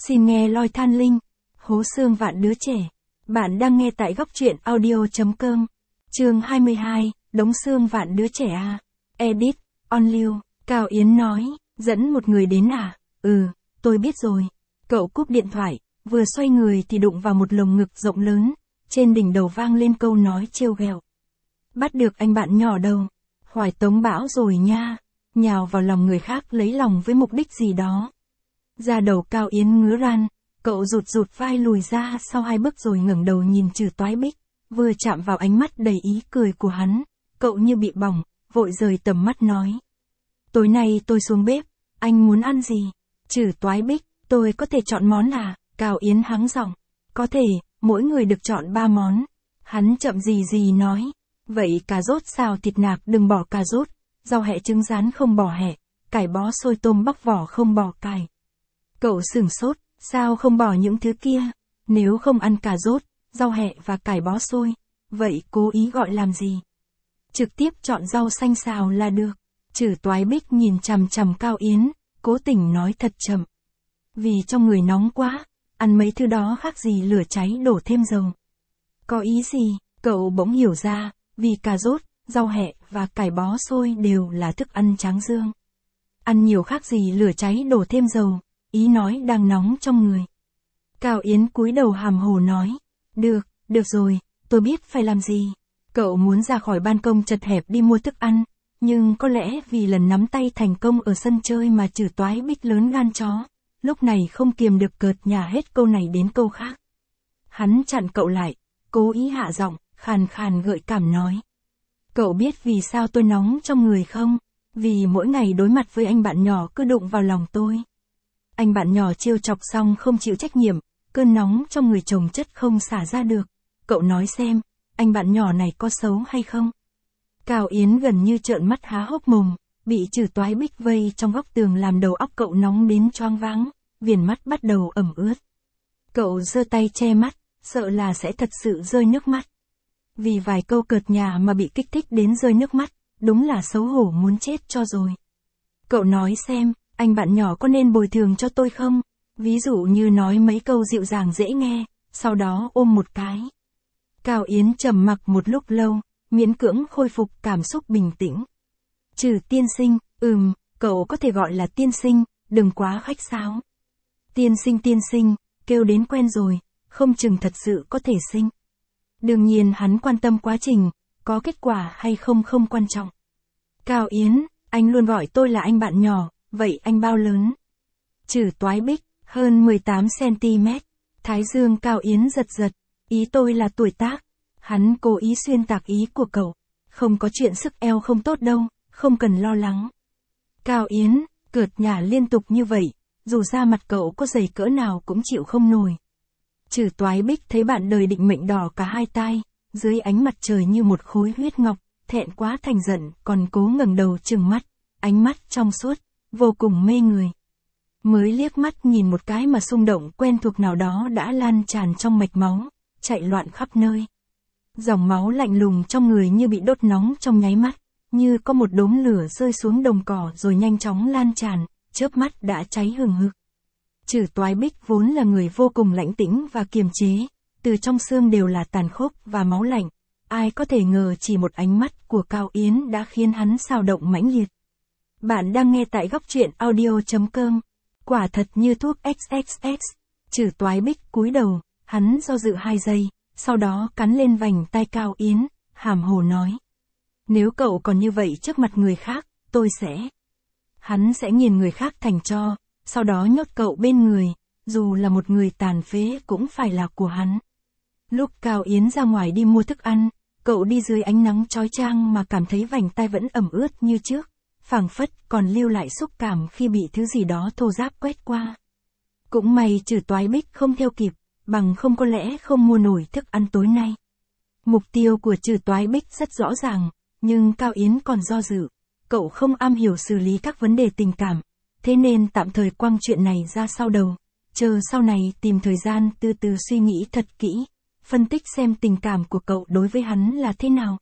Xin nghe Loi Than Linh, hố xương vạn đứa trẻ. Bạn đang nghe tại góc truyện audio.com. Chương 22, đống xương vạn đứa trẻ à. Edit, on lưu, Cao Yến nói, dẫn một người đến à? Tôi biết rồi. Cậu cúp điện thoại, vừa xoay người thì đụng vào một lồng ngực rộng lớn, trên đỉnh đầu vang lên câu nói trêu ghẹo. Bắt được anh bạn nhỏ đâu? Hoài tống bão rồi nha. Nhào vào lòng người khác lấy lòng với mục đích gì đó. Da đầu Cao Yến ngứa ran, cậu rụt vai lùi ra sau 2 bước rồi ngẩng đầu nhìn Trừ Toái Bích, vừa chạm vào ánh mắt đầy ý cười của hắn, cậu như bị bỏng, vội rời tầm mắt nói. Tối nay tôi xuống bếp, anh muốn ăn gì? Trừ Toái Bích, tôi có thể chọn món à? Cao Yến hắng giọng. Có thể, mỗi người được chọn 3 món. Hắn chậm gì nói. Vậy cà rốt xào thịt nạc đừng bỏ cà rốt, rau hẹ trứng rán không bỏ hẹ, cải bó xôi tôm bóc vỏ không bỏ cải. Cậu sửng sốt, sao không bỏ những thứ kia? Nếu không ăn cà rốt, rau hẹ và cải bó xôi, vậy cố ý gọi làm gì? Trực tiếp chọn rau xanh xào là được. Trừ Toái Bích nhìn chằm chằm Cao Yến, cố tình nói thật chậm. Vì trong người nóng quá, ăn mấy thứ đó khác gì lửa cháy đổ thêm dầu. Có ý gì? Cậu bỗng hiểu ra, vì cà rốt, rau hẹ và cải bó xôi đều là thức ăn tráng dương. Ăn nhiều khác gì lửa cháy đổ thêm dầu, ý nói đang nóng trong người. Cao Yến cúi đầu hàm hồ nói, được rồi, tôi biết phải làm gì. Cậu muốn ra khỏi ban công chật hẹp đi mua thức ăn, nhưng có lẽ vì lần nắm tay thành công ở sân chơi mà Trừ Toái Bích lớn gan chó, lúc này không kiềm được cợt nhả hết câu này đến câu khác. Hắn chặn cậu lại, cố ý hạ giọng, khàn gợi cảm nói. Cậu biết vì sao tôi nóng trong người không? Vì mỗi ngày đối mặt với anh bạn nhỏ cứ đụng vào lòng tôi. Anh bạn nhỏ trêu chọc xong không chịu trách nhiệm, cơn nóng trong người chồng chất không xả ra được. Cậu nói xem, anh bạn nhỏ này có xấu hay không? Cao Yến gần như trợn mắt há hốc mồm, bị Trừ Toái Bích vây trong góc tường làm đầu óc cậu nóng đến choáng váng, viền mắt bắt đầu ẩm ướt. Cậu giơ tay che mắt, sợ là sẽ thật sự rơi nước mắt. Vì vài câu cợt nhả mà bị kích thích đến rơi nước mắt, đúng là xấu hổ muốn chết cho rồi. Cậu nói xem, anh bạn nhỏ có nên bồi thường cho tôi không? Ví dụ như nói mấy câu dịu dàng dễ nghe, sau đó ôm một cái. Cao Yến trầm mặc một lúc lâu, miễn cưỡng khôi phục cảm xúc bình tĩnh. Trừ tiên sinh, cậu có thể gọi là tiên sinh, đừng quá khách sáo. Tiên sinh, kêu đến quen rồi, không chừng thật sự có thể sinh. Đương nhiên hắn quan tâm quá trình, có kết quả hay không không quan trọng. Cao Yến, anh luôn gọi tôi là anh bạn nhỏ, vậy anh bao lớn? Trừ Toái Bích, hơn 18cm. Thái dương Cao Yến giật, ý tôi là tuổi tác. Hắn cố ý xuyên tạc ý của cậu. Không có chuyện sức eo không tốt đâu, không cần lo lắng. Cao Yến, cợt nhả liên tục như vậy, dù da mặt cậu có dày cỡ nào cũng chịu không nổi. Trừ Toái Bích thấy bạn đời định mệnh đỏ cả hai tai, dưới ánh mặt trời như một khối huyết ngọc, thẹn quá thành giận, còn cố ngẩng đầu trừng mắt, ánh mắt trong suốt, vô cùng mê người. Mới liếc mắt nhìn một cái mà xung động quen thuộc nào đó đã lan tràn trong mạch máu, chạy loạn khắp nơi. Dòng máu lạnh lùng trong người như bị đốt nóng trong nháy mắt, như có một đốm lửa rơi xuống đồng cỏ rồi nhanh chóng lan tràn, chớp mắt đã cháy hừng hực. Trừ Toái Bích vốn là người vô cùng lãnh tĩnh và kiềm chế, từ trong xương đều là tàn khốc và máu lạnh, ai có thể ngờ chỉ một ánh mắt của Cao Yến đã khiến hắn xao động mãnh liệt. Bạn đang nghe tại góc truyện audio.com, quả thật như thuốc XXX. Trừ Toái Bích cúi đầu, hắn do dự 2 giây, sau đó cắn lên vành tai Cao Yến, hàm hồ nói. Nếu cậu còn như vậy trước mặt người khác, tôi sẽ... Hắn sẽ nghiền người khác thành tro, sau đó nhốt cậu bên người, dù là một người tàn phế cũng phải là của hắn. Lúc Cao Yến ra ngoài đi mua thức ăn, cậu đi dưới ánh nắng chói chang mà cảm thấy vành tai vẫn ẩm ướt như trước, phảng phất còn lưu lại xúc cảm khi bị thứ gì đó thô ráp quét qua. Cũng may Trừ Toái Bích không theo kịp, bằng không có lẽ không mua nổi thức ăn tối nay. Mục tiêu của Trừ Toái Bích rất rõ ràng, nhưng Cao Yến còn do dự, cậu không am hiểu xử lý các vấn đề tình cảm, thế nên tạm thời quăng chuyện này ra sau đầu, chờ sau này tìm thời gian từ từ suy nghĩ thật kỹ, phân tích xem tình cảm của cậu đối với hắn là thế nào.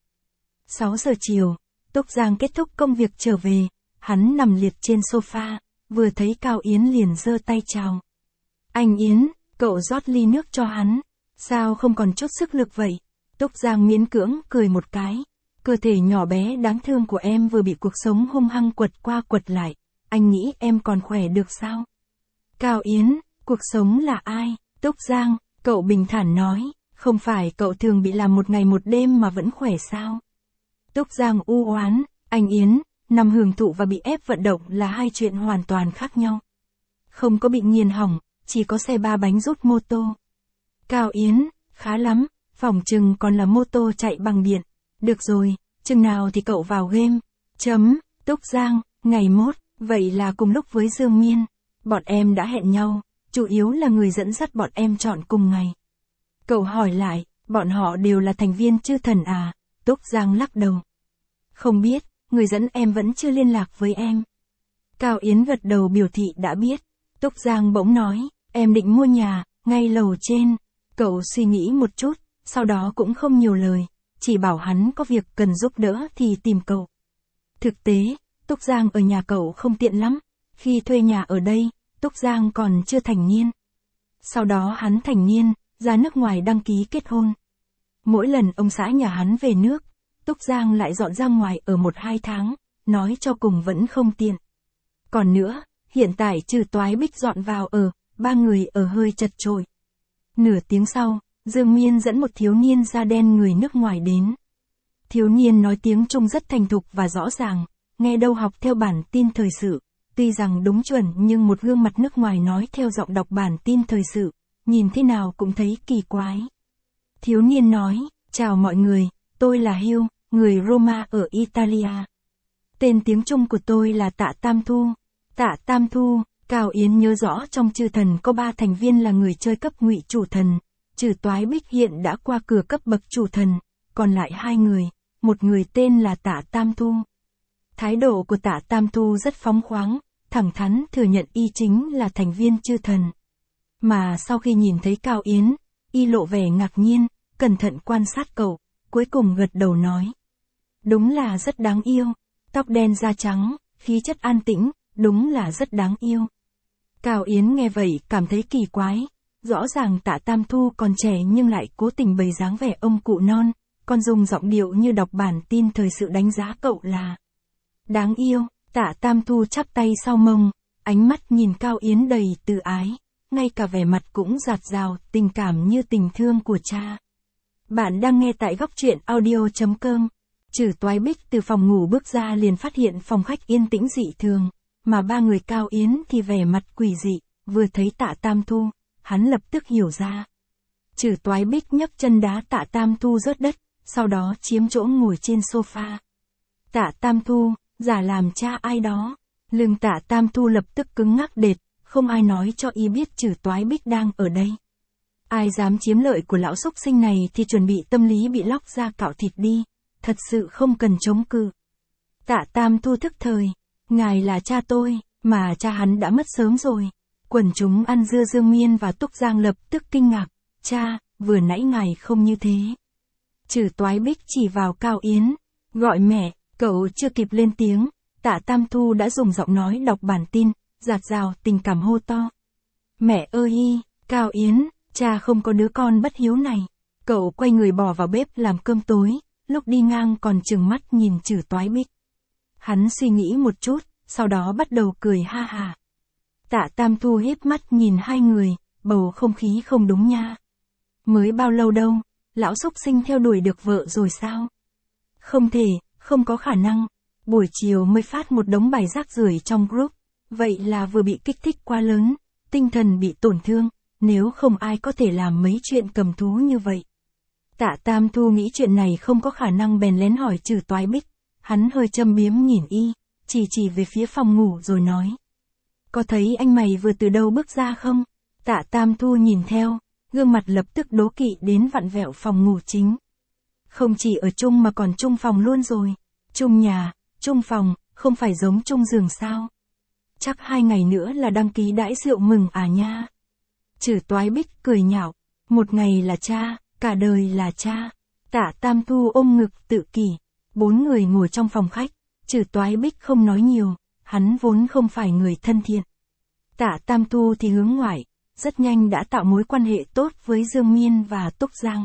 6 giờ chiều, Túc Giang kết thúc công việc trở về, hắn nằm liệt trên sofa, vừa thấy Cao Yến liền giơ tay chào. Anh Yến, cậu rót ly nước cho hắn. Sao không còn chút sức lực vậy? Túc Giang miễn cưỡng cười một cái. Cơ thể nhỏ bé đáng thương của em vừa bị cuộc sống hung hăng quật qua quật lại. Anh nghĩ em còn khỏe được sao? Cao Yến, cuộc sống là ai? Túc Giang, cậu bình thản nói, không phải cậu thường bị làm một ngày một đêm mà vẫn khỏe sao? Túc Giang u oán, anh Yến, nằm hưởng thụ và bị ép vận động là hai chuyện hoàn toàn khác nhau. Không có bị nghiền hỏng, chỉ có xe 3 bánh rút mô tô. Cao Yến, khá lắm, phỏng chừng còn là mô tô chạy bằng điện. Được rồi, chừng nào thì cậu vào game. Túc Giang, ngày mốt, vậy là cùng lúc với Dương Miên. Bọn em đã hẹn nhau, chủ yếu là người dẫn dắt bọn em chọn cùng ngày. Cậu hỏi lại, bọn họ đều là thành viên chư thần à? Túc Giang lắc đầu. Không biết, người dẫn em vẫn chưa liên lạc với em. Cao Yến gật đầu biểu thị đã biết. Túc Giang bỗng nói, em định mua nhà, ngay lầu trên. Cậu suy nghĩ một chút, sau đó cũng không nhiều lời, chỉ bảo hắn có việc cần giúp đỡ thì tìm cậu. Thực tế, Túc Giang ở nhà cậu không tiện lắm, khi thuê nhà ở đây, Túc Giang còn chưa thành niên. Sau đó hắn thành niên, ra nước ngoài đăng ký kết hôn. Mỗi lần ông xã nhà hắn về nước, Túc Giang lại dọn ra ngoài ở 1-2 tháng, nói cho cùng vẫn không tiện. Còn nữa, hiện tại trừ Toái Bích dọn vào ở, 3 người ở hơi chật chội. Nửa tiếng sau, Dương Miên dẫn một thiếu niên da đen người nước ngoài đến. Thiếu niên nói tiếng Trung rất thành thục và rõ ràng, nghe đâu học theo bản tin thời sự. Tuy rằng đúng chuẩn nhưng một gương mặt nước ngoài nói theo giọng đọc bản tin thời sự, nhìn thế nào cũng thấy kỳ quái. Thiếu niên nói, chào mọi người, tôi là Hugh, người Roma ở Italia. Tên tiếng Trung của tôi là Tạ Tam Thu. Tạ Tam Thu, Cao Yến nhớ rõ trong chư thần có 3 thành viên là người chơi cấp ngụy chủ thần. Trừ Toái Bích hiện đã qua cửa cấp bậc chủ thần, còn lại 2 người, một người tên là Tạ Tam Thu. Thái độ của Tạ Tam Thu rất phóng khoáng, thẳng thắn thừa nhận y chính là thành viên chư thần. Mà sau khi nhìn thấy Cao Yến, y lộ vẻ ngạc nhiên, cẩn thận quan sát cậu, cuối cùng gật đầu nói. Đúng là rất đáng yêu, tóc đen da trắng, khí chất an tĩnh, đúng là rất đáng yêu. Cao Yến nghe vậy cảm thấy kỳ quái, rõ ràng Tạ Tam Thu còn trẻ nhưng lại cố tình bày dáng vẻ ông cụ non, còn dùng giọng điệu như đọc bản tin thời sự đánh giá cậu là đáng yêu. Tạ Tam Thu chắp tay sau mông, ánh mắt nhìn Cao Yến đầy từ ái, ngay cả vẻ mặt cũng rạt rào, tình cảm như tình thương của cha. Bạn đang nghe tại góc truyện audio.com. Trừ Toái Bích từ phòng ngủ bước ra liền phát hiện phòng khách yên tĩnh dị thường, mà 3 người Cao Yến thì vẻ mặt quỷ dị, vừa thấy Tạ Tam Thu, hắn lập tức hiểu ra. Trừ Toái Bích nhấc chân đá Tạ Tam Thu rớt đất, sau đó chiếm chỗ ngồi trên sofa. Tạ Tam Thu, giả làm cha ai đó. Lưng Tạ Tam Thu lập tức cứng ngắc đệt, không ai nói cho y biết Trừ Toái Bích đang ở đây. Ai dám chiếm lợi của lão xúc sinh này thì chuẩn bị tâm lý bị lóc ra cạo thịt đi, thật sự không cần chống cự. Tạ Tam Thu thức thời, ngài là cha tôi, mà cha hắn đã mất sớm rồi. Quần chúng ăn dưa Dương Miên và Túc Giang lập tức kinh ngạc, cha, vừa nãy ngài không như thế. Trừ Toái Bích chỉ vào Cao Yến, gọi mẹ. Cậu chưa kịp lên tiếng, Tạ Tam Thu đã dùng giọng nói đọc bản tin, rạt rào tình cảm hô to. Mẹ ơi, Cao Yến, cha không có đứa con bất hiếu này. Cậu quay người bỏ vào bếp làm cơm tối, lúc đi ngang còn trừng mắt nhìn Trừ Toái Bích. Hắn suy nghĩ một chút, sau đó bắt đầu cười ha hà. Tạ Tam Thu híp mắt nhìn hai người, bầu không khí không đúng nha. Mới bao lâu đâu, lão xúc sinh theo đuổi được vợ rồi sao? Không thể. Không có khả năng, buổi chiều mới phát một đống bài rác rưởi trong group, vậy là vừa bị kích thích quá lớn, tinh thần bị tổn thương, nếu không ai có thể làm mấy chuyện cầm thú như vậy. Tạ Tam Thu nghĩ chuyện này không có khả năng bèn lén hỏi Trừ Toái Bích, hắn hơi châm biếm nhìn y, chỉ về phía phòng ngủ rồi nói. Có thấy anh mày vừa từ đâu bước ra không? Tạ Tam Thu nhìn theo, gương mặt lập tức đố kỵ đến vặn vẹo phòng ngủ chính. Không chỉ ở chung mà còn chung phòng luôn rồi. Chung nhà, chung phòng, không phải giống chung giường sao? Chắc 2 ngày nữa là đăng ký đãi rượu mừng à nha. Trừ Toái Bích cười nhạo, một ngày là cha, cả đời là cha. Tạ Tam Thu ôm ngực tự kỷ. 4 người ngồi trong phòng khách, Trừ Toái Bích không nói nhiều, hắn vốn không phải người thân thiện. Tạ Tam Thu thì hướng ngoại, rất nhanh đã tạo mối quan hệ tốt với Dương Miên và Túc Giang.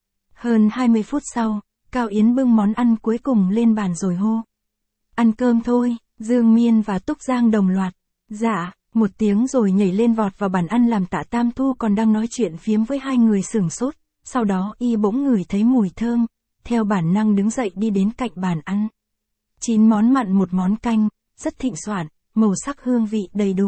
Hơn 20 phút sau, Cao Yến bưng món ăn cuối cùng lên bàn rồi hô. Ăn cơm thôi, Dương Miên và Túc Giang đồng loạt. Dạ, một tiếng rồi nhảy lên vọt vào bàn ăn làm Tạ Tam Thu còn đang nói chuyện phiếm với hai người sửng sốt, sau đó y bỗng ngửi thấy mùi thơm, theo bản năng đứng dậy đi đến cạnh bàn ăn. 9 món mặn một món canh, rất thịnh soạn, màu sắc hương vị đầy đủ.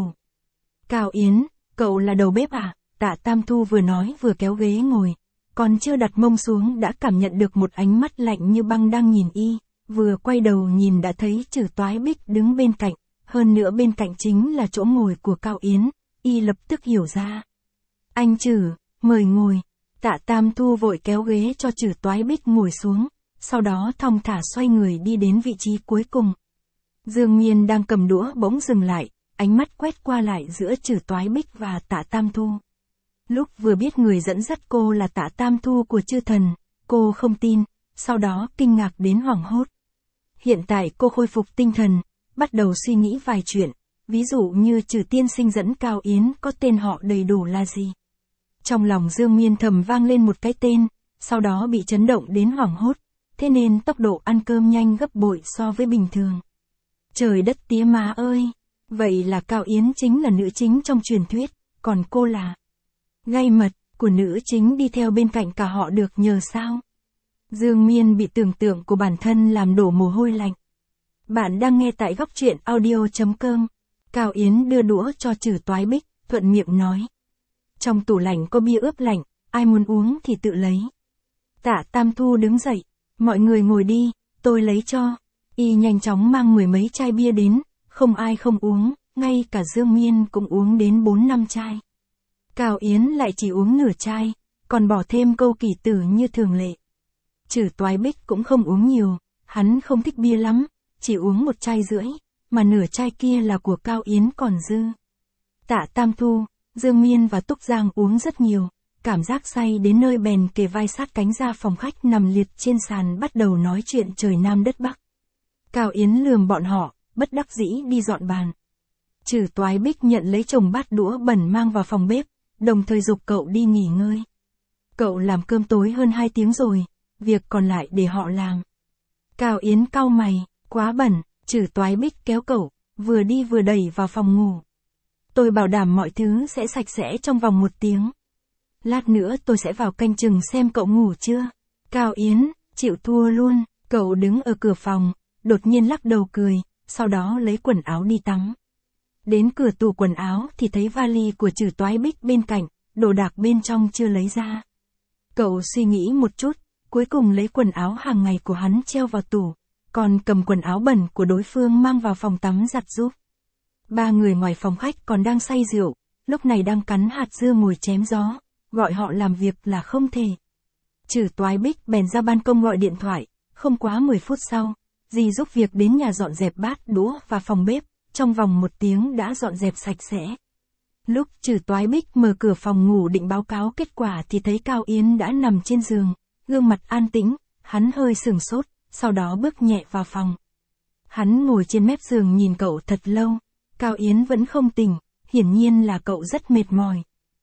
Cao Yến, cậu là đầu bếp à? Tạ Tam Thu vừa nói vừa kéo ghế ngồi, còn chưa đặt mông xuống đã cảm nhận được một ánh mắt lạnh như băng đang nhìn y, vừa quay đầu nhìn đã thấy Trử Toái Bích đứng bên cạnh, hơn nữa bên cạnh chính là chỗ ngồi của Cao Yến, y lập tức hiểu ra. Anh Trử, mời ngồi. Tạ Tam Thu vội kéo ghế cho Trử Toái Bích ngồi xuống, sau đó thong thả xoay người đi đến vị trí cuối cùng. Dương Miên đang cầm đũa bỗng dừng lại, ánh mắt quét qua lại giữa Trử Toái Bích và Tạ Tam Thu. Lúc vừa biết người dẫn dắt cô là Tạ Tam Thu của Chư Thần, cô không tin, sau đó kinh ngạc đến hoảng hốt. Hiện tại cô khôi phục tinh thần, bắt đầu suy nghĩ vài chuyện, ví dụ như Trử tiên sinh dẫn Cao Yến có tên họ đầy đủ là gì. Trong lòng Dương Miên thầm vang lên một cái tên, sau đó bị chấn động đến hoảng hốt, thế nên tốc độ ăn cơm nhanh gấp bội so với bình thường. Trời đất tía má ơi! Vậy là Cao Yến chính là nữ chính trong truyền thuyết, còn cô là gay mật của nữ chính đi theo bên cạnh cả họ được nhờ sao? Dương Miên bị tưởng tượng của bản thân làm đổ mồ hôi lạnh. Bạn đang nghe tại góc truyện audio.com. Cao Yến đưa đũa cho Trử Toái Bích, thuận miệng nói. Trong tủ lạnh có bia ướp lạnh, ai muốn uống thì tự lấy. Tạ Tam Thu đứng dậy, mọi người ngồi đi, tôi lấy cho. Y nhanh chóng mang 10 mấy chai bia đến, không ai không uống, ngay cả Dương Miên cũng uống đến 4-5 chai. Cao Yến lại chỉ uống nửa chai, còn bỏ thêm câu kỳ tử như thường lệ. Trử Toái Bích cũng không uống nhiều, hắn không thích bia lắm, chỉ uống 1 chai rưỡi, mà nửa chai kia là của Cao Yến còn dư. Tạ Tam Thu, Dương Miên và Túc Giang uống rất nhiều, cảm giác say đến nơi bèn kề vai sát cánh ra phòng khách nằm liệt trên sàn bắt đầu nói chuyện trời Nam đất Bắc. Cao Yến lườm bọn họ, bất đắc dĩ đi dọn bàn. Trử Toái Bích nhận lấy chồng bát đũa bẩn mang vào phòng bếp, đồng thời giục cậu đi nghỉ ngơi. Cậu làm cơm tối hơn 2 tiếng rồi, việc còn lại để họ làm. Cao Yến cau mày, quá bẩn, Trử Toái Bích kéo cậu, vừa đi vừa đẩy vào phòng ngủ. Tôi bảo đảm mọi thứ sẽ sạch sẽ trong vòng 1 tiếng. Lát nữa tôi sẽ vào canh chừng xem cậu ngủ chưa. Cao Yến, chịu thua luôn, cậu đứng ở cửa phòng, đột nhiên lắc đầu cười, sau đó lấy quần áo đi tắm. Đến cửa tủ quần áo thì thấy vali của Trử Toái Bích bên cạnh, đồ đạc bên trong chưa lấy ra. Cậu suy nghĩ một chút, cuối cùng lấy quần áo hàng ngày của hắn treo vào tủ, còn cầm quần áo bẩn của đối phương mang vào phòng tắm giặt giúp. 3 người ngoài phòng khách còn đang say rượu, lúc này đang cắn hạt dưa ngồi chém gió, gọi họ làm việc là không thể. Trử Toái Bích bèn ra ban công gọi điện thoại, không quá 10 phút sau, dì giúp việc đến nhà dọn dẹp bát đũa và phòng bếp, trong vòng 1 tiếng đã dọn dẹp sạch sẽ. Lúc Trử Toái Bích mở cửa phòng ngủ định báo cáo kết quả thì thấy Cao Yến đã nằm trên giường, gương mặt an tĩnh, hắn hơi sửng sốt, sau đó bước nhẹ vào phòng. Hắn ngồi trên mép giường nhìn cậu thật lâu, Cao Yến vẫn không tỉnh, hiển nhiên là cậu rất mệt mỏi.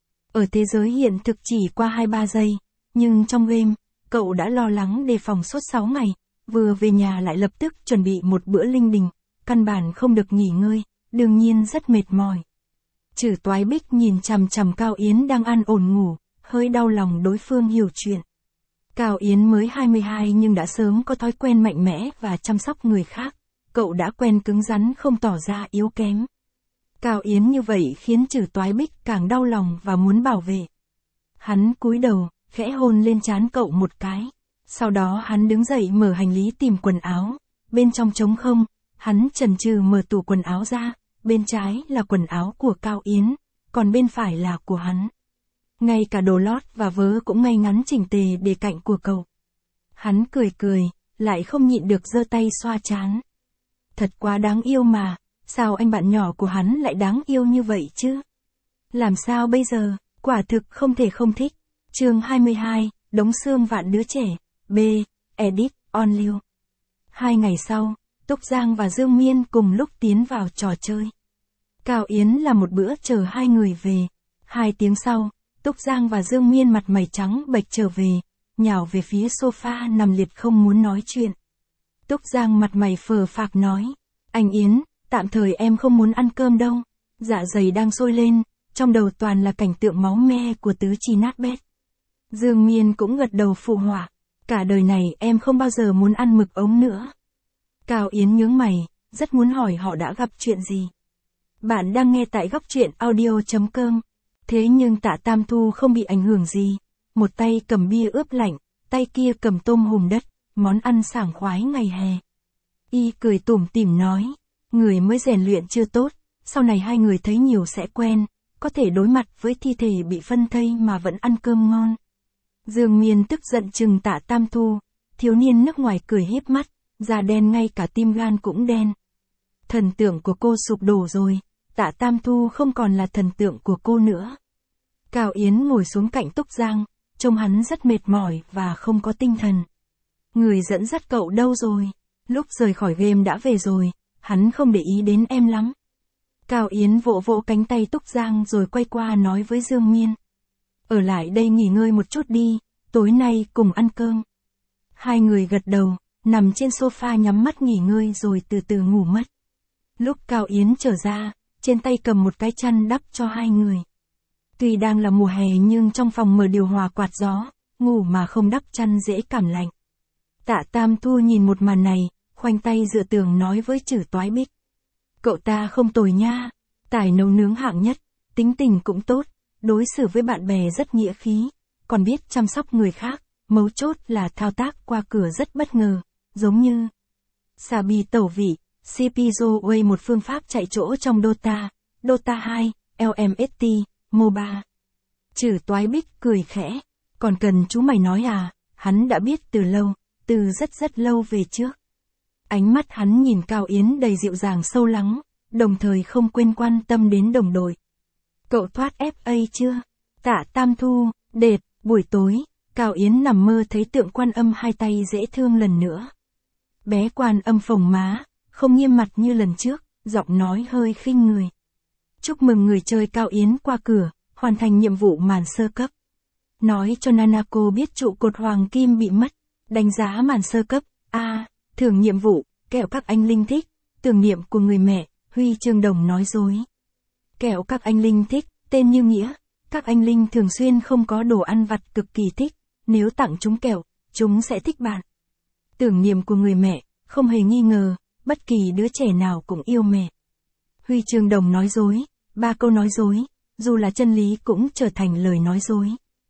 Ở thế giới hiện thực chỉ qua 2-3 giây, nhưng trong game, cậu đã lo lắng đề phòng suốt 6 ngày, vừa về nhà lại lập tức chuẩn bị một bữa linh đình, căn bản không được nghỉ ngơi, đương nhiên rất mệt mỏi. Trử Toái Bích nhìn chằm chằm Cao Yến đang an ổn ngủ, hơi đau lòng đối phương hiểu chuyện. Cao Yến mới 22 nhưng đã sớm có thói quen mạnh mẽ và chăm sóc người khác, cậu đã quen cứng rắn không tỏ ra yếu kém. Cao Yến như vậy khiến Trử Toái Bích càng đau lòng và muốn bảo vệ. Hắn cúi đầu, khẽ hôn lên trán cậu một cái. Sau đó hắn đứng dậy mở hành lý tìm quần áo, bên trong trống không, hắn chần chừ mở tủ quần áo ra, bên trái là quần áo của Cao Yến, còn bên phải là của hắn. Ngay cả đồ lót và vớ cũng ngay ngắn chỉnh tề để cạnh của cậu. Hắn cười cười, lại không nhịn được giơ tay xoa trán. Thật quá đáng yêu mà, sao anh bạn nhỏ của hắn lại đáng yêu như vậy chứ? Làm sao bây giờ, quả thực không thể không thích. Chương 22, đống xương vạn đứa trẻ, B, edit, on lưu. 2 ngày sau, Túc Giang và Dương Miên cùng lúc tiến vào trò chơi. Cao Yến là một bữa chờ 2 người về, 2 tiếng sau, Túc Giang và Dương Miên mặt mày trắng bệch trở về, nhào về phía sofa nằm liệt không muốn nói chuyện. Túc Giang mặt mày phờ phạc nói, anh Yến, tạm thời em không muốn ăn cơm đâu. Dạ dày đang sôi lên, trong đầu toàn là cảnh tượng máu me của tứ chi nát bét. Dương Miên cũng gật đầu phụ họa, cả đời này em không bao giờ muốn ăn mực ống nữa. Cao Yến nhướng mày, rất muốn hỏi họ đã gặp chuyện gì. Bạn đang nghe tại góc truyện audio.com. Thế nhưng Tạ Tam Thu không bị ảnh hưởng gì. Một tay cầm bia ướp lạnh, tay kia cầm tôm hùm đất, món ăn sảng khoái ngày hè. Y cười tủm tỉm nói, người mới rèn luyện chưa tốt, sau này hai người thấy nhiều sẽ quen, có thể đối mặt với thi thể bị phân thây mà vẫn ăn cơm ngon. Dương Miên tức giận chừng Tạ Tam Thu, thiếu niên nước ngoài cười híp mắt, da đen ngay cả tim gan cũng đen. Thần tượng của cô sụp đổ rồi, Tạ Tam Thu không còn là thần tượng của cô nữa. Cao Yến ngồi xuống cạnh Túc Giang, trông hắn rất mệt mỏi và không có tinh thần. Người dẫn dắt cậu đâu rồi? Lúc rời khỏi game đã về rồi, hắn không để ý đến em lắm. Cao Yến vỗ vỗ cánh tay Túc Giang rồi quay qua nói với Dương Miên. Ở lại đây nghỉ ngơi một chút đi, tối nay cùng ăn cơm. Hai người gật đầu, nằm trên sofa nhắm mắt nghỉ ngơi rồi từ từ ngủ mất. Lúc Cao Yến trở ra, trên tay cầm một cái chăn đắp cho hai người. Tuy đang là mùa hè nhưng trong phòng mở điều hòa quạt gió, ngủ mà không đắp chăn dễ cảm lạnh. Tạ Tam Thu nhìn một màn này, khoanh tay dựa tường nói với Trử Toái Bích. Cậu ta không tồi nha, tài nấu nướng hạng nhất, tính tình cũng tốt, đối xử với bạn bè rất nghĩa khí, còn biết chăm sóc người khác, mấu chốt là thao tác qua cửa rất bất ngờ, giống như Sabi tẩu vị, CPZO Way một phương pháp chạy chỗ trong Dota, Dota 2, LMST, MOBA. Trử Toái Bích cười khẽ, còn cần chú mày nói à, hắn đã biết từ lâu, từ rất lâu về trước. Ánh mắt hắn nhìn Cao Yến đầy dịu dàng sâu lắng, đồng thời không quên quan tâm đến đồng đội. Cậu thoát FA chưa? Tạ Tam Thu, đệt, buổi tối, Cao Yến nằm mơ thấy tượng Quan Âm hai tay dễ thương lần nữa. Bé Quan Âm phồng má, không nghiêm mặt như lần trước, giọng nói hơi khinh người. Chúc mừng người chơi Cao Yến qua cửa, hoàn thành nhiệm vụ màn sơ cấp. Nói cho Nanako biết trụ cột hoàng kim bị mất, đánh giá màn sơ cấp, thưởng nhiệm vụ, kẹo các anh linh thích, tưởng niệm của người mẹ, huy chương đồng nói dối. Kẹo các anh linh thích, tên như nghĩa, các anh linh thường xuyên không có đồ ăn vặt cực kỳ thích, nếu tặng chúng kẹo, chúng sẽ thích bạn. Tưởng niệm của người mẹ, không hề nghi ngờ, bất kỳ đứa trẻ nào cũng yêu mẹ. Huy chương đồng nói dối, 3 câu nói dối, dù là chân lý cũng trở thành lời nói dối.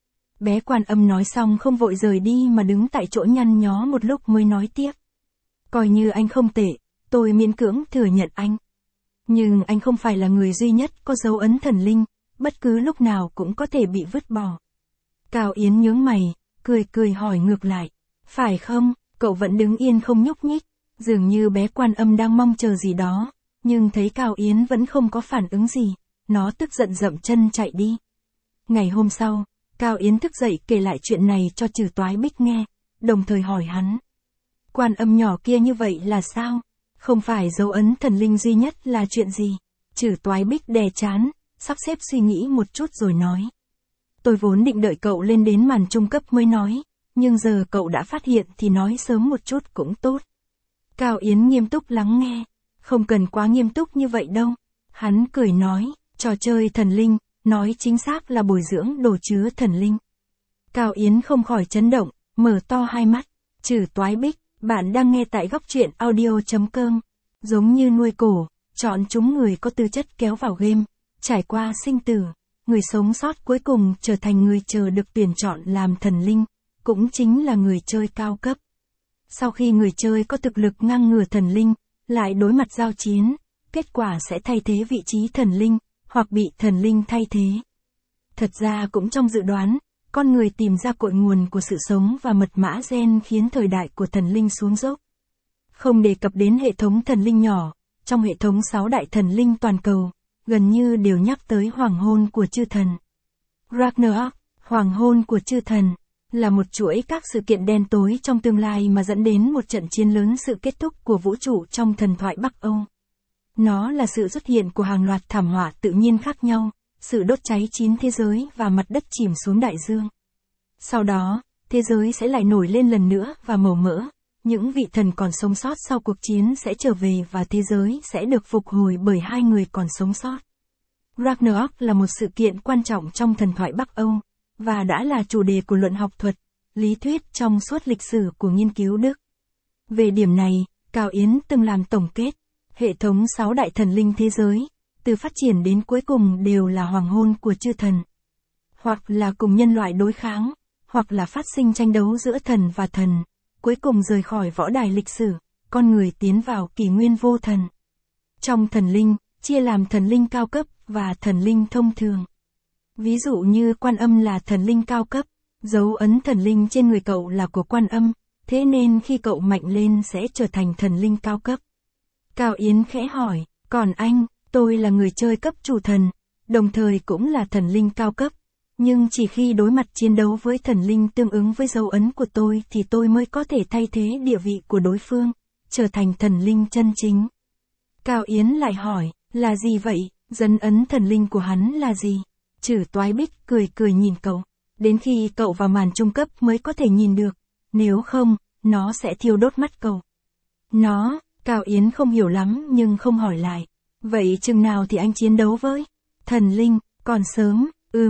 Bé Quan Âm nói xong không vội rời đi mà đứng tại chỗ nhăn nhó một lúc mới nói tiếp. Coi như anh không tệ, tôi miễn cưỡng thừa nhận anh. Nhưng anh không phải là người duy nhất có dấu ấn thần linh, bất cứ lúc nào cũng có thể bị vứt bỏ. Cao Yến nhướng mày, cười hỏi ngược lại. Phải không, cậu vẫn đứng yên không nhúc nhích, dường như bé Quan Âm đang mong chờ gì đó, nhưng thấy Cao Yến vẫn không có phản ứng gì, nó tức giận dậm chân chạy đi. Ngày hôm sau, Cao Yến thức dậy kể lại chuyện này cho Trử Toái Bích nghe, đồng thời hỏi hắn. Quan Âm nhỏ kia như vậy là sao? Không phải dấu ấn thần linh duy nhất là chuyện gì? Trử Toái Bích đè chán, sắp xếp suy nghĩ một chút rồi nói. Tôi vốn định đợi cậu lên đến màn trung cấp mới nói, nhưng giờ cậu đã phát hiện thì nói sớm một chút cũng tốt. Cao Yến nghiêm túc lắng nghe, không cần quá nghiêm túc như vậy đâu. Hắn cười nói, trò chơi thần linh, nói chính xác là bồi dưỡng đồ chứa thần linh. Cao Yến không khỏi chấn động, mở to hai mắt. Trử Toái Bích, bạn đang nghe tại góc truyện audio.com. Giống như nuôi cổ, chọn chúng người có tư chất kéo vào game, trải qua sinh tử, người sống sót cuối cùng trở thành người chờ được tuyển chọn làm thần linh, cũng chính là người chơi cao cấp. Sau khi người chơi có thực lực ngang ngửa thần linh, lại đối mặt giao chiến, kết quả sẽ thay thế vị trí thần linh, hoặc bị thần linh thay thế. Thật ra cũng trong dự đoán, con người tìm ra cội nguồn của sự sống và mật mã gen khiến thời đại của thần linh xuống dốc. Không đề cập đến hệ thống thần linh nhỏ, trong hệ thống 6 đại thần linh toàn cầu, gần như đều nhắc tới hoàng hôn của chư thần. Ragnarok, hoàng hôn của chư thần, là một chuỗi các sự kiện đen tối trong tương lai mà dẫn đến một trận chiến lớn, sự kết thúc của vũ trụ trong thần thoại Bắc Âu. Nó là sự xuất hiện của hàng loạt thảm họa tự nhiên khác nhau, sự đốt cháy 9 thế giới và mặt đất chìm xuống đại dương. Sau đó, thế giới sẽ lại nổi lên lần nữa và màu mỡ. Những vị thần còn sống sót sau cuộc chiến sẽ trở về và thế giới sẽ được phục hồi bởi hai người còn sống sót. Ragnarok là một sự kiện quan trọng trong thần thoại Bắc Âu, và đã là chủ đề của luận học thuật, lý thuyết trong suốt lịch sử của nghiên cứu Đức. Về điểm này, Cao Yến từng làm tổng kết, hệ thống 6 đại thần linh thế giới, từ phát triển đến cuối cùng đều là hoàng hôn của chư thần. Hoặc là cùng nhân loại đối kháng, hoặc là phát sinh tranh đấu giữa thần và thần, cuối cùng rời khỏi võ đài lịch sử, con người tiến vào kỷ nguyên vô thần. Trong thần linh, chia làm thần linh cao cấp và thần linh thông thường. Ví dụ như Quan Âm là thần linh cao cấp, dấu ấn thần linh trên người cậu là của Quan Âm, thế nên khi cậu mạnh lên sẽ trở thành thần linh cao cấp. Cao Yến khẽ hỏi, còn anh, tôi là người chơi cấp chủ thần, đồng thời cũng là thần linh cao cấp, nhưng chỉ khi đối mặt chiến đấu với thần linh tương ứng với dấu ấn của tôi thì tôi mới có thể thay thế địa vị của đối phương, trở thành thần linh chân chính. Cao Yến lại hỏi, là gì vậy, dấn ấn thần linh của hắn là gì? Trử Toái Bích cười cười nhìn cậu, đến khi cậu vào màn trung cấp mới có thể nhìn được, nếu không, nó sẽ thiêu đốt mắt cậu. Nó, Cao Yến không hiểu lắm nhưng không hỏi lại. Vậy chừng nào thì anh chiến đấu với thần linh, còn sớm,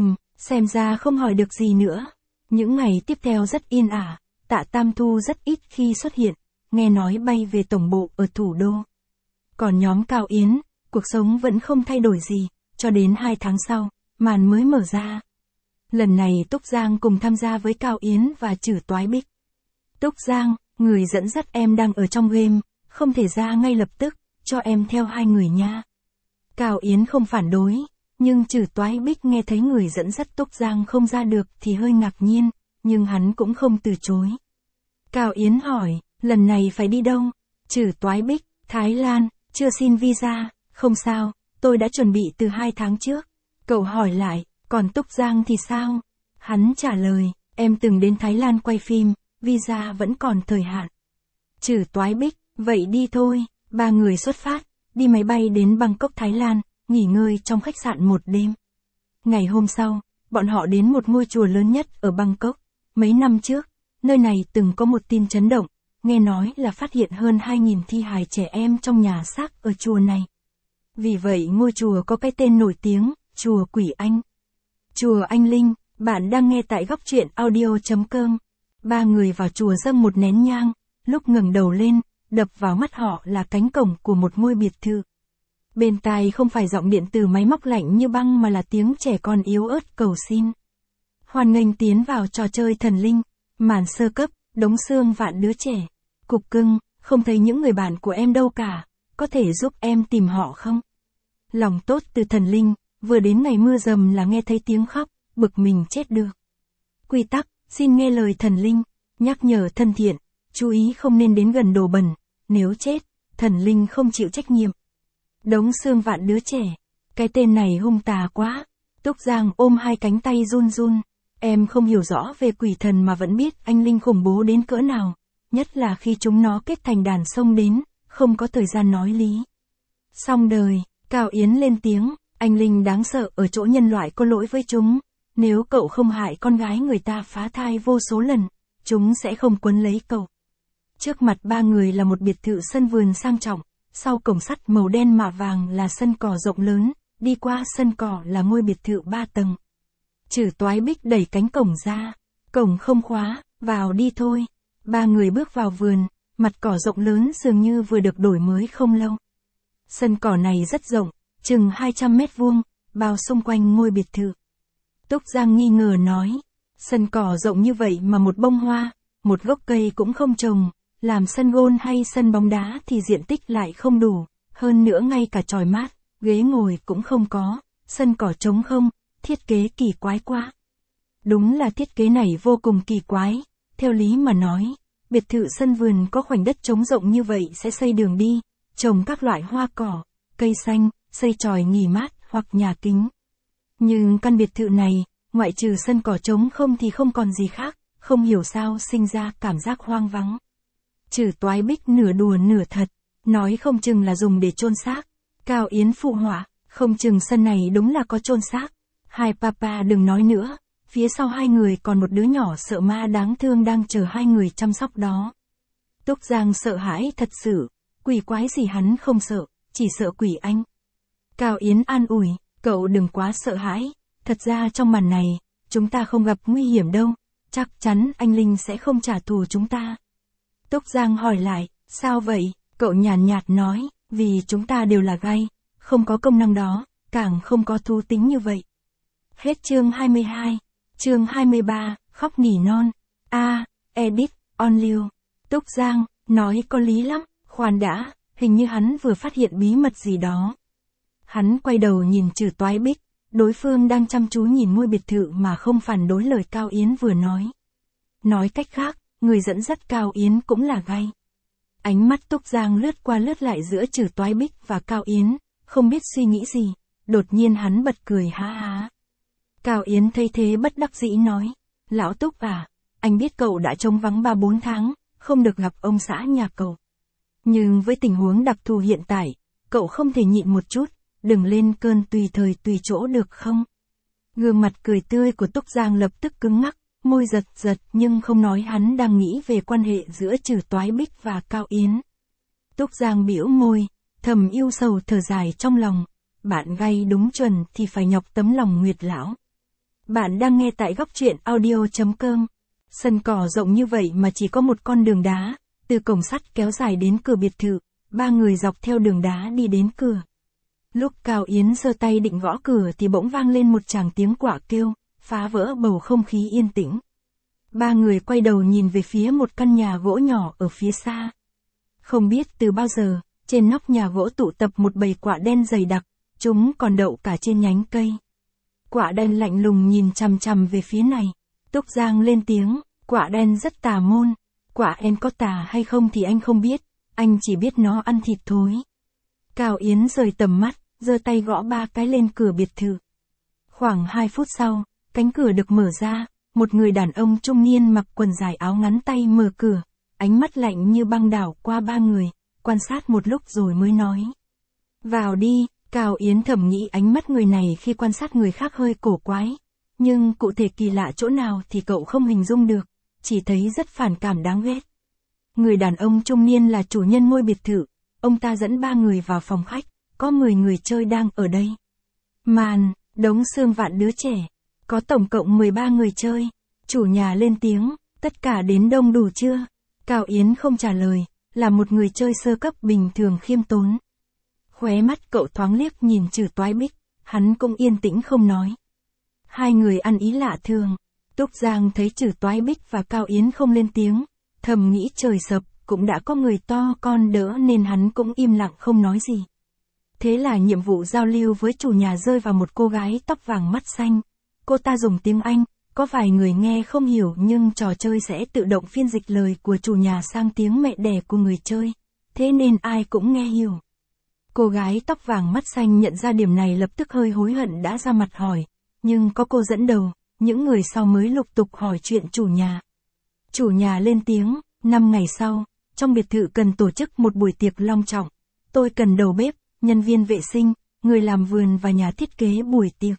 xem ra không hỏi được gì nữa. Những ngày tiếp theo rất yên ả, Tạ Tam Thu rất ít khi xuất hiện, nghe nói bay về tổng bộ ở thủ đô. Còn nhóm Cao Yến, cuộc sống vẫn không thay đổi gì, cho đến 2 tháng sau, màn mới mở ra. Lần này Túc Giang cùng tham gia với Cao Yến và Trử Toái Bích. Túc Giang, người dẫn dắt em đang ở trong game, không thể ra ngay lập tức, cho em theo 2 người nha. Cao Yến không phản đối, nhưng Trử Toái Bích nghe thấy người dẫn dắt Túc Giang không ra được thì hơi ngạc nhiên, nhưng hắn cũng không từ chối. Cao Yến hỏi, lần này phải đi đâu? Trử Toái Bích, Thái Lan, chưa xin visa, không sao, tôi đã chuẩn bị từ 2 tháng trước. Cậu hỏi lại, còn Túc Giang thì sao? Hắn trả lời, em từng đến Thái Lan quay phim, visa vẫn còn thời hạn. Trử Toái Bích, vậy đi thôi, 3 người xuất phát, đi máy bay đến Bangkok Thái Lan, nghỉ ngơi trong khách sạn 1 đêm. Ngày hôm sau, bọn họ đến một ngôi chùa lớn nhất ở Bangkok. Mấy năm trước, nơi này từng có một tin chấn động, nghe nói là phát hiện hơn 2.000 thi hài trẻ em trong nhà xác ở chùa này. Vì vậy ngôi chùa có cái tên nổi tiếng, chùa Quỷ Anh. Chùa Anh Linh, bạn đang nghe tại góc truyện audio.com. 3 người vào chùa dâng một nén nhang, lúc ngẩng đầu lên, đập vào mắt họ là cánh cổng của một ngôi biệt thự. Bên tai không phải giọng điện từ máy móc lạnh như băng mà là tiếng trẻ con yếu ớt cầu xin. Hoan nghênh tiến vào trò chơi thần linh, màn sơ cấp, đống xương vạn đứa trẻ. Cục cưng, không thấy những người bạn của em đâu cả, có thể giúp em tìm họ không? Lòng tốt từ thần linh, vừa đến ngày mưa dầm là nghe thấy tiếng khóc, bực mình chết được. Quy tắc, xin nghe lời thần linh, nhắc nhở thân thiện, chú ý không nên đến gần đồ bẩn, nếu chết, thần linh không chịu trách nhiệm. Đống xương vạn đứa trẻ, cái tên này hung tà quá. Túc Giang ôm 2 cánh tay run run, em không hiểu rõ về quỷ thần mà vẫn biết anh linh khủng bố đến cỡ nào, nhất là khi chúng nó kết thành đàn xông đến, không có thời gian nói lý. Xong đời, Cao Yến lên tiếng, anh linh đáng sợ ở chỗ nhân loại có lỗi với chúng, nếu cậu không hại con gái người ta phá thai vô số lần, chúng sẽ không quấn lấy cậu. Trước mặt 3 người là một biệt thự sân vườn sang trọng, sau cổng sắt màu đen mạ vàng là sân cỏ rộng lớn, đi qua sân cỏ là ngôi biệt thự 3 tầng. Trử Toái Bích đẩy cánh cổng ra, cổng không khóa, vào đi thôi. 3 người bước vào vườn, mặt cỏ rộng lớn dường như vừa được đổi mới không lâu. Sân cỏ này rất rộng, chừng 200 mét vuông, bao xung quanh ngôi biệt thự. Túc Giang nghi ngờ nói, sân cỏ rộng như vậy mà một bông hoa, một gốc cây cũng không trồng, làm sân gôn hay sân bóng đá thì diện tích lại không đủ, hơn nữa ngay cả chòi mát, ghế ngồi cũng không có, sân cỏ trống không, thiết kế kỳ quái quá. Đúng là thiết kế này vô cùng kỳ quái, theo lý mà nói, biệt thự sân vườn có khoảnh đất trống rộng như vậy sẽ xây đường đi, trồng các loại hoa cỏ, cây xanh, xây chòi nghỉ mát hoặc nhà kính. Nhưng căn biệt thự này, ngoại trừ sân cỏ trống không thì không còn gì khác, không hiểu sao sinh ra cảm giác hoang vắng. Trử Toái Bích nửa đùa nửa thật, nói không chừng là dùng để chôn xác. Cao Yến phụ họa, không chừng sân này đúng là có chôn xác, Hai papa đừng nói nữa, phía sau hai người còn một đứa nhỏ sợ ma đáng thương đang chờ hai người chăm sóc đó. Túc Giang sợ hãi thật sự, quỷ quái gì hắn không sợ, chỉ sợ quỷ anh. Cao Yến an ủi, cậu đừng quá sợ hãi, thật ra trong màn này, chúng ta không gặp nguy hiểm đâu, chắc chắn anh Linh sẽ không trả thù chúng ta. Túc Giang hỏi lại, sao vậy? Cậu nhàn nhạt nói, vì chúng ta đều là gai, không có công năng đó, càng không có thú tính như vậy. Hết chương 22, chương 23, khóc nỉ non. Edit, on lưu. Túc Giang, nói có lý lắm, khoan đã, hình như hắn vừa phát hiện bí mật gì đó. Hắn quay đầu nhìn Trừ Toái Bích, đối phương đang chăm chú nhìn ngôi biệt thự mà không phản đối lời Cao Yến vừa nói. Nói cách khác, người dẫn dắt Cao Yến cũng là gai. Ánh mắt Túc Giang lướt qua lướt lại giữa Trừ Toái Bích và Cao Yến, không biết suy nghĩ gì, đột nhiên hắn bật cười há há. Cao Yến thấy thế bất đắc dĩ nói, lão Túc à, anh biết cậu đã trống vắng 3-4 tháng, không được gặp ông xã nhà cậu. Nhưng với tình huống đặc thù hiện tại, cậu không thể nhịn một chút, đừng lên cơn tùy thời tùy chỗ được không? Gương mặt cười tươi của Túc Giang lập tức cứng ngắc, môi giật giật nhưng không nói hắn đang nghĩ về quan hệ giữa Trừ Toái Bích và Cao Yến. Túc Giang bĩu môi, thầm yêu sầu thở dài trong lòng, bạn gay đúng chuẩn thì phải nhọc tấm lòng Nguyệt lão. Bạn đang nghe tại góc truyện audio.com. Sân cỏ rộng như vậy mà chỉ có một con đường đá, từ cổng sắt kéo dài đến cửa biệt thự, ba người dọc theo đường đá đi đến cửa. Lúc Cao Yến giơ tay định gõ cửa thì bỗng vang lên một tràng tiếng quạ kêu, phá vỡ bầu không khí yên tĩnh. Ba người quay đầu nhìn về phía một căn nhà gỗ nhỏ ở phía xa. Không biết từ bao giờ, trên nóc nhà gỗ tụ tập một bầy quạ đen dày đặc, chúng còn đậu cả trên nhánh cây. Quạ đen lạnh lùng nhìn chằm chằm về phía này. Túc Giang lên tiếng, quạ đen rất tà môn. Quạ đen có tà hay không thì anh không biết, anh chỉ biết nó ăn thịt thối. Cao Yến rời tầm mắt, giơ tay gõ 3 cái lên cửa biệt thự. Khoảng 2 phút sau, cánh cửa được mở ra, một người đàn ông trung niên mặc quần dài áo ngắn tay mở cửa, ánh mắt lạnh như băng đảo qua ba người, quan sát một lúc rồi mới nói. Vào đi. Cao Yến thầm nghĩ ánh mắt người này khi quan sát người khác hơi cổ quái, nhưng cụ thể kỳ lạ chỗ nào thì cậu không hình dung được, chỉ thấy rất phản cảm đáng ghét. Người đàn ông trung niên là chủ nhân ngôi biệt thự, ông ta dẫn 3 người vào phòng khách, có 10 người chơi đang ở đây. Màn, đống xương vạn đứa trẻ, có tổng cộng 13 người chơi, chủ nhà lên tiếng, tất cả đến đông đủ chưa? Cao Yến không trả lời, là một người chơi sơ cấp bình thường khiêm tốn. Khóe mắt cậu thoáng liếc nhìn Trừ Toái Bích, hắn cũng yên tĩnh không nói. Hai người ăn ý lạ thường. Túc Giang thấy Trừ Toái Bích và Cao Yến không lên tiếng, thầm nghĩ trời sập, cũng đã có người to con đỡ nên hắn cũng im lặng không nói gì. Thế là nhiệm vụ giao lưu với chủ nhà rơi vào một cô gái tóc vàng mắt xanh. Cô ta dùng tiếng Anh, có vài người nghe không hiểu nhưng trò chơi sẽ tự động phiên dịch lời của chủ nhà sang tiếng mẹ đẻ của người chơi, thế nên ai cũng nghe hiểu. Cô gái tóc vàng mắt xanh nhận ra điểm này lập tức hơi hối hận đã ra mặt hỏi, nhưng có cô dẫn đầu, những người sau mới lục tục hỏi chuyện chủ nhà. Chủ nhà lên tiếng, 5 ngày sau, trong biệt thự cần tổ chức một buổi tiệc long trọng. Tôi cần đầu bếp, nhân viên vệ sinh, người làm vườn và nhà thiết kế buổi tiệc.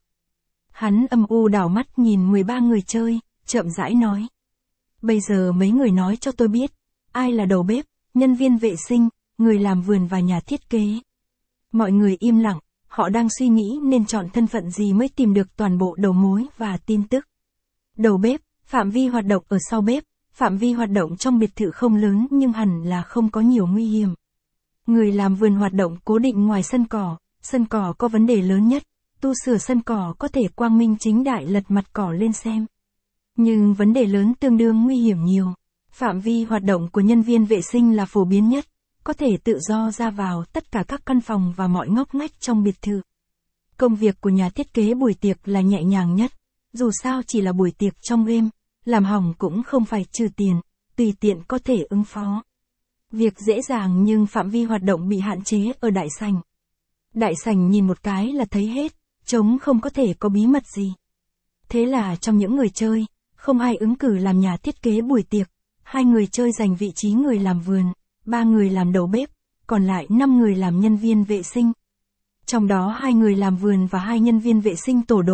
Hắn âm u đảo mắt nhìn 13 người chơi, chậm rãi nói. Bây giờ mấy người nói cho tôi biết, ai là đầu bếp, nhân viên vệ sinh, người làm vườn và nhà thiết kế. Mọi người im lặng, họ đang suy nghĩ nên chọn thân phận gì mới tìm được toàn bộ đầu mối và tin tức. Đầu bếp, phạm vi hoạt động ở sau bếp, phạm vi hoạt động trong biệt thự không lớn nhưng hẳn là không có nhiều nguy hiểm. Người làm vườn hoạt động cố định ngoài sân cỏ có vấn đề lớn nhất, tu sửa sân cỏ có thể quang minh chính đại lật mặt cỏ lên xem. Nhưng vấn đề lớn tương đương nguy hiểm nhiều. Phạm vi hoạt động của nhân viên vệ sinh là phổ biến nhất, có thể tự do ra vào tất cả các căn phòng và mọi ngóc ngách trong biệt thự. Công việc của nhà thiết kế buổi tiệc là nhẹ nhàng nhất, dù sao chỉ là buổi tiệc trong game, làm hỏng cũng không phải trừ tiền, tùy tiện có thể ứng phó. Việc dễ dàng nhưng phạm vi hoạt động bị hạn chế ở đại sảnh. Đại sảnh nhìn một cái là thấy hết, trống không có thể có bí mật gì. Thế là trong những người chơi, không ai ứng cử làm nhà thiết kế buổi tiệc, 2 người chơi giành vị trí người làm vườn, 3 người làm đầu bếp, còn lại 5 người làm nhân viên vệ sinh. Trong đó 2 người làm vườn và 2 nhân viên vệ sinh tổ đội,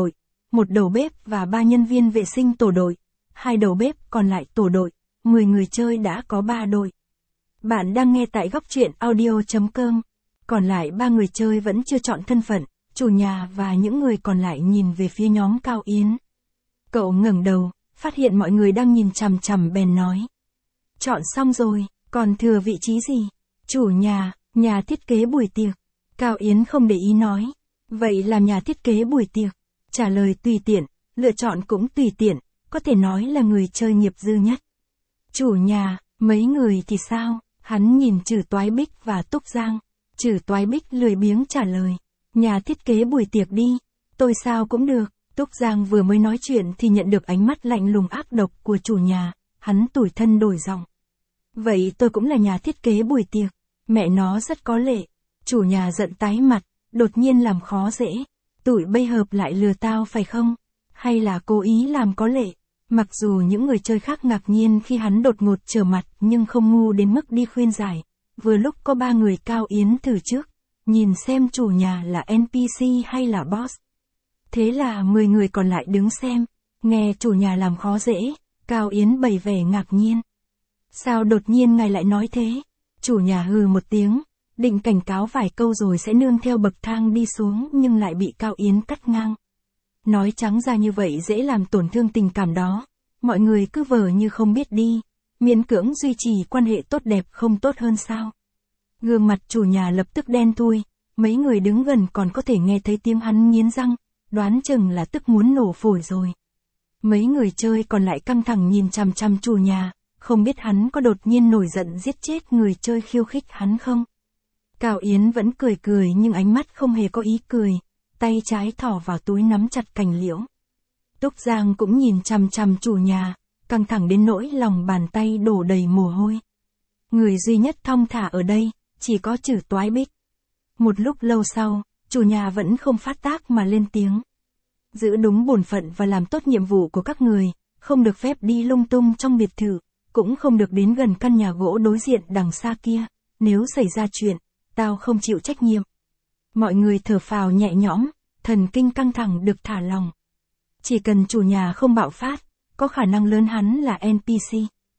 một đầu bếp và 3 nhân viên vệ sinh tổ đội, 2 đầu bếp còn lại tổ đội, 10 người chơi đã có 3 đội. Bạn đang nghe tại góc truyện audio.com. Còn lại 3 người chơi vẫn chưa chọn thân phận, chủ nhà và những người còn lại nhìn về phía nhóm Cao Yến. Cậu ngẩng đầu, phát hiện mọi người đang nhìn chằm chằm bèn nói. Chọn xong rồi, còn thừa vị trí gì? Chủ nhà, nhà thiết kế buổi tiệc. Cao Yến không để ý nói. Vậy làm nhà thiết kế buổi tiệc. Trả lời tùy tiện, lựa chọn cũng tùy tiện, có thể nói là người chơi nghiệp dư nhất. Chủ nhà, mấy người thì sao? Hắn nhìn Trử Toái Bích và Túc Giang. Trử Toái Bích lười biếng trả lời. Nhà thiết kế buổi tiệc đi. Tôi sao cũng được. Túc Giang vừa mới nói chuyện thì nhận được ánh mắt lạnh lùng ác độc của chủ nhà. Hắn tủi thân đổi giọng. Vậy tôi cũng là nhà thiết kế buổi tiệc. Mẹ nó rất có lệ. Chủ nhà giận tái mặt, đột nhiên làm khó dễ. Tụi bây hợp lại lừa tao phải không? Hay là cố ý làm có lệ? Mặc dù những người chơi khác ngạc nhiên khi hắn đột ngột trở mặt nhưng không ngu đến mức đi khuyên giải. Vừa lúc có 3 người Cao Yến thử trước, nhìn xem chủ nhà là NPC hay là boss. Thế là 10 người còn lại đứng xem, nghe chủ nhà làm khó dễ, Cao Yến bày vẻ ngạc nhiên. Sao đột nhiên ngài lại nói thế? Chủ nhà hừ một tiếng, định cảnh cáo vài câu rồi sẽ nương theo bậc thang đi xuống nhưng lại bị Cao Yến cắt ngang. Nói trắng ra như vậy dễ làm tổn thương tình cảm đó, mọi người cứ vờ như không biết đi, miễn cưỡng duy trì quan hệ tốt đẹp không tốt hơn sao? Gương mặt chủ nhà lập tức đen thui, mấy người đứng gần còn có thể nghe thấy tiếng hắn nghiến răng, đoán chừng là tức muốn nổ phổi rồi. Mấy người chơi còn lại căng thẳng nhìn chằm chằm chủ nhà, không biết hắn có đột nhiên nổi giận giết chết người chơi khiêu khích hắn không? Cao Yến vẫn cười cười nhưng ánh mắt không hề có ý cười, tay trái thỏ vào túi nắm chặt cành liễu. Túc Giang cũng nhìn chằm chằm chủ nhà, căng thẳng đến nỗi lòng bàn tay đổ đầy mồ hôi. Người duy nhất thong thả ở đây, chỉ có Trử Toái Bích. Một lúc lâu sau, chủ nhà vẫn không phát tác mà lên tiếng. Giữ đúng bổn phận và làm tốt nhiệm vụ của các người, không được phép đi lung tung trong biệt thự, cũng không được đến gần căn nhà gỗ đối diện đằng xa kia, nếu xảy ra chuyện, tao không chịu trách nhiệm. Mọi người thở phào nhẹ nhõm, thần kinh căng thẳng được thả lòng. Chỉ cần chủ nhà không bạo phát, có khả năng lớn hắn là NPC.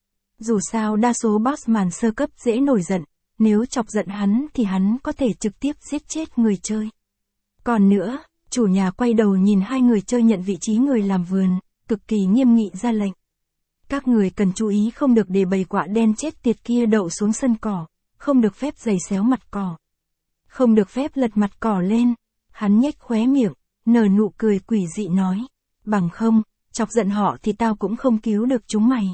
Dù sao đa số boss màn sơ cấp dễ nổi giận, nếu chọc giận hắn thì hắn có thể trực tiếp giết chết người chơi. Còn nữa, chủ nhà quay đầu nhìn 2 người chơi nhận vị trí người làm vườn, cực kỳ nghiêm nghị ra lệnh. Các người cần chú ý không được để bầy quạ đen chết tiệt kia đậu xuống sân cỏ, không được phép giày xéo mặt cỏ. Không được phép lật mặt cỏ lên. Hắn nhếch khóe miệng, nở nụ cười quỷ dị nói. Bằng không, chọc giận họ thì tao cũng không cứu được chúng mày.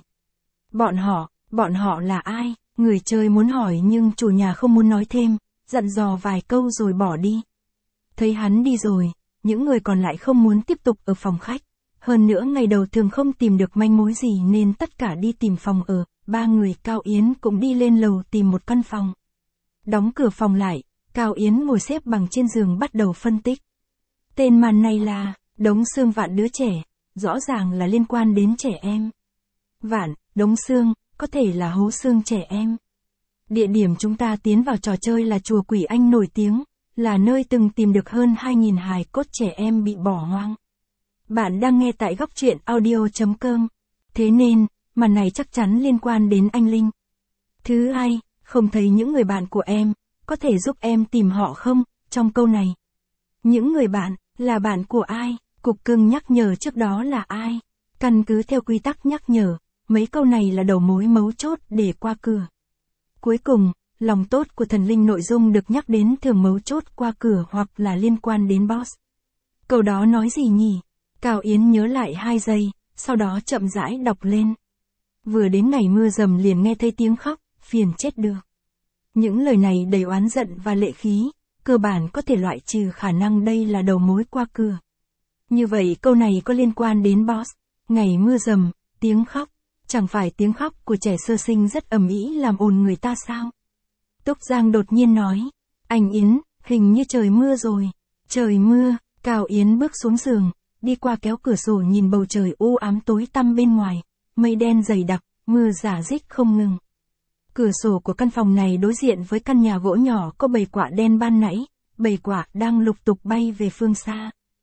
Bọn họ là ai? Người chơi muốn hỏi nhưng chủ nhà không muốn nói thêm, dặn dò vài câu rồi bỏ đi. Thấy hắn đi rồi, những người còn lại không muốn tiếp tục ở phòng khách. Hơn nữa ngày đầu thường không tìm được manh mối gì nên tất cả đi tìm phòng ở, 3 người Cao Yến cũng đi lên lầu tìm một căn phòng. Đóng cửa phòng lại, Cao Yến ngồi xếp bằng trên giường bắt đầu phân tích. Tên màn này là, đống xương vạn đứa trẻ, rõ ràng là liên quan đến trẻ em. Vạn, đống xương, có thể là hố xương trẻ em. Địa điểm chúng ta tiến vào trò chơi là chùa Quỷ Anh nổi tiếng, là nơi từng tìm được hơn 2.000 hài cốt trẻ em bị bỏ hoang. Bạn đang nghe tại góc truyện audio.com. Thế nên, màn này chắc chắn liên quan đến anh Linh. Thứ hai, không thấy những người bạn của em, có thể giúp em tìm họ không, trong câu này. Những người bạn, là bạn của ai? Cục cưng nhắc nhở trước đó là ai? Căn cứ theo quy tắc nhắc nhở, mấy câu này là đầu mối mấu chốt để qua cửa. Cuối cùng, lòng tốt của thần linh nội dung được nhắc đến thường mấu chốt qua cửa hoặc là liên quan đến boss. Câu đó nói gì nhỉ? Cao Yến nhớ lại 2 giây, sau đó chậm rãi đọc lên. Vừa đến ngày mưa dầm liền nghe thấy tiếng khóc, phiền chết được. Những lời này đầy oán giận và lệ khí, cơ bản có thể loại trừ khả năng đây là đầu mối qua cửa. Như vậy câu này có liên quan đến boss, ngày mưa dầm, tiếng khóc, chẳng phải tiếng khóc của trẻ sơ sinh rất ầm ĩ làm ồn người ta sao? Túc Giang đột nhiên nói, anh Yến, hình như trời mưa rồi. Trời mưa, Cao Yến bước xuống giường, đi qua kéo cửa sổ nhìn bầu trời u ám tối tăm bên ngoài, mây đen dày đặc, mưa rả rích không ngừng. Cửa sổ của căn phòng này đối diện với căn nhà gỗ nhỏ có bầy quạ đen ban nãy, bầy quạ đang lục tục bay về phương xa.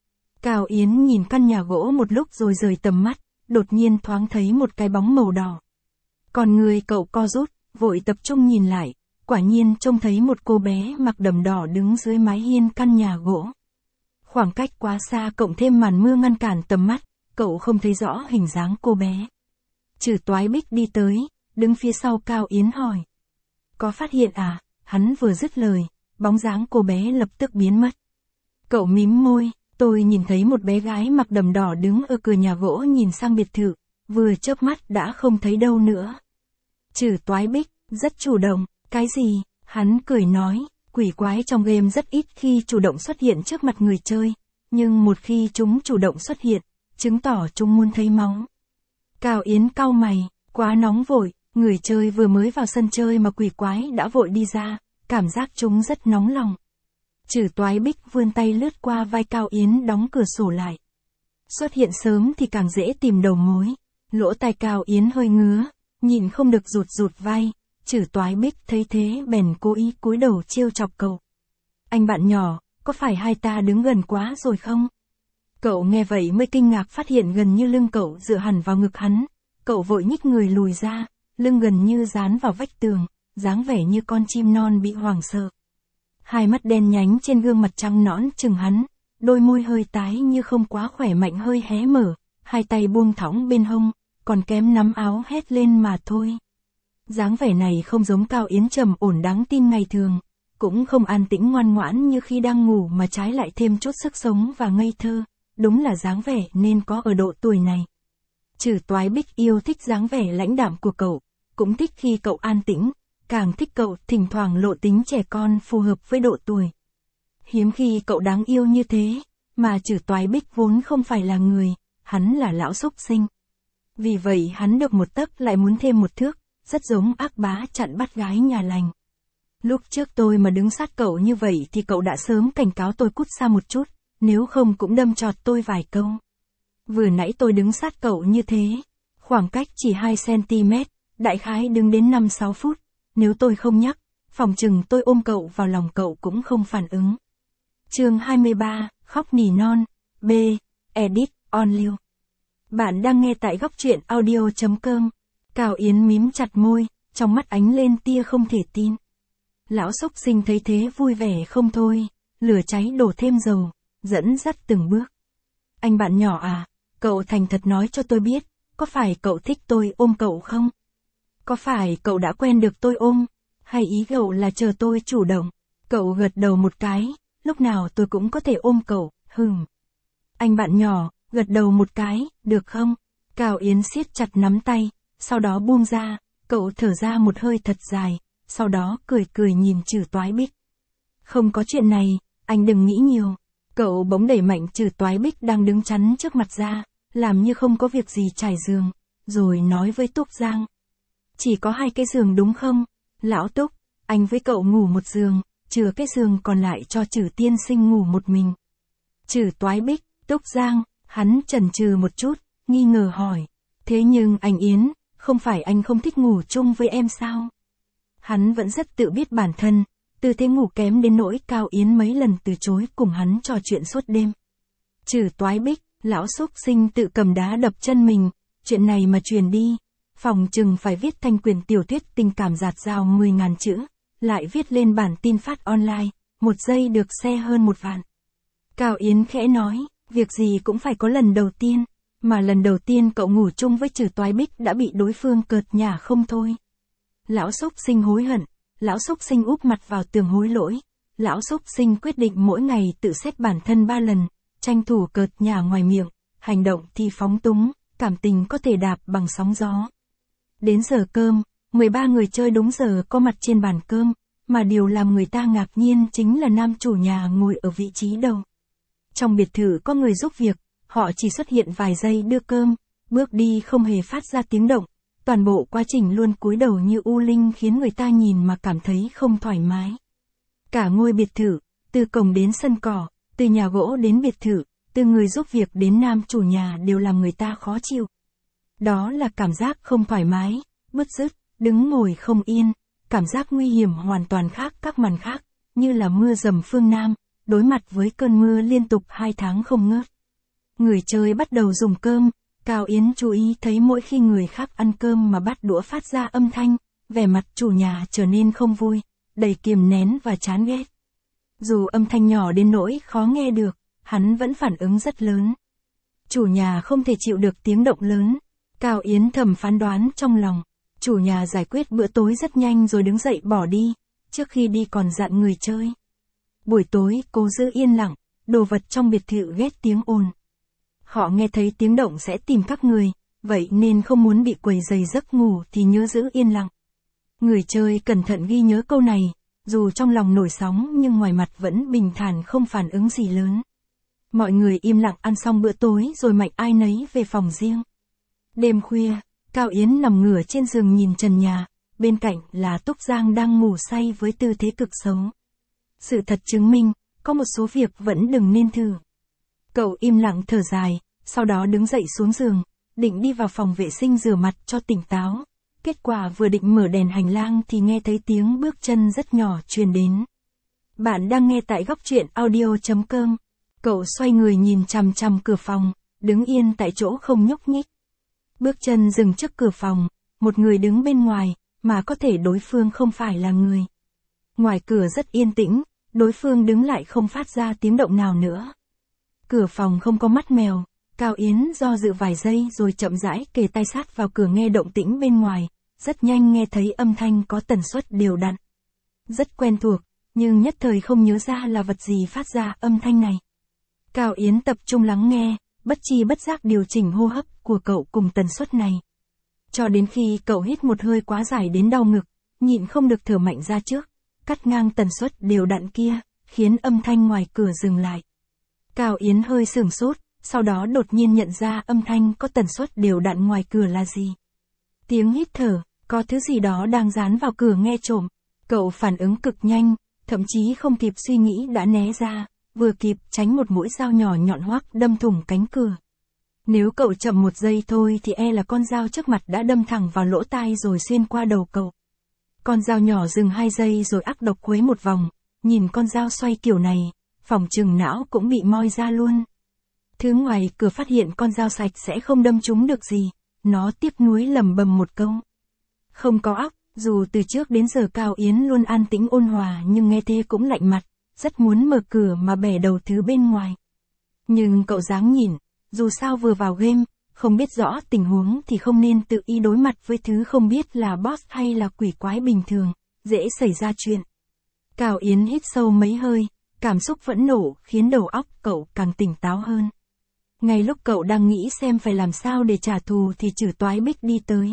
Cao Yến nhìn căn nhà gỗ một lúc rồi rời tầm mắt, đột nhiên thoáng thấy một cái bóng màu đỏ. Còn người cậu co rút, vội tập trung nhìn lại, quả nhiên trông thấy một cô bé mặc đầm đỏ đứng dưới mái hiên căn nhà gỗ. Khoảng cách quá xa cộng thêm màn mưa ngăn cản tầm mắt, cậu không thấy rõ hình dáng cô bé. Trừ Toái Bích đi tới, đứng phía sau Cao Yến hỏi. Có phát hiện à? Hắn vừa dứt lời, bóng dáng cô bé lập tức biến mất. Cậu mím môi, tôi nhìn thấy một bé gái mặc đầm đỏ đứng ở cửa nhà gỗ nhìn sang biệt thự, vừa chớp mắt đã không thấy đâu nữa. Trừ Toái Bích, rất chủ động, cái gì? Hắn cười nói, quỷ quái trong game rất ít khi chủ động xuất hiện trước mặt người chơi, nhưng một khi chúng chủ động xuất hiện, chứng tỏ chúng muốn thấy máu. Cao Yến cau mày, quá nóng vội, người chơi vừa mới vào sân chơi mà quỷ quái đã vội đi ra, cảm giác chúng rất nóng lòng. Trừ Toái Bích vươn tay lướt qua vai Cao Yến đóng cửa sổ lại. Xuất hiện sớm thì càng dễ tìm đầu mối. Lỗ tai Cao Yến hơi ngứa, nhìn không được rụt rụt vai. Trừ Toái Bích thấy thế bèn cố ý cúi đầu trêu chọc cậu. Anh bạn nhỏ, có phải hai ta đứng gần quá rồi không? Cậu nghe vậy mới kinh ngạc phát hiện gần như lưng cậu dựa hẳn vào ngực hắn. Cậu vội nhích người lùi ra, lưng gần như dán vào vách tường, dáng vẻ như con chim non bị hoảng sợ. Hai mắt đen nhánh trên gương mặt trắng nõn chừng hắn, đôi môi hơi tái như không quá khỏe mạnh hơi hé mở, hai tay buông thõng bên hông, còn kém nắm áo hét lên mà thôi. Dáng vẻ này không giống Cao Yến trầm ổn đáng tin ngày thường, cũng không an tĩnh ngoan ngoãn như khi đang ngủ mà trái lại thêm chút sức sống và ngây thơ, đúng là dáng vẻ nên có ở độ tuổi này. Trừ Toái Bích yêu thích dáng vẻ lãnh đạm của cậu, cũng thích khi cậu an tĩnh, càng thích cậu thỉnh thoảng lộ tính trẻ con phù hợp với độ tuổi. Hiếm khi cậu đáng yêu như thế, mà Trừ Toái Bích vốn không phải là người, hắn là lão xúc sinh. Vì vậy hắn được một tấc lại muốn thêm một thước, rất giống ác bá chặn bắt gái nhà lành. Lúc trước tôi mà đứng sát cậu như vậy thì cậu đã sớm cảnh cáo tôi cút xa một chút, nếu không cũng đâm chọt tôi vài câu. Vừa nãy tôi đứng sát cậu như thế, khoảng cách chỉ 2cm, đại khái đứng đến 5-6 phút, nếu tôi không nhắc, phòng chừng tôi ôm cậu vào lòng cậu cũng không phản ứng. Chương 23, khóc nỉ non, B, Edit, on lưu. Bạn đang nghe tại góc truyện audio.com. Cao Yến mím chặt môi, trong mắt ánh lên tia không thể tin. Lão xúc sinh thấy thế vui vẻ không thôi, lửa cháy đổ thêm dầu, dẫn dắt từng bước. Anh bạn nhỏ à, cậu thành thật nói cho tôi biết, có phải cậu thích tôi ôm cậu không? Có phải cậu đã quen được tôi ôm, hay ý cậu là chờ tôi chủ động? Cậu gật đầu một cái, lúc nào tôi cũng có thể ôm cậu, Anh bạn nhỏ, gật đầu một cái, được không? Cao Yến siết chặt nắm tay, sau đó buông ra, cậu thở ra một hơi thật dài, sau đó cười cười nhìn Trừ Toái Bích. Không có chuyện này, anh đừng nghĩ nhiều. Cậu bỗng đẩy mạnh Trừ Toái Bích đang đứng chắn trước mặt ra, làm như không có việc gì trải giường, rồi nói với Túc Giang. Chỉ có 2 cái giường đúng không? Lão Túc, anh với cậu ngủ một giường, chừa cái giường còn lại cho Trừ tiên sinh ngủ một mình. Trừ Toái Bích, Túc Giang, hắn chần chừ một chút, nghi ngờ hỏi. Thế nhưng anh Yến, không phải anh không thích ngủ chung với em sao? Hắn vẫn rất tự biết bản thân, tư thế ngủ kém đến nỗi Cao Yến mấy lần từ chối cùng hắn trò chuyện suốt đêm. Trừ Toái Bích, lão xúc sinh tự cầm đá đập chân mình, chuyện này mà truyền đi, phòng chừng phải viết thành quyển tiểu thuyết tình cảm dạt dào 10.000 chữ, lại viết lên bản tin phát online, 1 giây được share hơn 1 vạn. Cao Yến khẽ nói, việc gì cũng phải có lần đầu tiên, mà lần đầu tiên cậu ngủ chung với Trừ Toái Bích đã bị đối phương cợt nhả không thôi. Lão xúc sinh hối hận, lão xúc sinh úp mặt vào tường hối lỗi, lão xúc sinh quyết định mỗi ngày tự xét bản thân 3 lần, tranh thủ cợt nhả ngoài miệng, hành động thì phóng túng, cảm tình có thể đạp bằng sóng gió. Đến giờ cơm, 13 người chơi đúng giờ có mặt trên bàn cơm, mà điều làm người ta ngạc nhiên chính là nam chủ nhà ngồi ở vị trí đầu. Trong biệt thự có người giúp việc, họ chỉ xuất hiện vài giây đưa cơm, bước đi không hề phát ra tiếng động, toàn bộ quá trình luôn cúi đầu như u linh khiến người ta nhìn mà cảm thấy không thoải mái. Cả ngôi biệt thự, từ cổng đến sân cỏ, từ nhà gỗ đến biệt thự, từ người giúp việc đến nam chủ nhà đều làm người ta khó chịu. Đó là cảm giác không thoải mái, bứt rứt, đứng ngồi không yên, cảm giác nguy hiểm hoàn toàn khác các màn khác, như là mưa dầm phương Nam, đối mặt với cơn mưa liên tục 2 tháng không ngớt. Người chơi bắt đầu dùng cơm, Cao Yến chú ý thấy mỗi khi người khác ăn cơm mà bát đũa phát ra âm thanh, vẻ mặt chủ nhà trở nên không vui, đầy kiềm nén và chán ghét. Dù âm thanh nhỏ đến nỗi khó nghe được, hắn vẫn phản ứng rất lớn. Chủ nhà không thể chịu được tiếng động lớn. Cao Yến thầm phán đoán trong lòng. Chủ nhà giải quyết bữa tối rất nhanh rồi đứng dậy bỏ đi, trước khi đi còn dặn người chơi. Buổi tối cố giữ yên lặng, đồ vật trong biệt thự ghét tiếng ồn. Họ nghe thấy tiếng động sẽ tìm các người, vậy nên không muốn bị quấy rầy giấc ngủ thì nhớ giữ yên lặng. Người chơi cẩn thận ghi nhớ câu này, dù trong lòng nổi sóng nhưng ngoài mặt vẫn bình thản không phản ứng gì lớn. Mọi người im lặng ăn xong bữa tối rồi mạnh ai nấy về phòng riêng. Đêm khuya, Cao Yến nằm ngửa trên giường nhìn trần nhà, bên cạnh là Túc Giang đang ngủ say với tư thế cực xấu. Sự thật chứng minh, có một số việc vẫn đừng nên thử. Cậu im lặng thở dài, sau đó đứng dậy xuống giường, định đi vào phòng vệ sinh rửa mặt cho tỉnh táo. Kết quả vừa định mở đèn hành lang thì nghe thấy tiếng bước chân rất nhỏ truyền đến. Bạn đang nghe tại góc truyện audio.com. Cậu xoay người nhìn chằm chằm cửa phòng, đứng yên tại chỗ không nhúc nhích. Bước chân dừng trước cửa phòng, một người đứng bên ngoài, mà có thể đối phương không phải là người. Ngoài cửa rất yên tĩnh, đối phương đứng lại không phát ra tiếng động nào nữa. Cửa phòng không có mắt mèo, Cao Yến do dự vài giây rồi chậm rãi kề tai sát vào cửa nghe động tĩnh bên ngoài, rất nhanh nghe thấy âm thanh có tần suất đều đặn. Rất quen thuộc, nhưng nhất thời không nhớ ra là vật gì phát ra âm thanh này. Cao Yến tập trung lắng nghe, bất chi bất giác điều chỉnh hô hấp của cậu cùng tần suất này. Cho đến khi cậu hít một hơi quá dài đến đau ngực, nhịn không được thở mạnh ra trước, cắt ngang tần suất đều đặn kia, khiến âm thanh ngoài cửa dừng lại. Cao Yến hơi sửng sốt, sau đó đột nhiên nhận ra âm thanh có tần suất đều đặn ngoài cửa là gì. Tiếng hít thở, có thứ gì đó đang dán vào cửa nghe trộm. Cậu phản ứng cực nhanh, thậm chí không kịp suy nghĩ đã né ra, vừa kịp tránh một mũi dao nhỏ nhọn hoắc đâm thủng cánh cửa. Nếu cậu chậm một giây thôi thì là con dao trước mặt đã đâm thẳng vào lỗ tai rồi xuyên qua đầu cậu. Con dao nhỏ dừng 2 giây rồi ác độc quấy một vòng, nhìn con dao xoay kiểu này, phỏng chừng não cũng bị moi ra luôn. Thứ ngoài cửa phát hiện con dao sạch sẽ không đâm trúng được gì, nó tiếc nuối lẩm bẩm một câu. Không có óc, dù từ trước đến giờ Cao Yến luôn an tĩnh ôn hòa nhưng nghe thế cũng lạnh mặt, rất muốn mở cửa mà bẻ đầu thứ bên ngoài. Nhưng cậu dáng nhìn, dù sao vừa vào game, không biết rõ tình huống thì không nên tự ý đối mặt với thứ không biết là boss hay là quỷ quái bình thường, dễ xảy ra chuyện. Cao Yến hít sâu mấy hơi, cảm xúc phẫn nộ khiến đầu óc cậu càng tỉnh táo hơn. Ngay lúc cậu đang nghĩ xem phải làm sao để trả thù thì Trử Toái Bích đi tới.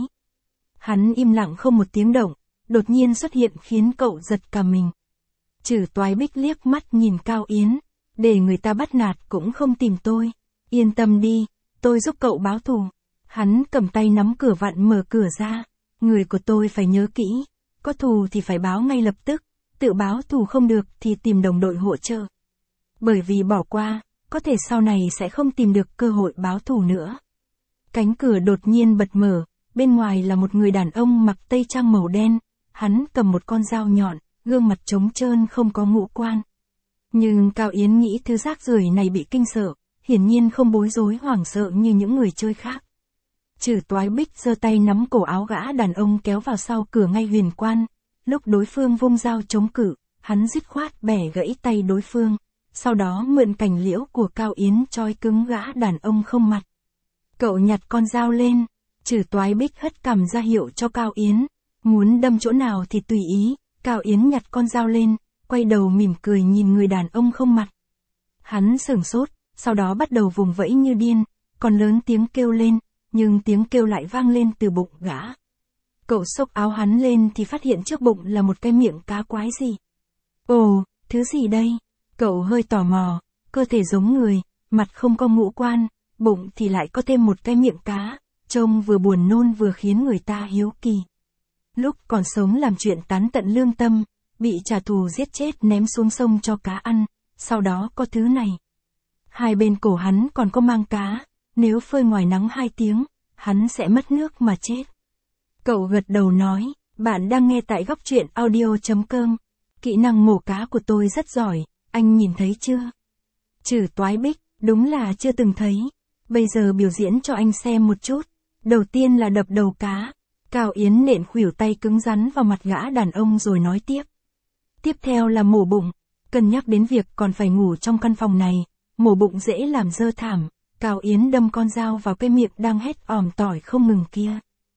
Hắn im lặng không một tiếng động, đột nhiên xuất hiện khiến cậu giật cả mình. Trử Toái Bích liếc mắt nhìn Cao Yến, để người ta bắt nạt cũng không tìm tôi. Yên tâm đi, tôi giúp cậu báo thù. Hắn cầm tay nắm cửa vặn mở cửa ra. Người của tôi phải nhớ kỹ, có thù thì phải báo ngay lập tức, tự báo thù không được thì tìm đồng đội hỗ trợ. Bởi vì bỏ qua, có thể sau này sẽ không tìm được cơ hội báo thù nữa. Cánh cửa đột nhiên bật mở, bên ngoài là một người đàn ông mặc tây trang màu đen, hắn cầm một con dao nhọn, gương mặt trống trơn không có ngũ quan. Nhưng Cao Yến nghĩ thứ rác rưởi này bị kinh sợ, hiển nhiên không bối rối hoảng sợ như những người chơi khác. Trử Toái Bích giơ tay nắm cổ áo gã đàn ông kéo vào sau cửa ngay huyền quan, lúc đối phương vung dao chống cự, hắn dứt khoát bẻ gãy tay đối phương, sau đó mượn cành liễu của Cao Yến trói cứng gã đàn ông không mặt. Cậu nhặt con dao lên, Trử Toái Bích hất cằm ra hiệu cho Cao Yến, muốn đâm chỗ nào thì tùy ý. Cao Yến nhặt con dao lên, quay đầu mỉm cười nhìn người đàn ông không mặt. Hắn sửng sốt, sau đó bắt đầu vùng vẫy như điên, còn lớn tiếng kêu lên, nhưng tiếng kêu lại vang lên từ bụng gã. Cậu xốc áo hắn lên thì phát hiện trước bụng là một cái miệng cá quái gì. Ồ, thứ gì đây? Cậu hơi tò mò, cơ thể giống người, mặt không có ngũ quan, bụng thì lại có thêm một cái miệng cá, trông vừa buồn nôn vừa khiến người ta hiếu kỳ. Lúc còn sống làm chuyện tán tận lương tâm, bị trả thù giết chết ném xuống sông cho cá ăn, sau đó có thứ này. Hai bên cổ hắn còn có mang cá, nếu phơi ngoài nắng 2 tiếng, hắn sẽ mất nước mà chết. Cậu gật đầu nói, bạn đang nghe tại góc truyện audio.com. Kỹ năng mổ cá của tôi rất giỏi, anh nhìn thấy chưa? Trử Toái Bích, Đúng là chưa từng thấy. Bây giờ biểu diễn cho anh xem một chút. Đầu tiên là đập đầu cá. Cao Yến nện khuỷu tay cứng rắn vào mặt gã đàn ông rồi nói tiếp. Tiếp theo là mổ bụng. Cân nhắc đến việc còn phải ngủ trong căn phòng này, mổ bụng dễ làm dơ thảm. Cao Yến đâm con dao vào cái miệng đang hét ỏm tỏi không ngừng kia.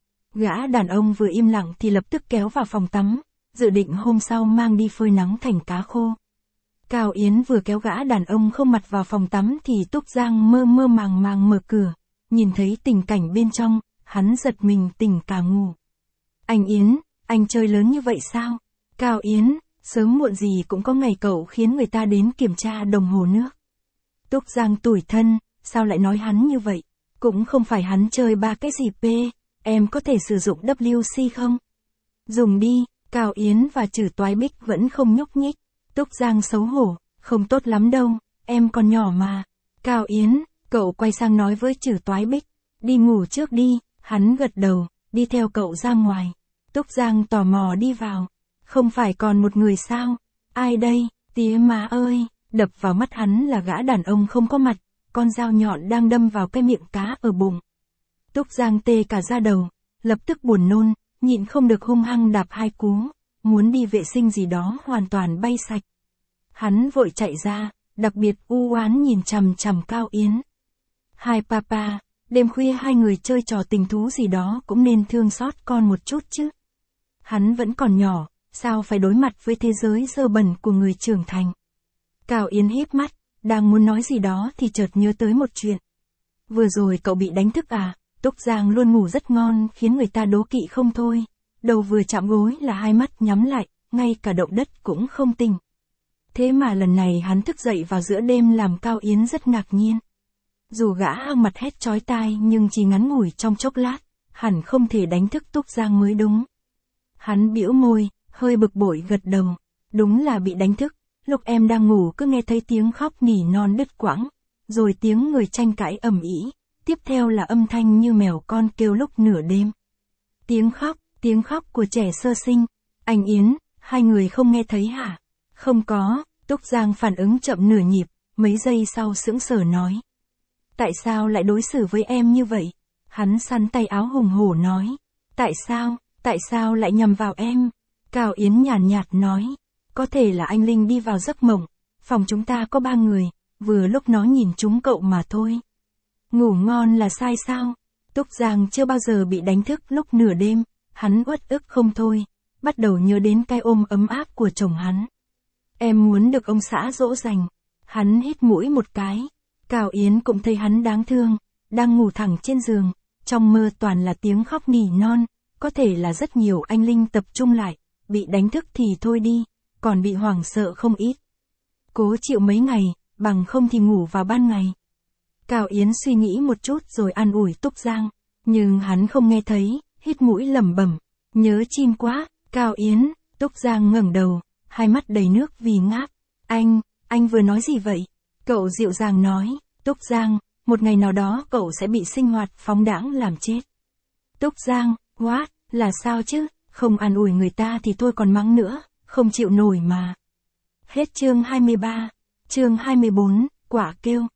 Gã đàn ông vừa im lặng thì lập tức kéo vào phòng tắm, dự định hôm sau mang đi phơi nắng thành cá khô. Cao Yến vừa kéo gã đàn ông không mặt vào phòng tắm thì Túc Giang mơ mơ màng màng mở cửa, nhìn thấy tình cảnh bên trong, hắn giật mình tỉnh cả ngủ. Anh Yến, anh chơi lớn như vậy sao? Cao Yến, sớm muộn gì cũng có ngày cậu khiến người ta đến kiểm tra đồng hồ nước. Túc Giang tủi thân, sao lại nói hắn như vậy? Cũng không phải hắn chơi ba cái gì p, em có thể sử dụng WC không? Dùng đi, Cao Yến và Trử Toái Bích vẫn không nhúc nhích. Túc Giang xấu hổ, không tốt lắm đâu, em còn nhỏ mà. Cao Yến, cậu quay sang nói với Trử Toái Bích, đi ngủ trước đi, hắn gật đầu, đi theo cậu ra ngoài. Túc Giang tò mò đi vào, không phải còn một người sao? Ai đây, tía má ơi, đập vào mắt hắn là gã đàn ông không có mặt, con dao nhọn đang đâm vào cái miệng cá ở bụng. Túc Giang tê cả da đầu, lập tức buồn nôn, nhịn không được hung hăng đạp hai cú, muốn đi vệ sinh gì đó hoàn toàn bay sạch. Hắn vội chạy ra, đặc biệt u oán nhìn chằm chằm Cao Yến. Hai papa, đêm khuya hai người chơi trò tình thú gì đó cũng nên thương xót con một chút chứ. Hắn vẫn còn nhỏ, sao phải đối mặt với thế giới dơ bẩn của người trưởng thành. Cao Yến híp mắt, đang muốn nói gì đó thì chợt nhớ tới một chuyện. Vừa rồi cậu bị đánh thức à? Túc Giang luôn ngủ rất ngon khiến người ta đố kỵ không thôi. Đầu vừa chạm gối là hai mắt nhắm lại, ngay cả động đất cũng không tỉnh. Thế mà lần này hắn thức dậy vào giữa đêm làm Cao Yến rất ngạc nhiên. Dù gã hăng mặt hét chói tai nhưng chỉ ngắn ngủi trong chốc lát, hẳn không thể đánh thức Túc Giang mới đúng. Hắn bĩu môi, hơi bực bội gật đầu. Đúng là bị đánh thức, lúc em đang ngủ cứ nghe thấy tiếng khóc nỉ non đứt quãng, rồi tiếng người tranh cãi ầm ĩ, tiếp theo là âm thanh như mèo con kêu lúc nửa đêm. Tiếng khóc của trẻ sơ sinh. Anh Yến, hai người không nghe thấy hả? Không có, Túc Giang phản ứng chậm nửa nhịp, mấy giây sau sững sờ nói. Tại sao lại đối xử với em như vậy? Hắn sắn tay áo hùng hổ nói. Tại sao lại nhầm vào em? Cao Yến nhàn nhạt nói. Có thể là anh Linh đi vào giấc mộng, phòng chúng ta có 3 người, vừa lúc nó nhìn trúng cậu mà thôi. Ngủ ngon là sai sao? Túc Giang chưa bao giờ bị đánh thức lúc nửa đêm, hắn uất ức không thôi, bắt đầu nhớ đến cái ôm ấm áp của chồng hắn. Em muốn được ông xã dỗ dành. Hắn hít mũi một cái. Cao Yến cũng thấy hắn đáng thương, đang ngủ thẳng trên giường, trong mơ toàn là tiếng khóc nỉ non, có thể là rất nhiều anh Linh tập trung lại, bị đánh thức thì thôi đi, còn bị hoảng sợ không ít. Cố chịu mấy ngày, bằng không thì ngủ vào ban ngày. Cao Yến suy nghĩ một chút rồi an ủi Túc Giang, nhưng hắn không nghe thấy, hít mũi lẩm bẩm, nhớ chim quá. Cao Yến, Túc Giang ngẩng đầu, hai mắt đầy nước vì ngáp. Anh vừa nói gì vậy? Cậu dịu dàng nói, Túc Giang, một ngày nào đó cậu sẽ bị sinh hoạt phóng đãng làm chết. Túc Giang, what, là sao chứ, không an ủi người ta thì thôi còn mắng nữa, không chịu nổi mà. Hết chương 23, chương 24, quả kêu.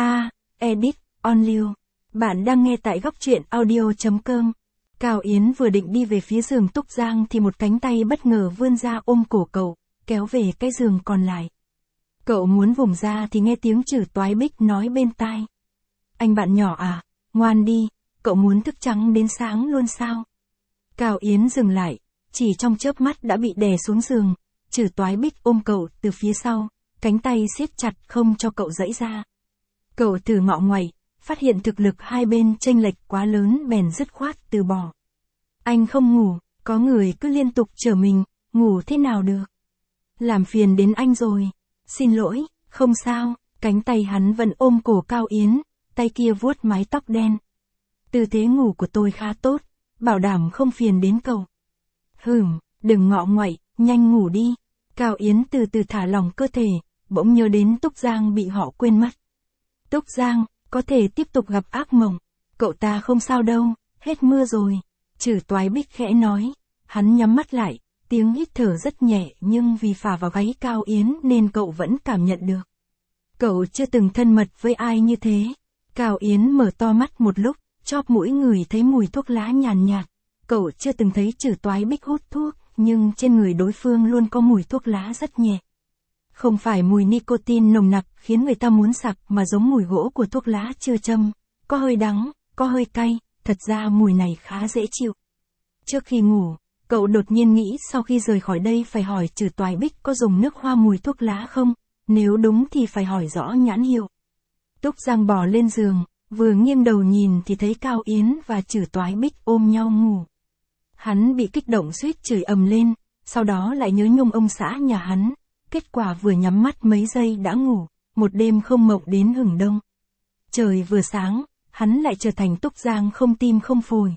Edit, on lưu. Bạn đang nghe tại góc truyện audio.com. Cao Yến vừa định đi về phía giường Túc Giang thì một cánh tay bất ngờ vươn ra ôm cổ cậu, kéo về cái giường còn lại. Cậu muốn vùng ra thì nghe tiếng Trử Toái Bích nói bên tai. Anh bạn nhỏ à, ngoan đi, cậu muốn thức trắng đến sáng luôn sao? Cao Yến dừng lại, chỉ trong chớp mắt đã bị đè xuống giường, Trử Toái Bích ôm cậu từ phía sau, cánh tay siết chặt không cho cậu giãy ra. Cậu thử ngọ nguậy, phát hiện thực lực hai bên chênh lệch quá lớn bèn dứt khoát từ bỏ. Anh không ngủ, có người cứ liên tục chở mình, ngủ thế nào được? Làm phiền đến anh rồi. Xin lỗi, không sao, cánh tay hắn vẫn ôm cổ Cao Yến, tay kia vuốt mái tóc đen. Tư thế ngủ của tôi khá tốt, bảo đảm không phiền đến cậu. Đừng ngọ nguậy, nhanh ngủ đi. Cao Yến từ từ thả lỏng cơ thể, bỗng nhớ đến Túc Giang bị họ quên mất. Túc Giang, có thể tiếp tục gặp ác mộng. Cậu ta không sao đâu, hết mưa rồi. Trử Toái Bích khẽ nói. Hắn nhắm mắt lại, tiếng hít thở rất nhẹ nhưng vì phả vào gáy Cao Yến nên cậu vẫn cảm nhận được. Cậu chưa từng thân mật với ai như thế. Cao Yến mở to mắt một lúc, chóp mũi ngửi thấy mùi thuốc lá nhàn nhạt. Cậu chưa từng thấy Trử Toái Bích hút thuốc, nhưng trên người đối phương luôn có mùi thuốc lá rất nhẹ. Không phải mùi nicotine nồng nặc khiến người ta muốn sặc mà giống mùi gỗ của thuốc lá chưa châm. Có hơi đắng, có hơi cay, thật ra mùi này khá dễ chịu. Trước khi ngủ, cậu đột nhiên nghĩ sau khi rời khỏi đây phải hỏi Trử Toái Bích có dùng nước hoa mùi thuốc lá không, nếu đúng thì phải hỏi rõ nhãn hiệu. Túc Giang bò lên giường, vừa nghiêng đầu nhìn thì thấy Cao Yến và Trử Toái Bích ôm nhau ngủ. Hắn bị kích động suýt chửi ầm lên, sau đó lại nhớ nhung ông xã nhà hắn, kết quả vừa nhắm mắt mấy giây đã ngủ, một đêm không mộng đến hửng đông. Trời vừa sáng, hắn lại trở thành Túc Giang không tim không phổi.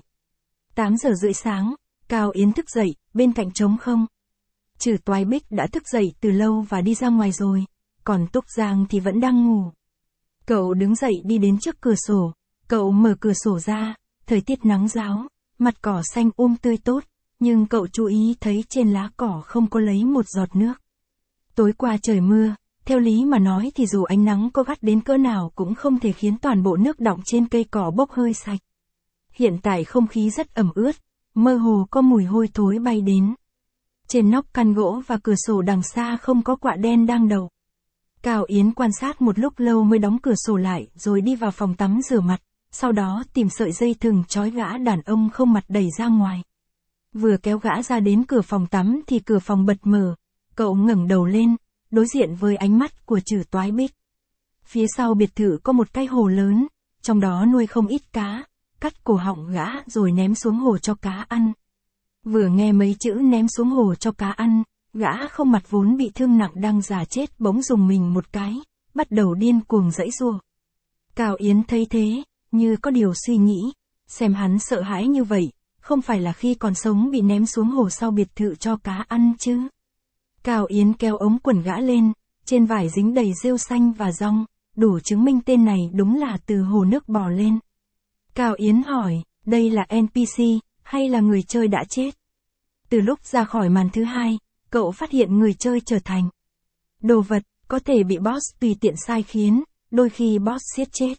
8 giờ rưỡi sáng, Cao Yến thức dậy, bên cạnh trống không. Trử Toái Bích đã thức dậy từ lâu và đi ra ngoài rồi, còn Túc Giang thì vẫn đang ngủ. Cậu đứng dậy đi đến trước cửa sổ, cậu mở cửa sổ ra, thời tiết nắng ráo, mặt cỏ xanh tươi tốt, nhưng cậu chú ý thấy trên lá cỏ không có lấy một giọt nước. Tối qua trời mưa, theo lý mà nói thì dù ánh nắng có gắt đến cỡ nào cũng không thể khiến toàn bộ nước đọng trên cây cỏ bốc hơi sạch. Hiện tại không khí rất ẩm ướt, mơ hồ có mùi hôi thối bay đến. Trên nóc căn gỗ và cửa sổ đằng xa không có quạ đen đang đậu. Cao Yến quan sát một lúc lâu mới đóng cửa sổ lại rồi đi vào phòng tắm rửa mặt, sau đó tìm sợi dây thừng trói gã đàn ông không mặt đẩy ra ngoài. Vừa kéo gã ra đến cửa phòng tắm thì cửa phòng bật mở, cậu ngẩng đầu lên, đối diện với ánh mắt của Trử Toái Bích. Phía sau biệt thự có một cái hồ lớn, trong đó nuôi không ít cá, cắt cổ họng gã rồi ném xuống hồ cho cá ăn. Vừa nghe mấy chữ ném xuống hồ cho cá ăn, gã không mặt vốn bị thương nặng đang giả chết bỗng dùng mình một cái, bắt đầu điên cuồng giãy giụa. Cao Yến thấy thế, như có điều suy nghĩ, xem hắn sợ hãi như vậy, không phải là khi còn sống bị ném xuống hồ sau biệt thự cho cá ăn chứ. Cao Yến kéo ống quần gã lên, trên vải dính đầy rêu xanh và dong, đủ chứng minh tên này đúng là từ hồ nước bò lên. Cao Yến hỏi, đây là NPC, hay là người chơi đã chết? Từ lúc ra khỏi màn thứ hai, cậu phát hiện người chơi trở thành đồ vật, có thể bị boss tùy tiện sai khiến, đôi khi boss giết chết.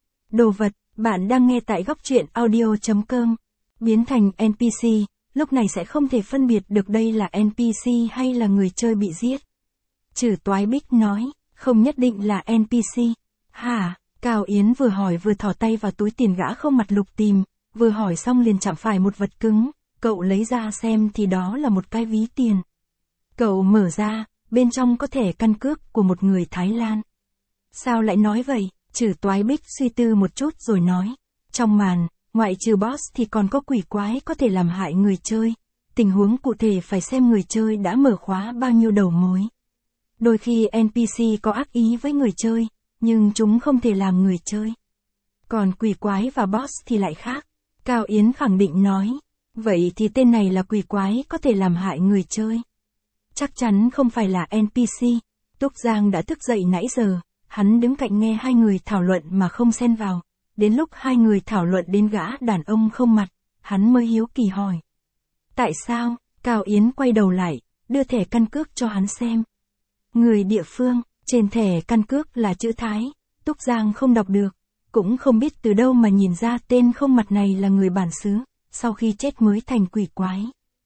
Đồ vật, bạn đang nghe tại góc truyện audio.com. Biến thành NPC, lúc này sẽ không thể phân biệt được đây là NPC hay là người chơi bị giết. Trử Toái Bích nói, không nhất định là NPC. Hả? Cao Yến vừa hỏi vừa thò tay vào túi tiền gã không mặt lục tìm, vừa hỏi xong liền chạm phải một vật cứng, cậu lấy ra xem thì đó là một cái ví tiền. Cậu mở ra, bên trong có thẻ căn cước của một người Thái Lan. Sao lại nói vậy? Trử Toái Bích suy tư một chút rồi nói, trong màn, ngoại trừ boss thì còn có quỷ quái có thể làm hại người chơi. Tình huống cụ thể phải xem người chơi đã mở khóa bao nhiêu đầu mối. Đôi khi NPC có ác ý với người chơi, nhưng chúng không thể làm người chơi. Còn quỷ quái và boss thì lại khác. Cao Yến khẳng định nói, vậy thì tên này là quỷ quái có thể làm hại người chơi. Chắc chắn không phải là NPC. Túc Giang đã thức dậy nãy giờ, hắn đứng cạnh nghe hai người thảo luận mà không xen vào. Đến lúc hai người thảo luận đến gã đàn ông không mặt, hắn mới hiếu kỳ hỏi. Tại sao? Cao Yến quay đầu lại, đưa thẻ căn cước cho hắn xem. Người địa phương, trên thẻ căn cước là chữ Thái, Túc Giang không đọc được, cũng không biết từ đâu mà nhìn ra tên không mặt này là người bản xứ, sau khi chết mới thành quỷ quái.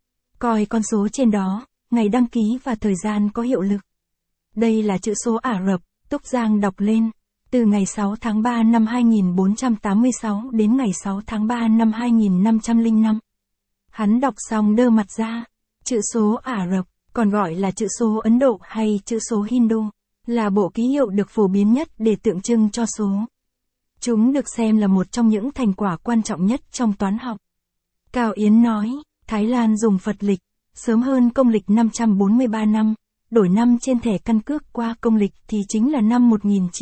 Coi con số trên đó, ngày đăng ký và thời gian có hiệu lực. Đây là chữ số Ả Rập, Túc Giang đọc lên. Từ ngày 6 tháng 3 năm 2486 đến ngày 6 tháng 3 năm 2505. Hắn đọc xong đơ mặt ra. Chữ số Ả Rập, còn gọi là chữ số Ấn Độ hay chữ số Hindu, là bộ ký hiệu được phổ biến nhất để tượng trưng cho số. Chúng được xem là một trong những thành quả quan trọng nhất trong toán học. Cao Yến nói, Thái Lan dùng Phật lịch, sớm hơn công lịch 543 năm. Đổi năm trên thẻ căn cước qua công lịch thì chính là năm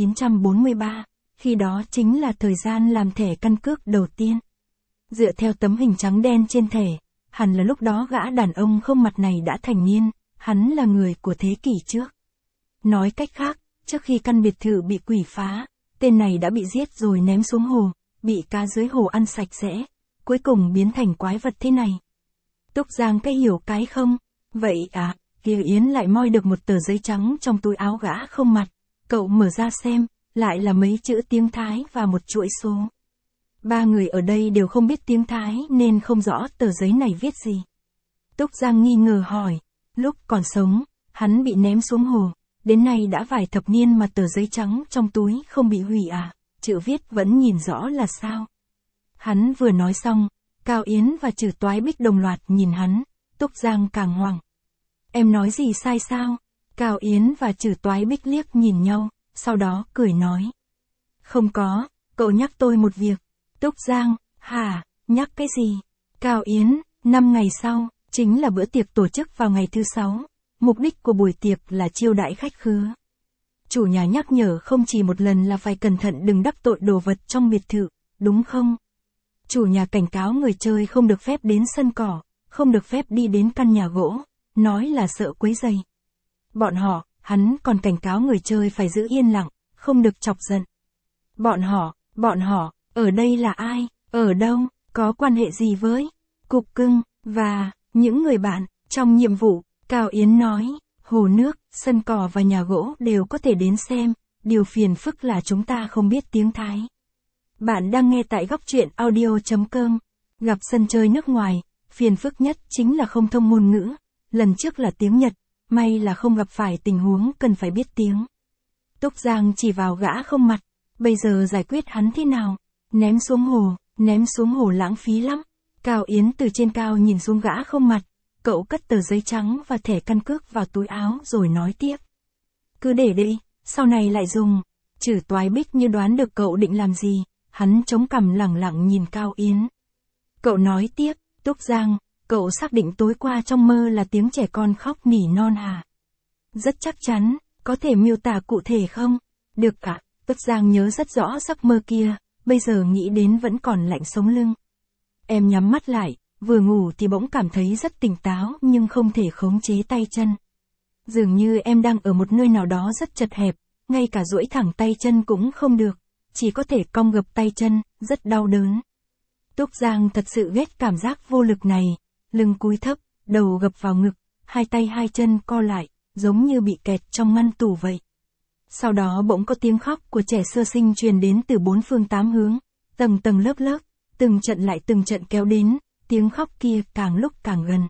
1943, khi đó chính là thời gian làm thẻ căn cước đầu tiên. Dựa theo tấm hình trắng đen trên thẻ, hẳn là lúc đó gã đàn ông không mặt này đã thành niên, hắn là người của thế kỷ trước. Nói cách khác, trước khi căn biệt thự bị quỷ phá, tên này đã bị giết rồi ném xuống hồ, bị cá dưới hồ ăn sạch sẽ, cuối cùng biến thành quái vật thế này. Túc Giang cái hiểu cái không? Vậy à? Kia Yến lại moi được một tờ giấy trắng trong túi áo gã không mặt, Cậu mở ra xem, lại là mấy chữ tiếng Thái và một chuỗi số. Ba người ở đây đều không biết tiếng Thái nên không rõ tờ giấy này viết gì. Túc Giang nghi ngờ hỏi, lúc còn sống, hắn bị ném xuống hồ, đến nay đã vài thập niên mà tờ giấy trắng trong túi không bị hủy à, chữ viết vẫn nhìn rõ là sao? Hắn vừa nói xong, Cao Yến và Trử Toái Bích đồng loạt nhìn hắn, Túc Giang càng hoảng. Em nói gì sai sao? Cao Yến và Trử Toái Bích liếc nhìn nhau, sau đó cười nói. Không có, cậu nhắc tôi một việc. Túc Giang, hả, nhắc cái gì? Cao Yến, 5 ngày sau, chính là bữa tiệc tổ chức vào ngày thứ 6. Mục đích của buổi tiệc là chiêu đãi khách khứa. Chủ nhà nhắc nhở không chỉ một lần là phải cẩn thận đừng đắc tội đồ vật trong biệt thự, đúng không? Chủ nhà cảnh cáo người chơi không được phép đến sân cỏ, không được phép đi đến căn nhà gỗ, nói là sợ quấy rầy. Hắn còn cảnh cáo người chơi phải giữ yên lặng, không được chọc giận. Bọn họ, ở đây là ai, ở đâu, có quan hệ gì với Cục Cưng, và những người bạn, trong nhiệm vụ, Cao Yến nói, hồ nước, sân cỏ và nhà gỗ đều có thể đến xem, điều phiền phức là chúng ta không biết tiếng Thái. Bạn đang nghe tại góc truyện audio.com, gặp sân chơi nước ngoài, phiền phức nhất chính là không thông ngôn ngữ, lần trước là tiếng Nhật, may là không gặp phải tình huống cần phải biết tiếng. Túc Giang chỉ vào gã không mặt, bây giờ giải quyết hắn thế nào? Ném xuống hồ lãng phí lắm. Cao Yến từ trên cao nhìn xuống gã không mặt, cậu cất tờ giấy trắng và thẻ căn cước vào túi áo rồi nói tiếp. Cứ để đi, sau này lại dùng. Trử Toái Bích như đoán được cậu định làm gì, hắn chống cằm lẳng lặng nhìn Cao Yến. Cậu nói tiếp, Túc Giang, cậu xác định tối qua trong mơ là tiếng trẻ con khóc nỉ non hả? Rất chắc chắn, có thể miêu tả cụ thể không? Được cả, Túc Giang nhớ rất rõ giấc mơ kia, bây giờ nghĩ đến vẫn còn lạnh sống lưng. Em nhắm mắt lại, vừa ngủ thì bỗng cảm thấy rất tỉnh táo nhưng không thể khống chế tay chân. Dường như em đang ở một nơi nào đó rất chật hẹp, ngay cả duỗi thẳng tay chân cũng không được, chỉ có thể cong gập tay chân, rất đau đớn. Túc Giang thật sự ghét cảm giác vô lực này, lưng cúi thấp, đầu gập vào ngực, hai tay hai chân co lại, giống như bị kẹt trong ngăn tủ vậy. Sau đó bỗng có tiếng khóc của trẻ sơ sinh truyền đến từ 4 phương 8 hướng, tầng tầng lớp lớp, từng trận lại từng trận kéo đến, tiếng khóc kia càng lúc càng gần.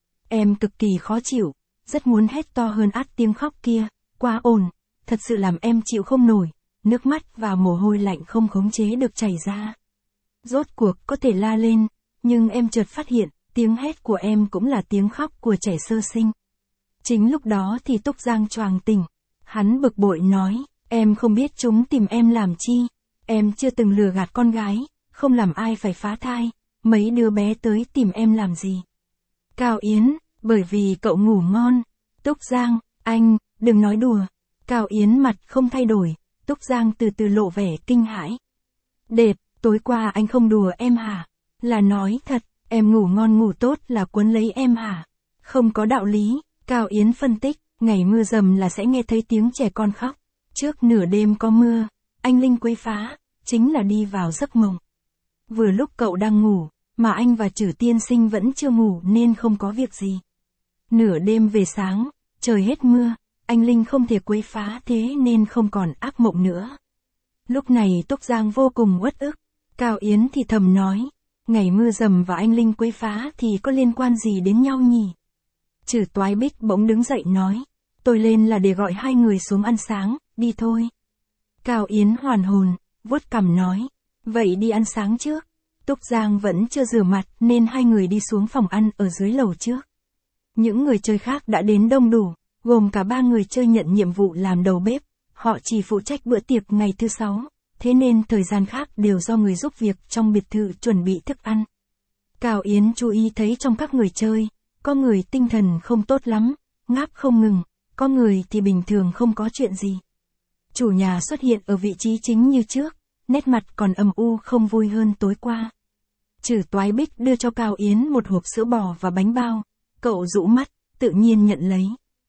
Em cực kỳ khó chịu, rất muốn hét to hơn át tiếng khóc kia, quá ồn, thật sự làm em chịu không nổi, nước mắt và mồ hôi lạnh không khống chế được chảy ra. Rốt cuộc có thể la lên, nhưng em chợt phát hiện, tiếng hét của em cũng là tiếng khóc của trẻ sơ sinh. Chính lúc đó thì Túc Giang choàng tỉnh, hắn bực bội nói, em không biết chúng tìm em làm chi, em chưa từng lừa gạt con gái, không làm ai phải phá thai, mấy đứa bé tới tìm em làm gì. Cao Yến, bởi vì cậu ngủ ngon. Túc Giang, anh, đừng nói đùa. Cao Yến mặt không thay đổi, Túc Giang từ từ lộ vẻ kinh hãi. Đệt, tối qua anh không đùa em hả? Là nói thật, em ngủ ngon ngủ tốt là quấn lấy em hả? Không có đạo lý, Cao Yến phân tích, ngày mưa dầm là sẽ nghe thấy tiếng trẻ con khóc. Trước nửa đêm có mưa, anh Linh quấy phá, chính là đi vào giấc mộng. Vừa lúc cậu đang ngủ, mà anh và Trử tiên sinh vẫn chưa ngủ nên không có việc gì. Nửa đêm về sáng, trời hết mưa, anh Linh không thể quấy phá thế nên không còn ác mộng nữa. Lúc này Túc Giang vô cùng uất ức, Cao Yến thì thầm nói, ngày mưa dầm và anh Linh quấy phá thì có liên quan gì đến nhau nhỉ? Trử Toái Bích bỗng đứng dậy nói, tôi lên là để gọi hai người xuống ăn sáng, đi thôi. Cao Yến hoàn hồn, vuốt cằm nói, vậy đi ăn sáng trước. Túc Giang vẫn chưa rửa mặt nên hai người đi xuống phòng ăn ở dưới lầu trước. Những người chơi khác đã đến đông đủ, gồm cả 3 người chơi nhận nhiệm vụ làm đầu bếp, họ chỉ phụ trách bữa tiệc ngày thứ 6, thế nên thời gian khác đều do người giúp việc trong biệt thự chuẩn bị thức ăn. Cao Yến chú ý thấy trong các người chơi, có người tinh thần không tốt lắm, ngáp không ngừng, có người thì bình thường không có chuyện gì. Chủ nhà xuất hiện ở vị trí chính như trước, nét mặt còn âm u không vui hơn tối qua. Trử Toái Bích đưa cho Cao Yến một hộp sữa bò và bánh bao, cậu rũ mắt, tự nhiên nhận lấy.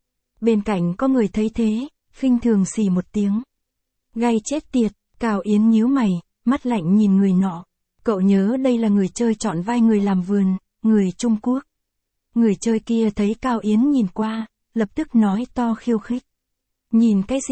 Bên cạnh có người thấy thế, khinh thường xì một tiếng. Gay chết tiệt, Cao Yến nhíu mày, mắt lạnh nhìn người nọ. Cậu nhớ đây là người chơi chọn vai người làm vườn, người Trung Quốc. Người chơi kia thấy Cao Yến nhìn qua, lập tức nói to khiêu khích. Nhìn cái gì,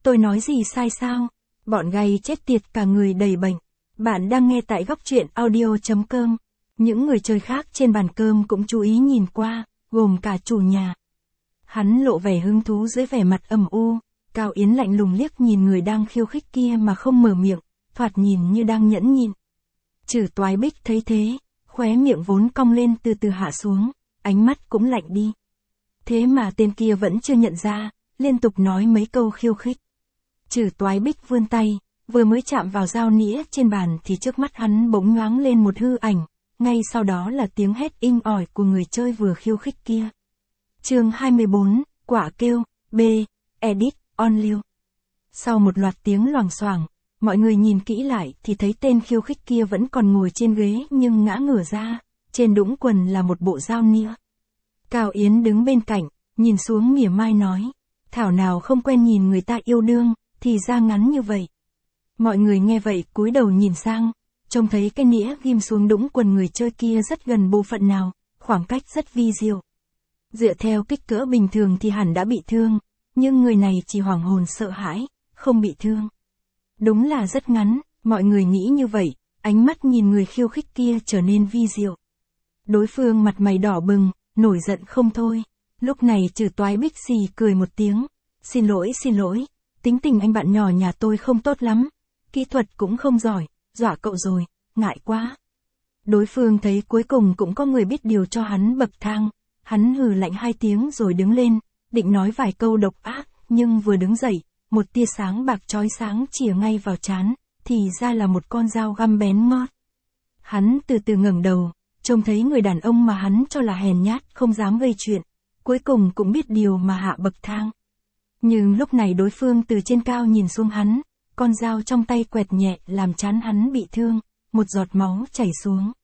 tôi nói gì sai sao? Bọn gay chết tiệt cả người đầy bệnh. Bạn đang nghe tại góc truyện audio.com. Những người chơi khác trên bàn cơm cũng chú ý nhìn qua, gồm cả chủ nhà. Hắn lộ vẻ hứng thú dưới vẻ mặt âm u. Cao Yến lạnh lùng liếc nhìn người đang khiêu khích kia mà không mở miệng, thoạt nhìn như đang nhẫn nhịn. Trừ Toái Bích thấy thế, khóe miệng vốn cong lên từ từ hạ xuống, ánh mắt cũng lạnh đi. Thế mà tên kia vẫn chưa nhận ra, liên tục nói mấy câu khiêu khích. Trừ Toái Bích vươn tay, vừa mới chạm vào dao nĩa trên bàn thì trước mắt hắn bỗng nhoáng lên một hư ảnh, ngay sau đó là tiếng hét inh ỏi của người chơi vừa khiêu khích kia. Chương 24, quả kêu, B, edit, on lưu. Sau một loạt tiếng loảng xoảng, mọi người nhìn kỹ lại thì thấy tên khiêu khích kia vẫn còn ngồi trên ghế nhưng ngã ngửa ra, trên đũng quần là một bộ dao nĩa. Cao Yến đứng bên cạnh, nhìn xuống mỉa mai nói, thảo nào không quen nhìn người ta yêu đương, thì da ngắn như vậy. Mọi người nghe vậy cúi đầu nhìn sang, trông thấy cái nĩa ghim xuống đũng quần người chơi kia rất gần bộ phận nào, khoảng cách rất vi diệu. Dựa theo kích cỡ bình thường thì hẳn đã bị thương, nhưng người này chỉ hoảng hồn sợ hãi, không bị thương. Đúng là rất ngắn, mọi người nghĩ như vậy, ánh mắt nhìn người khiêu khích kia trở nên vi diệu. Đối phương mặt mày đỏ bừng, nổi giận không thôi. Lúc này Trừ Toái Bích xì cười một tiếng. Xin lỗi, tính tình anh bạn nhỏ nhà tôi không tốt lắm. Kỹ thuật cũng không giỏi, dọa cậu rồi, ngại quá. Đối phương thấy cuối cùng cũng có người biết điều cho hắn bậc thang. Hắn hừ lạnh 2 tiếng rồi đứng lên, định nói vài câu độc ác, nhưng vừa đứng dậy, một tia sáng bạc chói sáng chìa ngay vào trán, thì ra là một con dao găm bén ngót. Hắn từ từ ngẩng đầu, trông thấy người đàn ông mà hắn cho là hèn nhát không dám gây chuyện, cuối cùng cũng biết điều mà hạ bậc thang. Nhưng lúc này đối phương từ trên cao nhìn xuống hắn, con dao trong tay quẹt nhẹ làm trán hắn bị thương, một giọt máu chảy xuống.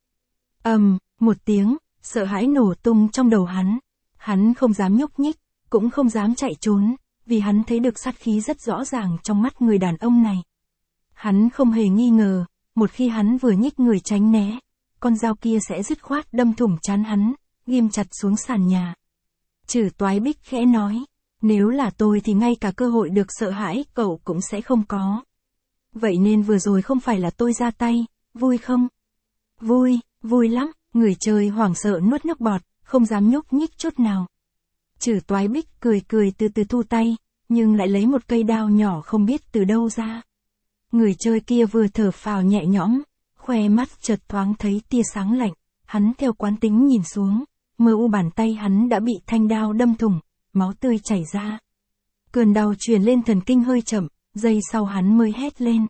Một tiếng, sợ hãi nổ tung trong đầu hắn. Hắn không dám nhúc nhích, cũng không dám chạy trốn, vì hắn thấy được sát khí rất rõ ràng trong mắt người đàn ông này. Hắn không hề nghi ngờ, một khi hắn vừa nhích người tránh né, con dao kia sẽ dứt khoát đâm thủng trán hắn, ghim chặt xuống sàn nhà. Trừ Toái Bích khẽ nói, nếu là tôi thì ngay cả cơ hội được sợ hãi cậu cũng sẽ không có. Vậy nên vừa rồi không phải là tôi ra tay, vui không? Vui lắm, người chơi hoảng sợ nuốt nước bọt, không dám nhúc nhích chút nào. Trừ Toái Bích cười từ từ thu tay, nhưng lại lấy một cây đao nhỏ không biết từ đâu ra. Người chơi kia vừa thở phào nhẹ nhõm, khoe mắt chợt thoáng thấy tia sáng lạnh, hắn theo quán tính nhìn xuống, mờ u bàn tay hắn đã bị thanh đao đâm thủng, máu tươi chảy ra. Cơn đau truyền lên thần kinh hơi chậm, giây sau hắn mới hét lên.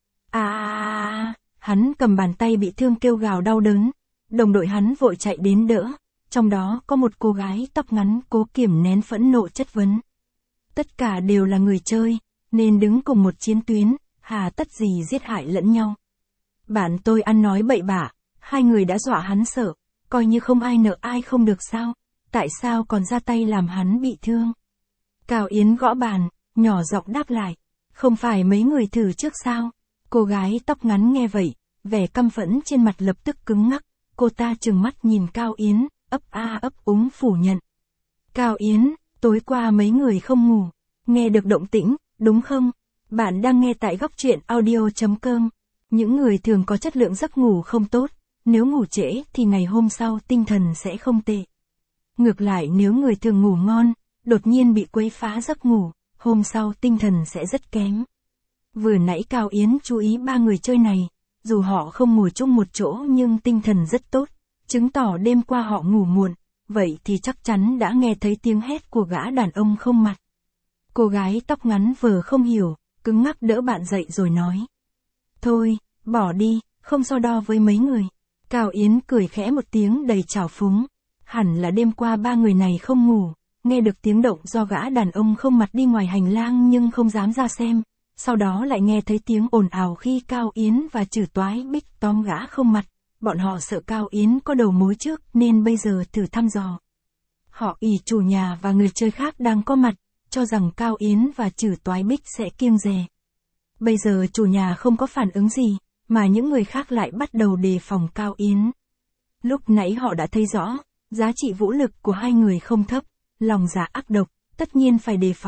Hắn cầm bàn tay bị thương kêu gào đau đớn, đồng đội hắn vội chạy đến đỡ, trong đó có một cô gái tóc ngắn cố kiềm nén phẫn nộ chất vấn. Tất cả đều là người chơi, nên đứng cùng một chiến tuyến, hà tất gì giết hại lẫn nhau. Bạn tôi ăn nói bậy bạ, 2 người đã dọa hắn sợ, coi như không ai nợ ai không được sao, tại sao còn ra tay làm hắn bị thương. Cao Yến gõ bàn, nhỏ giọng đáp lại, không phải mấy người thử trước sao? Cô gái tóc ngắn nghe vậy, vẻ căm phẫn trên mặt lập tức cứng ngắc, cô ta trừng mắt nhìn Cao Yến, ấp úng phủ nhận. Cao Yến, tối qua mấy người không ngủ, nghe được động tĩnh, đúng không? Bạn đang nghe tại góc truyện audio.com. Những người thường có chất lượng giấc ngủ không tốt, nếu ngủ trễ thì ngày hôm sau tinh thần sẽ không tệ. Ngược lại nếu người thường ngủ ngon, đột nhiên bị quấy phá giấc ngủ, hôm sau tinh thần sẽ rất kém. Vừa nãy Cao Yến chú ý 3 người chơi này, dù họ không ngồi chung một chỗ nhưng tinh thần rất tốt, chứng tỏ đêm qua họ ngủ muộn, vậy thì chắc chắn đã nghe thấy tiếng hét của gã đàn ông không mặt. Cô gái tóc ngắn vừa không hiểu, cứng ngắc đỡ bạn dậy rồi nói. Thôi, bỏ đi, không so đo với mấy người. Cao Yến cười khẽ một tiếng đầy trào phúng. Hẳn là đêm qua 3 người này không ngủ, nghe được tiếng động do gã đàn ông không mặt đi ngoài hành lang nhưng không dám ra xem. Sau đó lại nghe thấy tiếng ồn ào khi Cao Yến và Trừ Toái Bích tóm gã không mặt. Bọn họ sợ Cao Yến có đầu mối trước nên bây giờ thử thăm dò. Họ ỷ chủ nhà và người chơi khác đang có mặt, cho rằng Cao Yến và Trừ Toái Bích sẽ kiêng dè. Bây giờ chủ nhà không có phản ứng gì, mà những người khác lại bắt đầu đề phòng Cao Yến. Lúc nãy họ đã thấy rõ, giá trị vũ lực của 2 người không thấp, lòng dạ ác độc, tất nhiên phải đề phòng,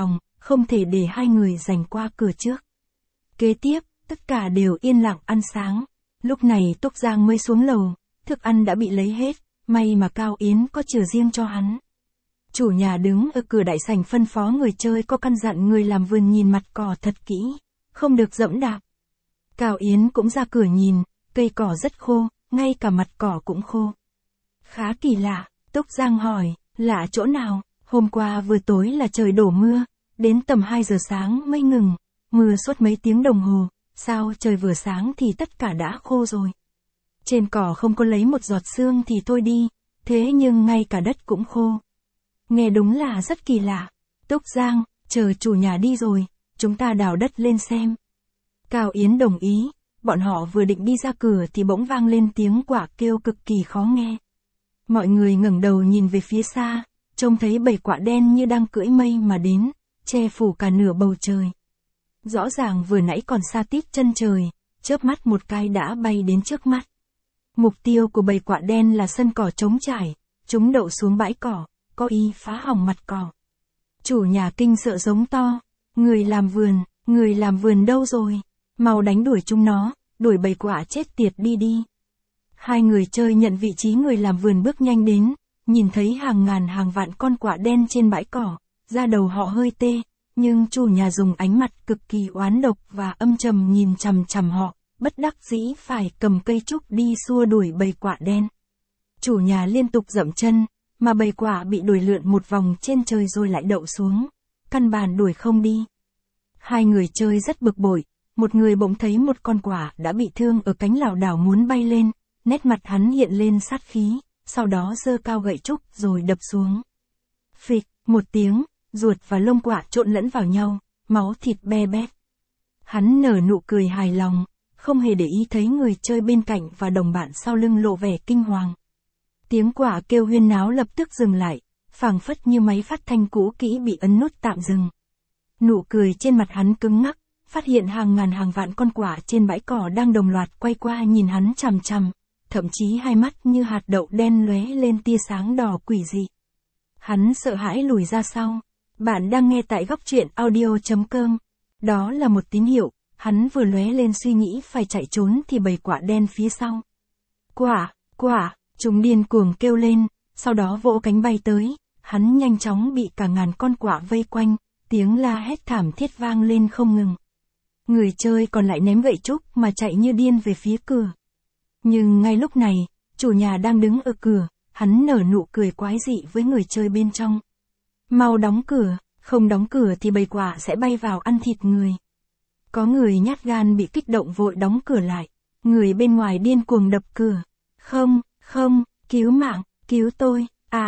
không thể để hai người giành qua cửa trước. Kế tiếp, tất cả đều yên lặng ăn sáng. Lúc này Túc Giang mới xuống lầu, thức ăn đã bị lấy hết, may mà Cao Yến có chừa riêng cho hắn. Chủ nhà đứng ở cửa đại sảnh phân phó người chơi có căn dặn người làm vườn nhìn mặt cỏ thật kỹ, không được dẫm đạp. Cao Yến cũng ra cửa nhìn, cây cỏ rất khô, ngay cả mặt cỏ cũng khô. Khá kỳ lạ, Túc Giang hỏi, lạ chỗ nào? Hôm qua vừa tối là trời đổ mưa, đến tầm 2 giờ sáng mới ngừng, mưa suốt mấy tiếng đồng hồ, sao trời vừa sáng thì tất cả đã khô rồi. Trên cỏ không có lấy một giọt sương thì thôi đi, thế nhưng ngay cả đất cũng khô. Nghe đúng là rất kỳ lạ. Túc Giang, chờ chủ nhà đi rồi, chúng ta đào đất lên xem. Cao Yến đồng ý, bọn họ vừa định đi ra cửa thì bỗng vang lên tiếng quạ kêu cực kỳ khó nghe. Mọi người ngẩng đầu nhìn về phía xa, trông thấy bầy quạ đen như đang cưỡi mây mà đến, che phủ cả nửa bầu trời. Rõ ràng vừa nãy còn xa tít chân trời, chớp mắt một cái đã bay đến trước mắt. Mục tiêu của bầy quạ đen là sân cỏ trống trải, chúng đậu xuống bãi cỏ, có ý phá hỏng mặt cỏ. Chủ nhà kinh sợ giống to, người làm vườn đâu rồi? Mau đánh đuổi chúng nó, đuổi bầy quạ chết tiệt đi đi. Hai người chơi nhận vị trí người làm vườn bước nhanh đến, nhìn thấy hàng ngàn hàng vạn con quạ đen trên bãi cỏ, da đầu họ hơi tê, nhưng chủ nhà dùng ánh mặt cực kỳ oán độc và âm trầm nhìn chằm chằm họ, bất đắc dĩ phải cầm cây trúc đi xua đuổi bầy quạ đen. Chủ nhà liên tục dậm chân, mà bầy quạ bị đuổi lượn một vòng trên trời rồi lại đậu xuống, căn bản đuổi không đi. Hai người chơi rất bực bội, một người bỗng thấy một con quạ đã bị thương ở cánh lảo đảo muốn bay lên, nét mặt hắn hiện lên sát khí, sau đó giơ cao gậy trúc rồi đập xuống. Phịch, một tiếng, ruột và lông quạ trộn lẫn vào nhau, máu thịt be bét. Hắn nở nụ cười hài lòng, không hề để ý thấy người chơi bên cạnh và đồng bạn sau lưng lộ vẻ kinh hoàng. Tiếng quạ kêu huyên náo lập tức dừng lại, phảng phất như máy phát thanh cũ kỹ bị ấn nút tạm dừng. Nụ cười trên mặt hắn cứng ngắc, phát hiện hàng ngàn hàng vạn con quạ trên bãi cỏ đang đồng loạt quay qua nhìn hắn chằm chằm, thậm chí hai mắt như hạt đậu đen lóe lên tia sáng đỏ quỷ dị. Hắn sợ hãi lùi ra sau. Bạn đang nghe tại góc truyện audio.com. Đó là một tín hiệu, hắn vừa lóe lên suy nghĩ phải chạy trốn thì bầy quạ đen phía sau. Quạ, chúng điên cuồng kêu lên, sau đó vỗ cánh bay tới, hắn nhanh chóng bị cả ngàn con quạ vây quanh, tiếng la hét thảm thiết vang lên không ngừng. Người chơi còn lại ném gậy trúc mà chạy như điên về phía cửa. Nhưng ngay lúc này, chủ nhà đang đứng ở cửa, hắn nở nụ cười quái dị với người chơi bên trong. Mau đóng cửa, không đóng cửa thì bầy quạ sẽ bay vào ăn thịt người. Có người nhát gan bị kích động vội đóng cửa lại, người bên ngoài điên cuồng đập cửa. Không, cứu mạng, cứu tôi,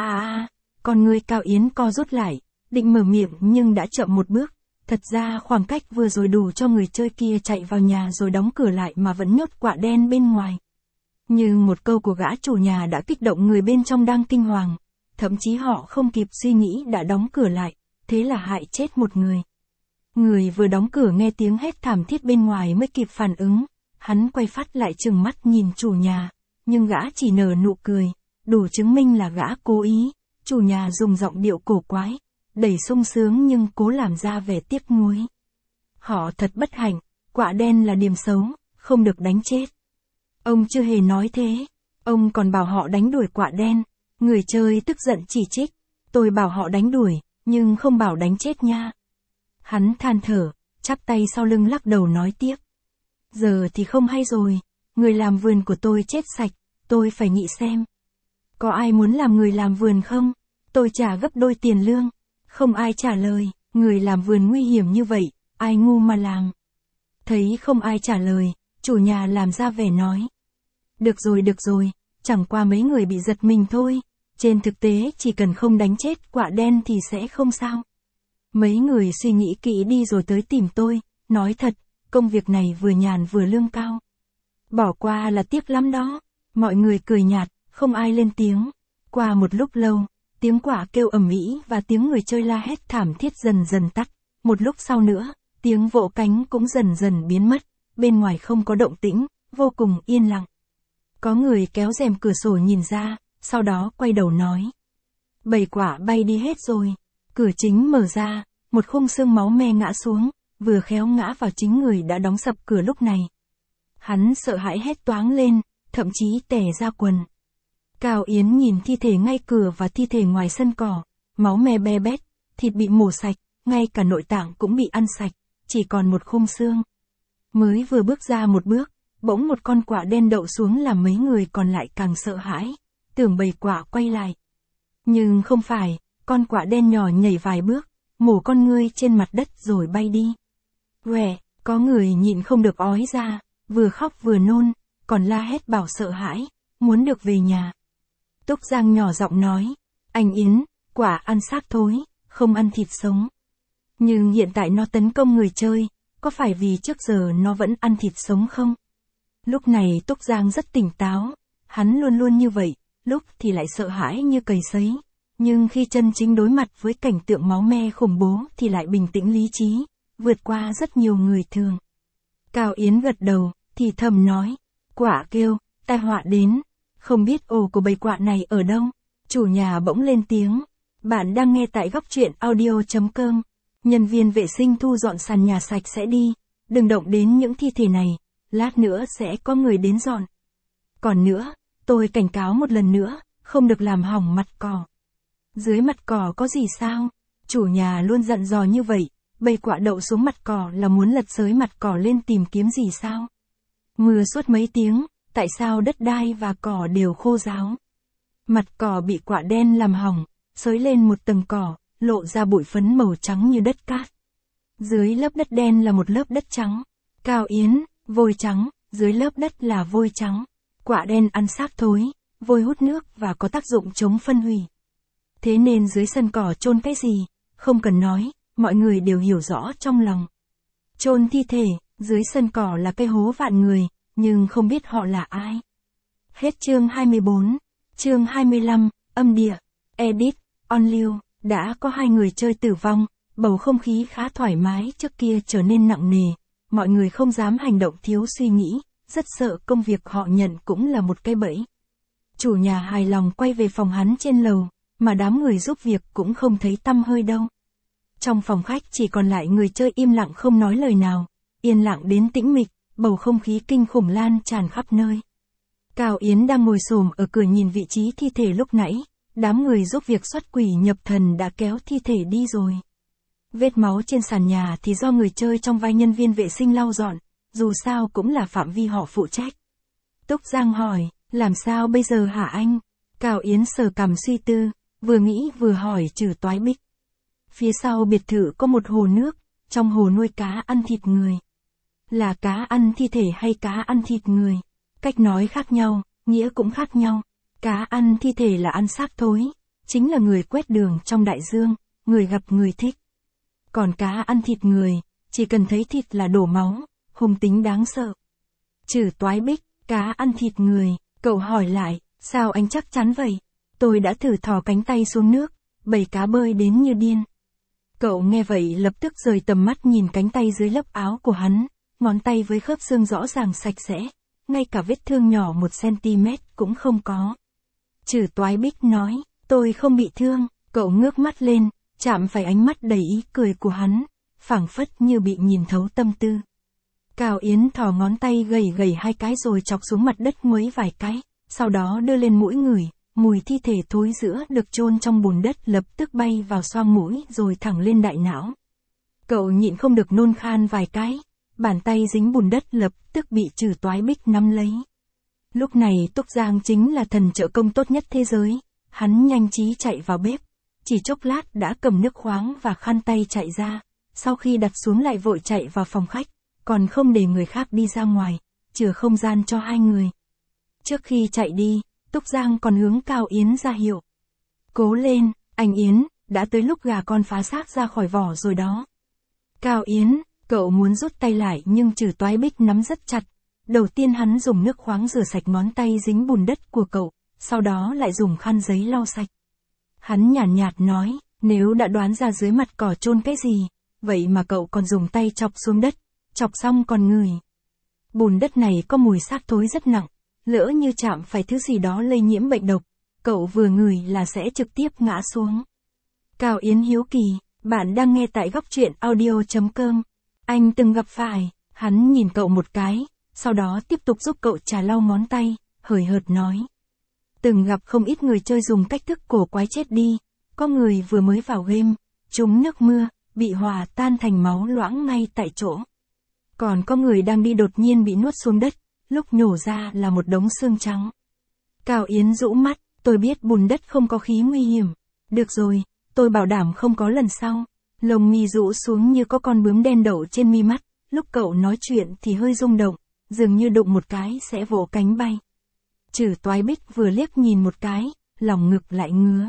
Còn người Cao Yến co rút lại, định mở miệng nhưng đã chậm một bước. Thật ra khoảng cách vừa rồi đủ cho người chơi kia chạy vào nhà rồi đóng cửa lại mà vẫn nhốt quạ đen bên ngoài. Nhưng một câu của gã chủ nhà đã kích động người bên trong đang kinh hoàng. Thậm chí họ không kịp suy nghĩ đã đóng cửa lại, thế là hại chết một người. Người vừa đóng cửa nghe tiếng hét thảm thiết bên ngoài mới kịp phản ứng, hắn quay phát lại trừng mắt nhìn chủ nhà, nhưng gã chỉ nở nụ cười, đủ chứng minh là gã cố ý. Chủ nhà dùng giọng điệu cổ quái, đầy sung sướng nhưng cố làm ra vẻ tiếc nuối. Họ thật bất hạnh, quạ đen là điểm xấu, không được đánh chết. Ông chưa hề nói thế, ông còn bảo họ đánh đuổi quạ đen. Người chơi tức giận chỉ trích, tôi bảo họ đánh đuổi, nhưng không bảo đánh chết nha. Hắn than thở, chắp tay sau lưng lắc đầu nói tiếp. Giờ thì không hay rồi, người làm vườn của tôi chết sạch, tôi phải nghĩ xem. Có ai muốn làm người làm vườn không? Tôi trả gấp đôi tiền lương. Không ai trả lời, người làm vườn nguy hiểm như vậy, ai ngu mà làm. Thấy không ai trả lời, chủ nhà làm ra vẻ nói. Được rồi, chẳng qua mấy người bị giật mình thôi. Trên thực tế chỉ cần không đánh chết quạ đen thì sẽ không sao. Mấy người suy nghĩ kỹ đi rồi tới tìm tôi, nói thật, công việc này vừa nhàn vừa lương cao. Bỏ qua là tiếc lắm đó. Mọi người cười nhạt, không ai lên tiếng. Qua một lúc lâu, tiếng quạ kêu ầm ĩ và tiếng người chơi la hét thảm thiết dần dần tắt. Một lúc sau nữa, tiếng vỗ cánh cũng dần dần biến mất. Bên ngoài không có động tĩnh, vô cùng yên lặng. Có người kéo rèm cửa sổ nhìn ra, sau đó quay đầu nói. Bầy quạ bay đi hết rồi. Cửa chính mở ra, một khung xương máu me ngã xuống, vừa khéo ngã vào chính người đã đóng sập cửa lúc này. Hắn sợ hãi hét toáng lên, thậm chí tè ra quần. Cao Yến nhìn thi thể ngay cửa và thi thể ngoài sân cỏ, máu me be bét, thịt bị mổ sạch, ngay cả nội tạng cũng bị ăn sạch, chỉ còn một khung xương. Mới vừa bước ra một bước, bỗng một con quạ đen đậu xuống làm mấy người còn lại càng sợ hãi, tưởng bầy quạ quay lại. Nhưng không phải, con quạ đen nhỏ nhảy vài bước, mổ con ngươi trên mặt đất rồi bay đi. Quẹ, có người nhịn không được ói ra, vừa khóc vừa nôn, còn la hét bảo sợ hãi, muốn được về nhà. Túc Giang nhỏ giọng nói, anh Yến, quả ăn xác thối, không ăn thịt sống. Nhưng hiện tại nó tấn công người chơi, có phải vì trước giờ nó vẫn ăn thịt sống không? Lúc này Túc Giang rất tỉnh táo, hắn luôn luôn như vậy, lúc thì lại sợ hãi như cầy sấy. Nhưng khi chân chính đối mặt với cảnh tượng máu me khủng bố thì lại bình tĩnh lý trí, vượt qua rất nhiều người thường. Cao Yến gật đầu, thì thầm nói, quạ kêu, tai họa đến, không biết ổ của bầy quạ này ở đâu. Chủ nhà bỗng lên tiếng, bạn đang nghe tại góc truyện audio.com, nhân viên vệ sinh thu dọn sàn nhà sạch sẽ đi, đừng động đến những thi thể này, lát nữa sẽ có người đến dọn. Còn nữa, tôi cảnh cáo một lần nữa, không được làm hỏng mặt cỏ. Dưới mặt cỏ có gì sao? Chủ nhà luôn dặn dò như vậy, bầy quạ đậu xuống mặt cỏ là muốn lật xới mặt cỏ lên tìm kiếm gì sao? Mưa suốt mấy tiếng, tại sao đất đai và cỏ đều khô ráo? Mặt cỏ bị quạ đen làm hỏng, xới lên một tầng cỏ, lộ ra bụi phấn màu trắng như đất cát. Dưới lớp đất đen là một lớp đất trắng. Cao Yến, vôi trắng, dưới lớp đất là vôi trắng. Quạ đen ăn xác thối, vôi hút nước và có tác dụng chống phân hủy. Thế nên dưới sân cỏ chôn cái gì, không cần nói, mọi người đều hiểu rõ trong lòng. Chôn thi thể, dưới sân cỏ là cái hố vạn người, nhưng không biết họ là ai. Hết chương 24, chương 25, âm địa, edit, on lưu, đã có 2 người chơi tử vong, bầu không khí khá thoải mái trước kia trở nên nặng nề, mọi người không dám hành động thiếu suy nghĩ, rất sợ công việc họ nhận cũng là một cái bẫy. Chủ nhà hài lòng quay về phòng hắn trên lầu, mà đám người giúp việc cũng không thấy tăm hơi đâu. Trong phòng khách chỉ còn lại người chơi im lặng không nói lời nào, yên lặng đến tĩnh mịch, bầu không khí kinh khủng lan tràn khắp nơi. Cao Yến đang ngồi xổm ở cửa nhìn vị trí thi thể lúc nãy, đám người giúp việc xuất quỷ nhập thần đã kéo thi thể đi rồi. Vết máu trên sàn nhà thì do người chơi trong vai nhân viên vệ sinh lau dọn, dù sao cũng là phạm vi họ phụ trách. Túc Giang hỏi, làm sao bây giờ hả anh? Cao Yến sờ cằm suy tư, vừa nghĩ vừa hỏi Trử Toái Bích. Phía sau biệt thự có một hồ nước, trong hồ nuôi cá ăn thịt người. Là cá ăn thi thể hay cá ăn thịt người? Cách nói khác nhau, nghĩa cũng khác nhau. Cá ăn thi thể là ăn xác thối, chính là người quét đường trong đại dương, người gặp người thích. Còn cá ăn thịt người, chỉ cần thấy thịt là đổ máu, hung tính đáng sợ. Trử Toái Bích, cá ăn thịt người, cậu hỏi lại, sao anh chắc chắn vậy? Tôi đã thử thò cánh tay xuống nước, bầy cá bơi đến như điên. Cậu nghe vậy lập tức rời tầm mắt nhìn cánh tay dưới lớp áo của hắn, ngón tay với khớp xương rõ ràng sạch sẽ, ngay cả vết thương nhỏ 1cm cũng không có. Trử Toái Bích nói, tôi không bị thương, cậu ngước mắt lên, chạm phải ánh mắt đầy ý cười của hắn, phảng phất như bị nhìn thấu tâm tư. Cao Yến thò ngón tay gầy gầy 2 cái rồi chọc xuống mặt đất nguấy vài cái, sau đó đưa lên mũi ngửi, mùi thi thể thối rữa được chôn trong bùn đất lập tức bay vào xoang mũi rồi thẳng lên đại não. Cậu nhịn không được nôn khan vài cái, bàn tay dính bùn đất lập tức bị Trử Toái Bích nắm lấy. Lúc này Túc Giang chính là thần trợ công tốt nhất thế giới, hắn nhanh trí chạy vào bếp, chỉ chốc lát đã cầm nước khoáng và khăn tay chạy ra, sau khi đặt xuống lại vội chạy vào phòng khách, còn không để người khác đi ra ngoài, chừa không gian cho 2 người. Trước khi chạy đi, Túc Giang còn hướng Cao Yến ra hiệu. Cố lên, anh Yến, đã tới lúc gà con phá xác ra khỏi vỏ rồi đó. Cao Yến, cậu muốn rút tay lại nhưng Trử Toái Bích nắm rất chặt. Đầu tiên hắn dùng nước khoáng rửa sạch ngón tay dính bùn đất của cậu, sau đó lại dùng khăn giấy lau sạch. Hắn nhàn nhạt nói, nếu đã đoán ra dưới mặt cỏ chôn cái gì, vậy mà cậu còn dùng tay chọc xuống đất, chọc xong còn ngửi. Bùn đất này có mùi xác thối rất nặng, lỡ như chạm phải thứ gì đó lây nhiễm bệnh độc, cậu vừa ngửi là sẽ trực tiếp ngã xuống. Cao Yến hiếu kỳ, Bạn đang nghe tại góc truyện audio.com. Anh từng gặp phải, hắn nhìn cậu một cái, sau đó tiếp tục giúp cậu chà lau ngón tay, hời hợt nói. Từng gặp không ít người chơi dùng cách thức cổ quái chết đi, có người vừa mới vào game, trúng nước mưa, bị hòa tan thành máu loãng ngay tại chỗ. Còn có người đang đi đột nhiên bị nuốt xuống đất, lúc nhổ ra là một đống xương trắng. Cao Yến rũ mắt, tôi biết bùn đất không có khí nguy hiểm. Được rồi, tôi bảo đảm không có lần sau. Lông mi rũ xuống như có con bướm đen đậu trên mi mắt, lúc cậu nói chuyện thì hơi rung động, dường như đụng một cái sẽ vỗ cánh bay. Trừ Toái Bích vừa liếc nhìn một cái, lòng ngực lại ngứa.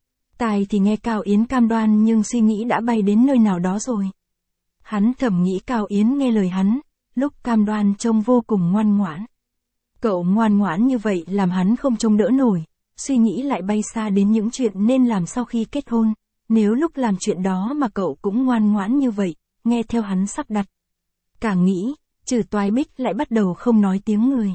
Tai thì nghe Cao Yến cam đoan nhưng suy nghĩ đã bay đến nơi nào đó rồi. Hắn thầm nghĩ Cao Yến nghe lời hắn, lúc cam đoan trông vô cùng ngoan ngoãn. Cậu ngoan ngoãn như vậy làm hắn không trông đỡ nổi, suy nghĩ lại bay xa đến những chuyện nên làm sau khi kết hôn. Nếu lúc làm chuyện đó mà cậu cũng ngoan ngoãn như vậy, nghe theo hắn sắp đặt. Càng nghĩ, Trừ Toái Bích lại bắt đầu không nói tiếng người.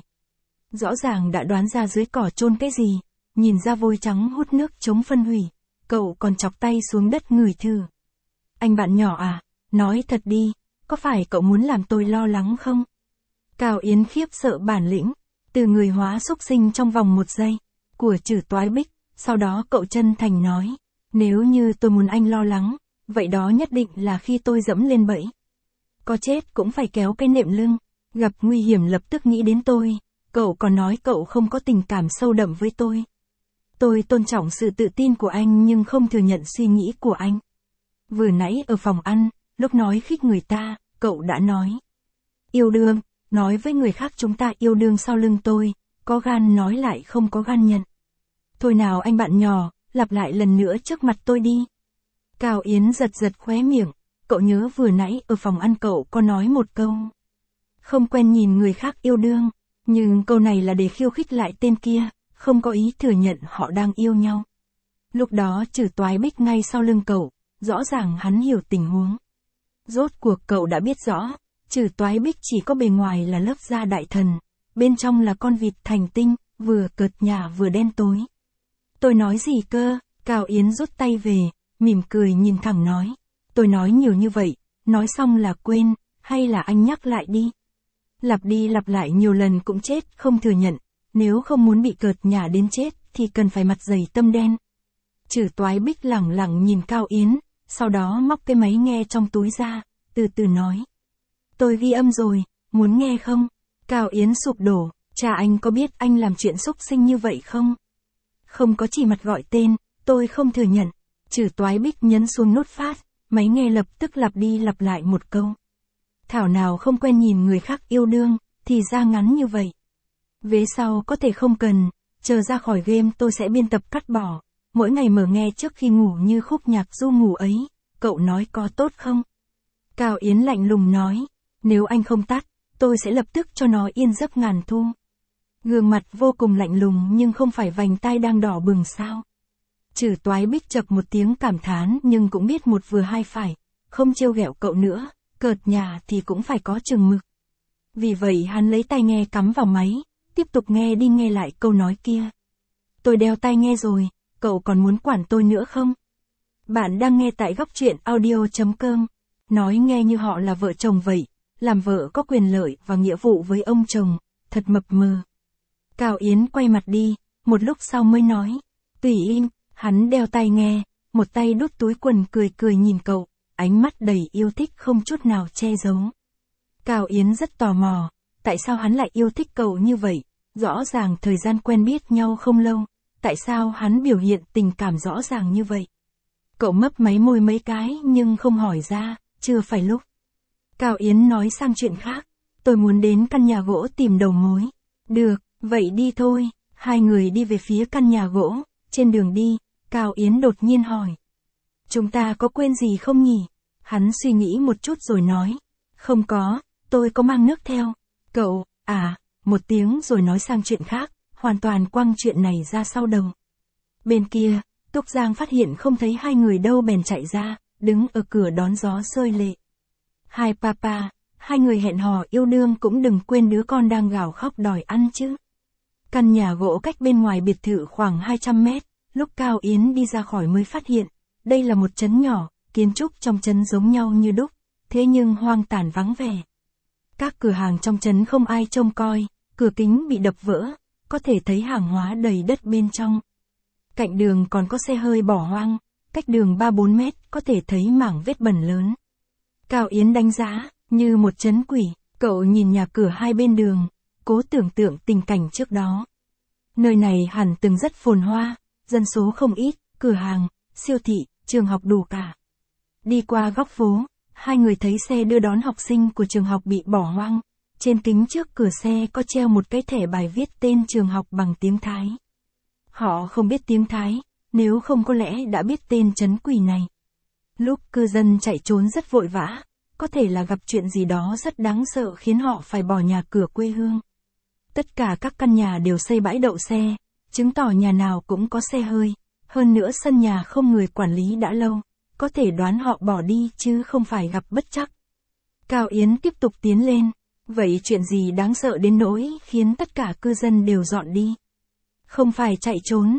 Rõ ràng đã đoán ra dưới cỏ chôn cái gì, nhìn ra vôi trắng hút nước chống phân hủy, cậu còn chọc tay xuống đất ngửi thử. Anh bạn nhỏ à, nói thật đi, có phải cậu muốn làm tôi lo lắng không? Cao Yến khiếp sợ bản lĩnh, từ người hóa xúc sinh trong vòng 1 giây, của Trừ Toái Bích, sau đó cậu chân thành nói. Nếu như tôi muốn anh lo lắng, vậy đó nhất định là khi tôi dẫm lên bẫy. Có chết cũng phải kéo cái nệm lưng, gặp nguy hiểm lập tức nghĩ đến tôi, cậu còn nói cậu không có tình cảm sâu đậm với tôi. Tôi tôn trọng sự tự tin của anh nhưng không thừa nhận suy nghĩ của anh. Vừa nãy ở phòng ăn, lúc nói khích người ta, cậu đã nói. Yêu đương, nói với người khác chúng ta yêu đương sau lưng tôi, có gan nói lại không có gan nhận. Thôi nào anh bạn nhỏ, lặp lại lần nữa trước mặt tôi đi. Cao Yến giật giật khóe miệng, cậu nhớ vừa nãy ở phòng ăn cậu có nói một câu. Không quen nhìn người khác yêu đương, nhưng câu này là để khiêu khích lại tên kia, không có ý thừa nhận họ đang yêu nhau. Lúc đó Trừ Toái Bích ngay sau lưng cậu, rõ ràng hắn hiểu tình huống. Rốt cuộc cậu đã biết rõ, Trừ Toái Bích chỉ có bề ngoài là lớp da đại thần, bên trong là con vịt thành tinh, vừa cợt nhả vừa đen tối. Tôi nói gì cơ? Cao Yến rút tay về, mỉm cười nhìn thẳng nói. Tôi nói nhiều như vậy, nói xong là quên, hay là anh nhắc lại đi. Lặp đi lặp lại nhiều lần cũng chết, không thừa nhận. Nếu không muốn bị cợt nhả đến chết, thì cần phải mặt dày tâm đen. Trừ Toái Bích lẳng lặng nhìn Cao Yến, sau đó móc cái máy nghe trong túi ra, từ từ nói. Tôi ghi âm rồi, muốn nghe không? Cao Yến sụp đổ, cha anh có biết anh làm chuyện xúc sinh như vậy không? Không có chỉ mặt gọi tên, tôi không thừa nhận. Trừ Toái Bích nhấn xuống nút phát, máy nghe lập tức lặp đi lặp lại một câu. Thảo nào không quen nhìn người khác yêu đương, thì ra ngắn như vậy. Vế sau có thể không cần, chờ ra khỏi game tôi sẽ biên tập cắt bỏ. Mỗi ngày mở nghe trước khi ngủ như khúc nhạc du ngủ ấy, cậu nói có tốt không? Cao Yến lạnh lùng nói, nếu anh không tắt, tôi sẽ lập tức cho nó yên giấc ngàn thu. Gương mặt vô cùng lạnh lùng nhưng không phải vành tai đang đỏ bừng sao. Trừ Toái Bích chập một tiếng cảm thán nhưng cũng biết một vừa hai phải, không trêu ghẹo cậu nữa, cợt nhả thì cũng phải có chừng mực. Vì vậy hắn lấy tai nghe cắm vào máy, tiếp tục nghe đi nghe lại câu nói kia. Tôi đeo tai nghe rồi, cậu còn muốn quản tôi nữa không? Bạn đang nghe tại góc truyện audio.com, nói nghe như họ là vợ chồng vậy, làm vợ có quyền lợi và nghĩa vụ với ông chồng, thật mập mờ. Cao Yến quay mặt đi, một lúc sau mới nói, tùy im, hắn đeo tai nghe, một tay đút túi quần cười cười nhìn cậu, ánh mắt đầy yêu thích không chút nào che giấu. Cao Yến rất tò mò, tại sao hắn lại yêu thích cậu như vậy, rõ ràng thời gian quen biết nhau không lâu, tại sao hắn biểu hiện tình cảm rõ ràng như vậy. Cậu mấp máy môi mấy cái nhưng không hỏi ra, chưa phải lúc. Cao Yến nói sang chuyện khác, tôi muốn đến căn nhà gỗ tìm đầu mối. Được, vậy đi thôi, hai người đi về phía căn nhà gỗ, trên đường đi, Cao Yến đột nhiên hỏi. Chúng ta có quên gì không nhỉ? Hắn suy nghĩ một chút rồi nói. Không có, tôi có mang nước theo. Cậu, một tiếng rồi nói sang chuyện khác, hoàn toàn quăng chuyện này ra sau đầu. Bên kia, Túc Giang phát hiện không thấy hai người đâu bèn chạy ra, đứng ở cửa đón gió rơi lệ. Hai papa, hai người hẹn hò yêu đương cũng đừng quên đứa con đang gào khóc đòi ăn chứ. Căn nhà gỗ cách bên ngoài biệt thự khoảng 200 mét, lúc Cao Yến đi ra khỏi mới phát hiện, đây là một trấn nhỏ, kiến trúc trong trấn giống nhau như đúc, thế nhưng hoang tàn vắng vẻ. Các cửa hàng trong trấn không ai trông coi, cửa kính bị đập vỡ, có thể thấy hàng hóa đầy đất bên trong. Cạnh đường còn có xe hơi bỏ hoang, cách đường 3-4 mét có thể thấy mảng vết bẩn lớn. Cao Yến đánh giá, như một trấn quỷ, cậu nhìn nhà cửa hai bên đường, cố tưởng tượng tình cảnh trước đó. Nơi này hẳn từng rất phồn hoa, dân số không ít, cửa hàng, siêu thị, trường học đủ cả. Đi qua góc phố, hai người thấy xe đưa đón học sinh của trường học bị bỏ hoang. Trên kính trước cửa xe có treo một cái thẻ bài viết tên trường học bằng tiếng Thái. Họ không biết tiếng Thái, nếu không có lẽ đã biết tên trấn quỷ này. Lúc cư dân chạy trốn rất vội vã, có thể là gặp chuyện gì đó rất đáng sợ khiến họ phải bỏ nhà cửa quê hương. Tất cả các căn nhà đều xây bãi đậu xe, chứng tỏ nhà nào cũng có xe hơi, hơn nữa sân nhà không người quản lý đã lâu, có thể đoán họ bỏ đi chứ không phải gặp bất trắc. Cao Yến tiếp tục tiến lên, vậy chuyện gì đáng sợ đến nỗi khiến tất cả cư dân đều dọn đi? Không phải chạy trốn,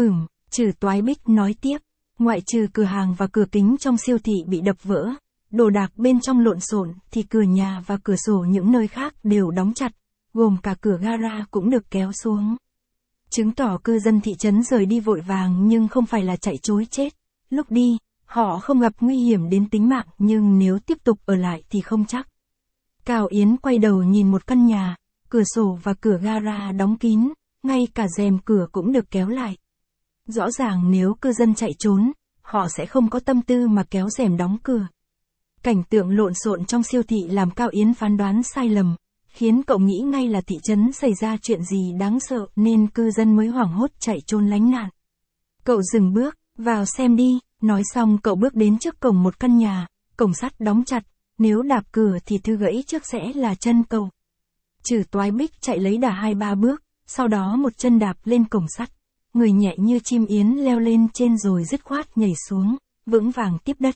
Trử Toái Bích nói tiếp, ngoại trừ cửa hàng và cửa kính trong siêu thị bị đập vỡ, đồ đạc bên trong lộn xộn thì cửa nhà và cửa sổ những nơi khác đều đóng chặt, gồm cả cửa gara cũng được kéo xuống. Chứng tỏ cư dân thị trấn rời đi vội vàng nhưng không phải là chạy trối chết. Lúc đi, họ không gặp nguy hiểm đến tính mạng nhưng nếu tiếp tục ở lại thì không chắc. Cao Yến quay đầu nhìn một căn nhà, cửa sổ và cửa gara đóng kín, ngay cả rèm cửa cũng được kéo lại. Rõ ràng nếu cư dân chạy trốn, họ sẽ không có tâm tư mà kéo rèm đóng cửa. Cảnh tượng lộn xộn trong siêu thị làm Cao Yến phán đoán sai lầm, khiến cậu nghĩ ngay là thị trấn xảy ra chuyện gì đáng sợ nên cư dân mới hoảng hốt chạy trốn lánh nạn. Cậu dừng bước, vào xem đi, nói xong cậu bước đến trước cổng một căn nhà, cổng sắt đóng chặt, nếu đạp cửa thì thứ gãy trước sẽ là chân cậu. Trử Toái Bích chạy lấy đà 2-3 bước, sau đó một chân đạp lên cổng sắt, người nhẹ như chim yến leo lên trên rồi dứt khoát nhảy xuống, vững vàng tiếp đất.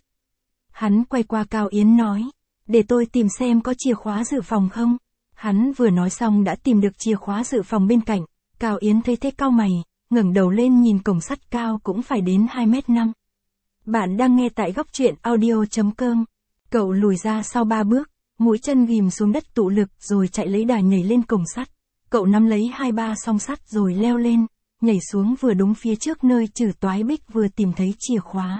Hắn quay qua Cao Yến nói, để tôi tìm xem có chìa khóa dự phòng không. Hắn vừa nói xong đã tìm được chìa khóa dự phòng bên cạnh, Cao Yến thấy thế cau mày, ngẩng đầu lên nhìn cổng sắt cao cũng phải đến 2m5. Bạn đang nghe tại góc truyện audio.com. Cậu lùi ra sau 3 bước, mũi chân ghim xuống đất tụ lực rồi chạy lấy đà nhảy lên cổng sắt. Cậu nắm lấy 2-3 song sắt rồi leo lên, nhảy xuống vừa đúng phía trước nơi Trử Toái Bích vừa tìm thấy chìa khóa.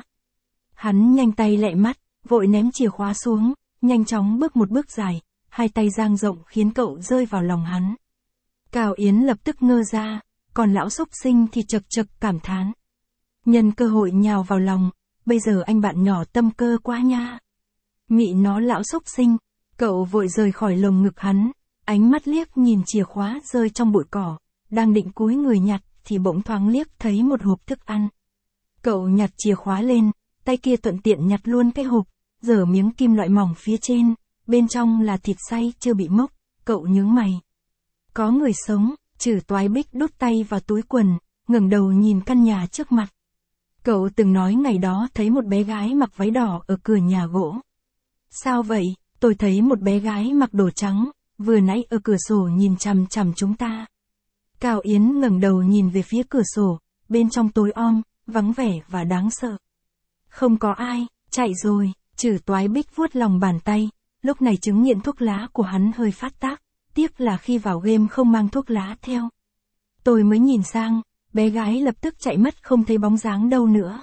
Hắn nhanh tay lẹ mắt, vội ném chìa khóa xuống, nhanh chóng bước một bước dài, hai tay dang rộng khiến cậu rơi vào lòng hắn. Cao Yến lập tức ngơ ra, còn lão xúc sinh thì chật chật cảm thán. Nhân cơ hội nhào vào lòng, bây giờ anh bạn nhỏ tâm cơ quá nha. Mị nó lão xúc sinh, cậu vội rời khỏi lồng ngực hắn, ánh mắt liếc nhìn chìa khóa rơi trong bụi cỏ, đang định cúi người nhặt thì bỗng thoáng liếc thấy một hộp thức ăn. Cậu nhặt chìa khóa lên, tay kia thuận tiện nhặt luôn cái hộp, giở miếng kim loại mỏng phía trên, bên trong là thịt xay chưa bị mốc, cậu nhướng mày. Có người sống, Trử Toái Bích đút tay vào túi quần, ngẩng đầu nhìn căn nhà trước mặt. Cậu từng nói ngày đó thấy một bé gái mặc váy đỏ ở cửa nhà gỗ. Sao vậy, tôi thấy một bé gái mặc đồ trắng, vừa nãy ở cửa sổ nhìn chằm chằm chúng ta. Cao Yến ngẩng đầu nhìn về phía cửa sổ, bên trong tối om, vắng vẻ và đáng sợ. Không có ai, chạy rồi, Trử Toái Bích vuốt lòng bàn tay, lúc này chứng nghiện thuốc lá của hắn hơi phát tác, tiếc là khi vào game không mang thuốc lá theo. Tôi mới nhìn sang, bé gái lập tức chạy mất không thấy bóng dáng đâu nữa.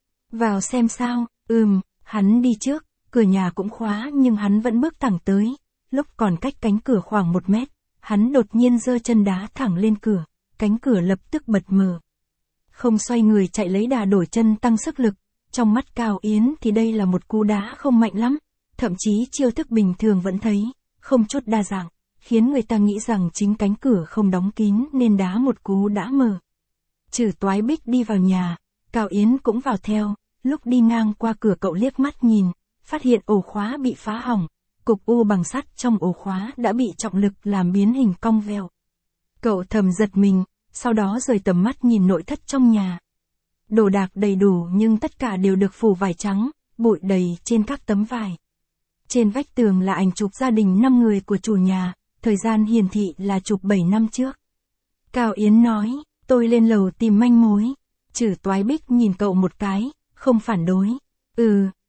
Vào xem sao, hắn đi trước, cửa nhà cũng khóa nhưng hắn vẫn bước thẳng tới, lúc còn cách cánh cửa khoảng 1 mét, hắn đột nhiên giơ chân đá thẳng lên cửa, cánh cửa lập tức bật mở. Không xoay người chạy lấy đà đổi chân tăng sức lực, trong mắt Cao Yến thì đây là một cú đá không mạnh lắm, thậm chí chiêu thức bình thường vẫn thấy, không chút đa dạng, khiến người ta nghĩ rằng chính cánh cửa không đóng kín nên đá một cú đã mở. Trử Toái Bích đi vào nhà, Cao Yến cũng vào theo, lúc đi ngang qua cửa cậu liếc mắt nhìn, phát hiện ổ khóa bị phá hỏng, cục u bằng sắt trong ổ khóa đã bị trọng lực làm biến hình cong vẹo. Cậu thầm giật mình, sau đó rời tầm mắt nhìn nội thất trong nhà. Đồ đạc đầy đủ nhưng tất cả đều được phủ vải trắng, bụi đầy trên các tấm vải. Trên vách tường là ảnh chụp gia đình 5 người của chủ nhà, thời gian hiển thị là chụp 7 năm trước. Cao Yến nói, tôi lên lầu tìm manh mối. Trử Toái Bích nhìn cậu một cái, không phản đối.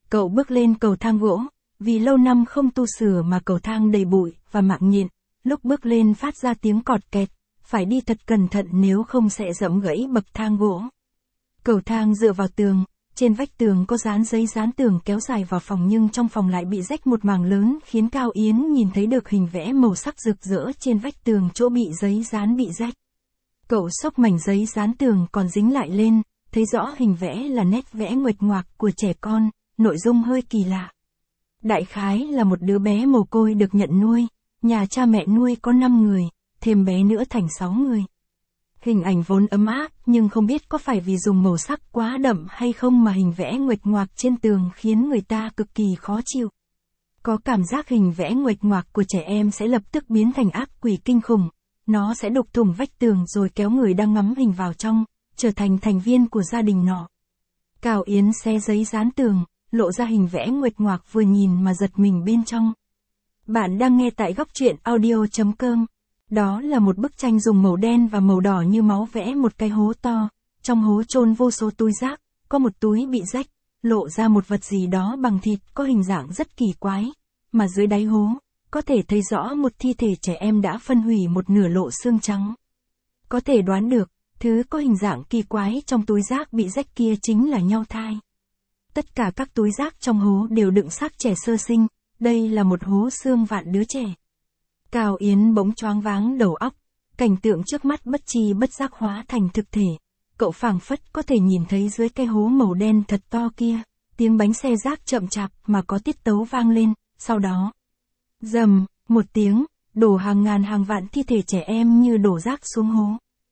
Cậu bước lên cầu thang gỗ, vì lâu năm không tu sửa mà cầu thang đầy bụi và mạng nhện, lúc bước lên phát ra tiếng cọt kẹt, phải đi thật cẩn thận nếu không sẽ giẫm gãy bậc thang gỗ. Cầu thang dựa vào tường, trên vách tường có dán giấy dán tường kéo dài vào phòng nhưng trong phòng lại bị rách một mảng lớn khiến Cao Yến nhìn thấy được hình vẽ màu sắc rực rỡ trên vách tường chỗ bị giấy dán bị rách. Cậu xốc mảnh giấy dán tường còn dính lại lên, thấy rõ hình vẽ là nét vẽ nguệch ngoạc của trẻ con, nội dung hơi kỳ lạ. Đại khái là một đứa bé mồ côi được nhận nuôi, nhà cha mẹ nuôi có 5 người, thêm bé nữa thành 6 người. Hình ảnh vốn ấm áp nhưng không biết có phải vì dùng màu sắc quá đậm hay không mà hình vẽ nguệch ngoạc trên tường khiến người ta cực kỳ khó chịu. Có cảm giác hình vẽ nguệch ngoạc của trẻ em sẽ lập tức biến thành ác quỷ kinh khủng, nó sẽ đục thủng vách tường rồi kéo người đang ngắm hình vào trong, trở thành thành viên của gia đình nọ. Cao Yến xé giấy dán tường, lộ ra hình vẽ nguệch ngoạc vừa nhìn mà giật mình bên trong. Bạn đang nghe tại góc truyện audio.com. Đó là một bức tranh dùng màu đen và màu đỏ như máu vẽ một cái hố to, trong hố chôn vô số túi rác, có một túi bị rách, lộ ra một vật gì đó bằng thịt có hình dạng rất kỳ quái, mà dưới đáy hố, có thể thấy rõ một thi thể trẻ em đã phân hủy một nửa lộ xương trắng. Có thể đoán được, thứ có hình dạng kỳ quái trong túi rác bị rách kia chính là nhau thai. Tất cả các túi rác trong hố đều đựng xác trẻ sơ sinh, đây là một hố xương vạn đứa trẻ. Cao Yến bỗng choáng váng đầu óc, cảnh tượng trước mắt bất tri bất giác hóa thành thực thể. Cậu phảng phất có thể nhìn thấy dưới cái hố màu đen thật to kia, tiếng bánh xe rác chậm chạp mà có tiết tấu vang lên, sau đó, rầm, một tiếng, đổ hàng ngàn hàng vạn thi thể trẻ em như đổ rác xuống hố.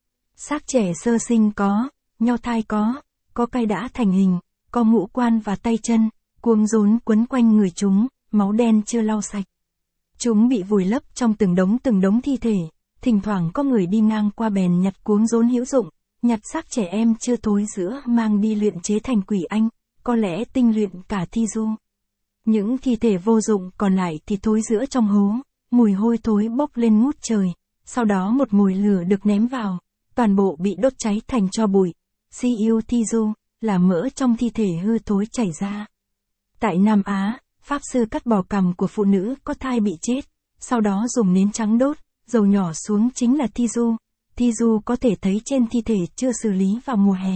Xác trẻ sơ sinh có, nhau thai có cái đã thành hình, có ngũ quan và tay chân, cuống rốn quấn quanh người chúng, máu đen chưa lau sạch. Chúng bị vùi lấp trong từng đống thi thể, thỉnh thoảng có người đi ngang qua bèn nhặt cuống rốn hữu dụng, nhặt xác trẻ em chưa thối rữa mang đi luyện chế thành quỷ anh, có lẽ tinh luyện cả thi du. Những thi thể vô dụng còn lại thì thối rữa trong hố, mùi hôi thối bốc lên ngút trời, sau đó một mùi lửa được ném vào, toàn bộ bị đốt cháy thành tro bụi. Siêu thi du, là mỡ trong thi thể hư thối chảy ra. Tại Nam Á, pháp sư cắt bỏ cằm của phụ nữ có thai bị chết, sau đó dùng nến trắng đốt, dầu nhỏ xuống chính là thi du. Thi du có thể thấy trên thi thể chưa xử lý vào mùa hè.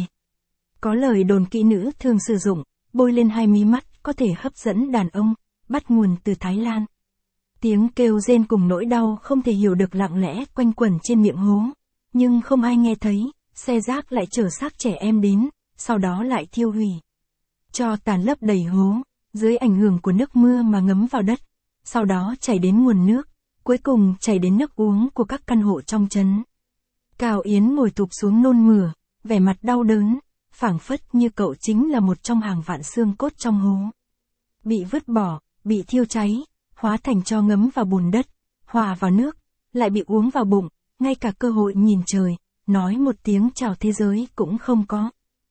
Có lời đồn kỹ nữ thường sử dụng, bôi lên hai mí mắt có thể hấp dẫn đàn ông, bắt nguồn từ Thái Lan. Tiếng kêu rên cùng nỗi đau không thể hiểu được lặng lẽ quanh quẩn trên miệng hố, nhưng không ai nghe thấy, xe rác lại chở xác trẻ em đến, sau đó lại thiêu hủy. Tro tàn lấp đầy hố, dưới ảnh hưởng của nước mưa mà ngấm vào đất, sau đó chảy đến nguồn nước, cuối cùng chảy đến nước uống của các căn hộ trong trấn. Cao Yến ngồi thụp xuống nôn mửa, vẻ mặt đau đớn, phảng phất như cậu chính là một trong hàng vạn xương cốt trong hố. Bị vứt bỏ, bị thiêu cháy, hóa thành tro ngấm vào bùn đất, hòa vào nước, lại bị uống vào bụng, ngay cả cơ hội nhìn trời, nói một tiếng chào thế giới cũng không có.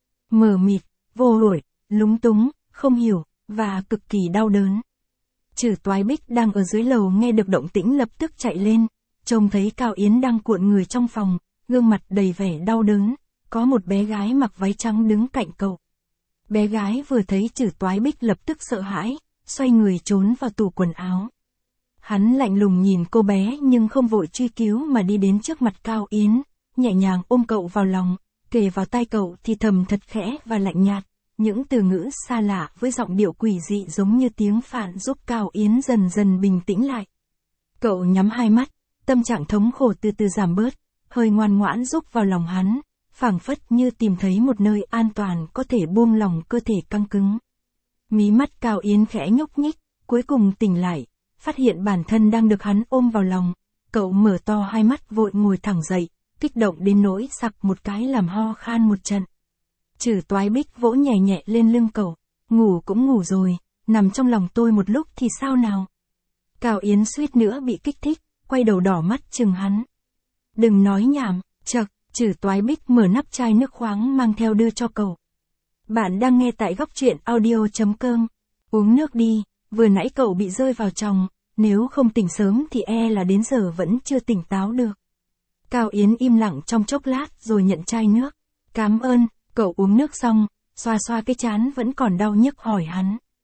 Mờ mịt, vô lỗi, lúng túng, không hiểu, và cực kỳ đau đớn. Trừ Toái Bích đang ở dưới lầu nghe được động tĩnh lập tức chạy lên, trông thấy Cao Yến đang cuộn người trong phòng, gương mặt đầy vẻ đau đớn, có một bé gái mặc váy trắng đứng cạnh cậu. Bé gái vừa thấy Trừ Toái Bích lập tức sợ hãi, xoay người trốn vào tủ quần áo. Hắn lạnh lùng nhìn cô bé nhưng không vội truy cứu mà đi đến trước mặt Cao Yến, nhẹ nhàng ôm cậu vào lòng, kề vào tai cậu thì thầm thật khẽ và lạnh nhạt, những từ ngữ xa lạ với giọng điệu quỷ dị giống như tiếng phạn giúp Cao Yến dần dần bình tĩnh lại. Cậu nhắm hai mắt, tâm trạng thống khổ từ từ giảm bớt, hơi ngoan ngoãn rúc vào lòng hắn, phảng phất như tìm thấy một nơi an toàn có thể buông lòng cơ thể căng cứng. Mí mắt Cao Yến khẽ nhúc nhích, cuối cùng tỉnh lại, phát hiện bản thân đang được hắn ôm vào lòng, cậu mở to hai mắt vội ngồi thẳng dậy, kích động đến nỗi sặc một cái làm ho khan một trận. Trừ Toái Bích vỗ nhẹ nhẹ lên lưng cậu, ngủ cũng ngủ rồi, nằm trong lòng tôi một lúc thì sao nào. Cao Yến suýt nữa bị kích thích, quay đầu đỏ mắt chừng hắn. Đừng nói nhảm, chậc, Trừ Toái Bích mở nắp chai nước khoáng mang theo đưa cho cậu. Bạn đang nghe tại góc truyện audio.com. Uống nước đi, vừa nãy cậu bị rơi vào chòng, nếu không tỉnh sớm thì là đến giờ vẫn chưa tỉnh táo được. Cao Yến im lặng trong chốc lát rồi nhận chai nước. Cảm ơn, cậu uống nước xong, xoa xoa cái trán vẫn còn đau nhức hỏi hắn.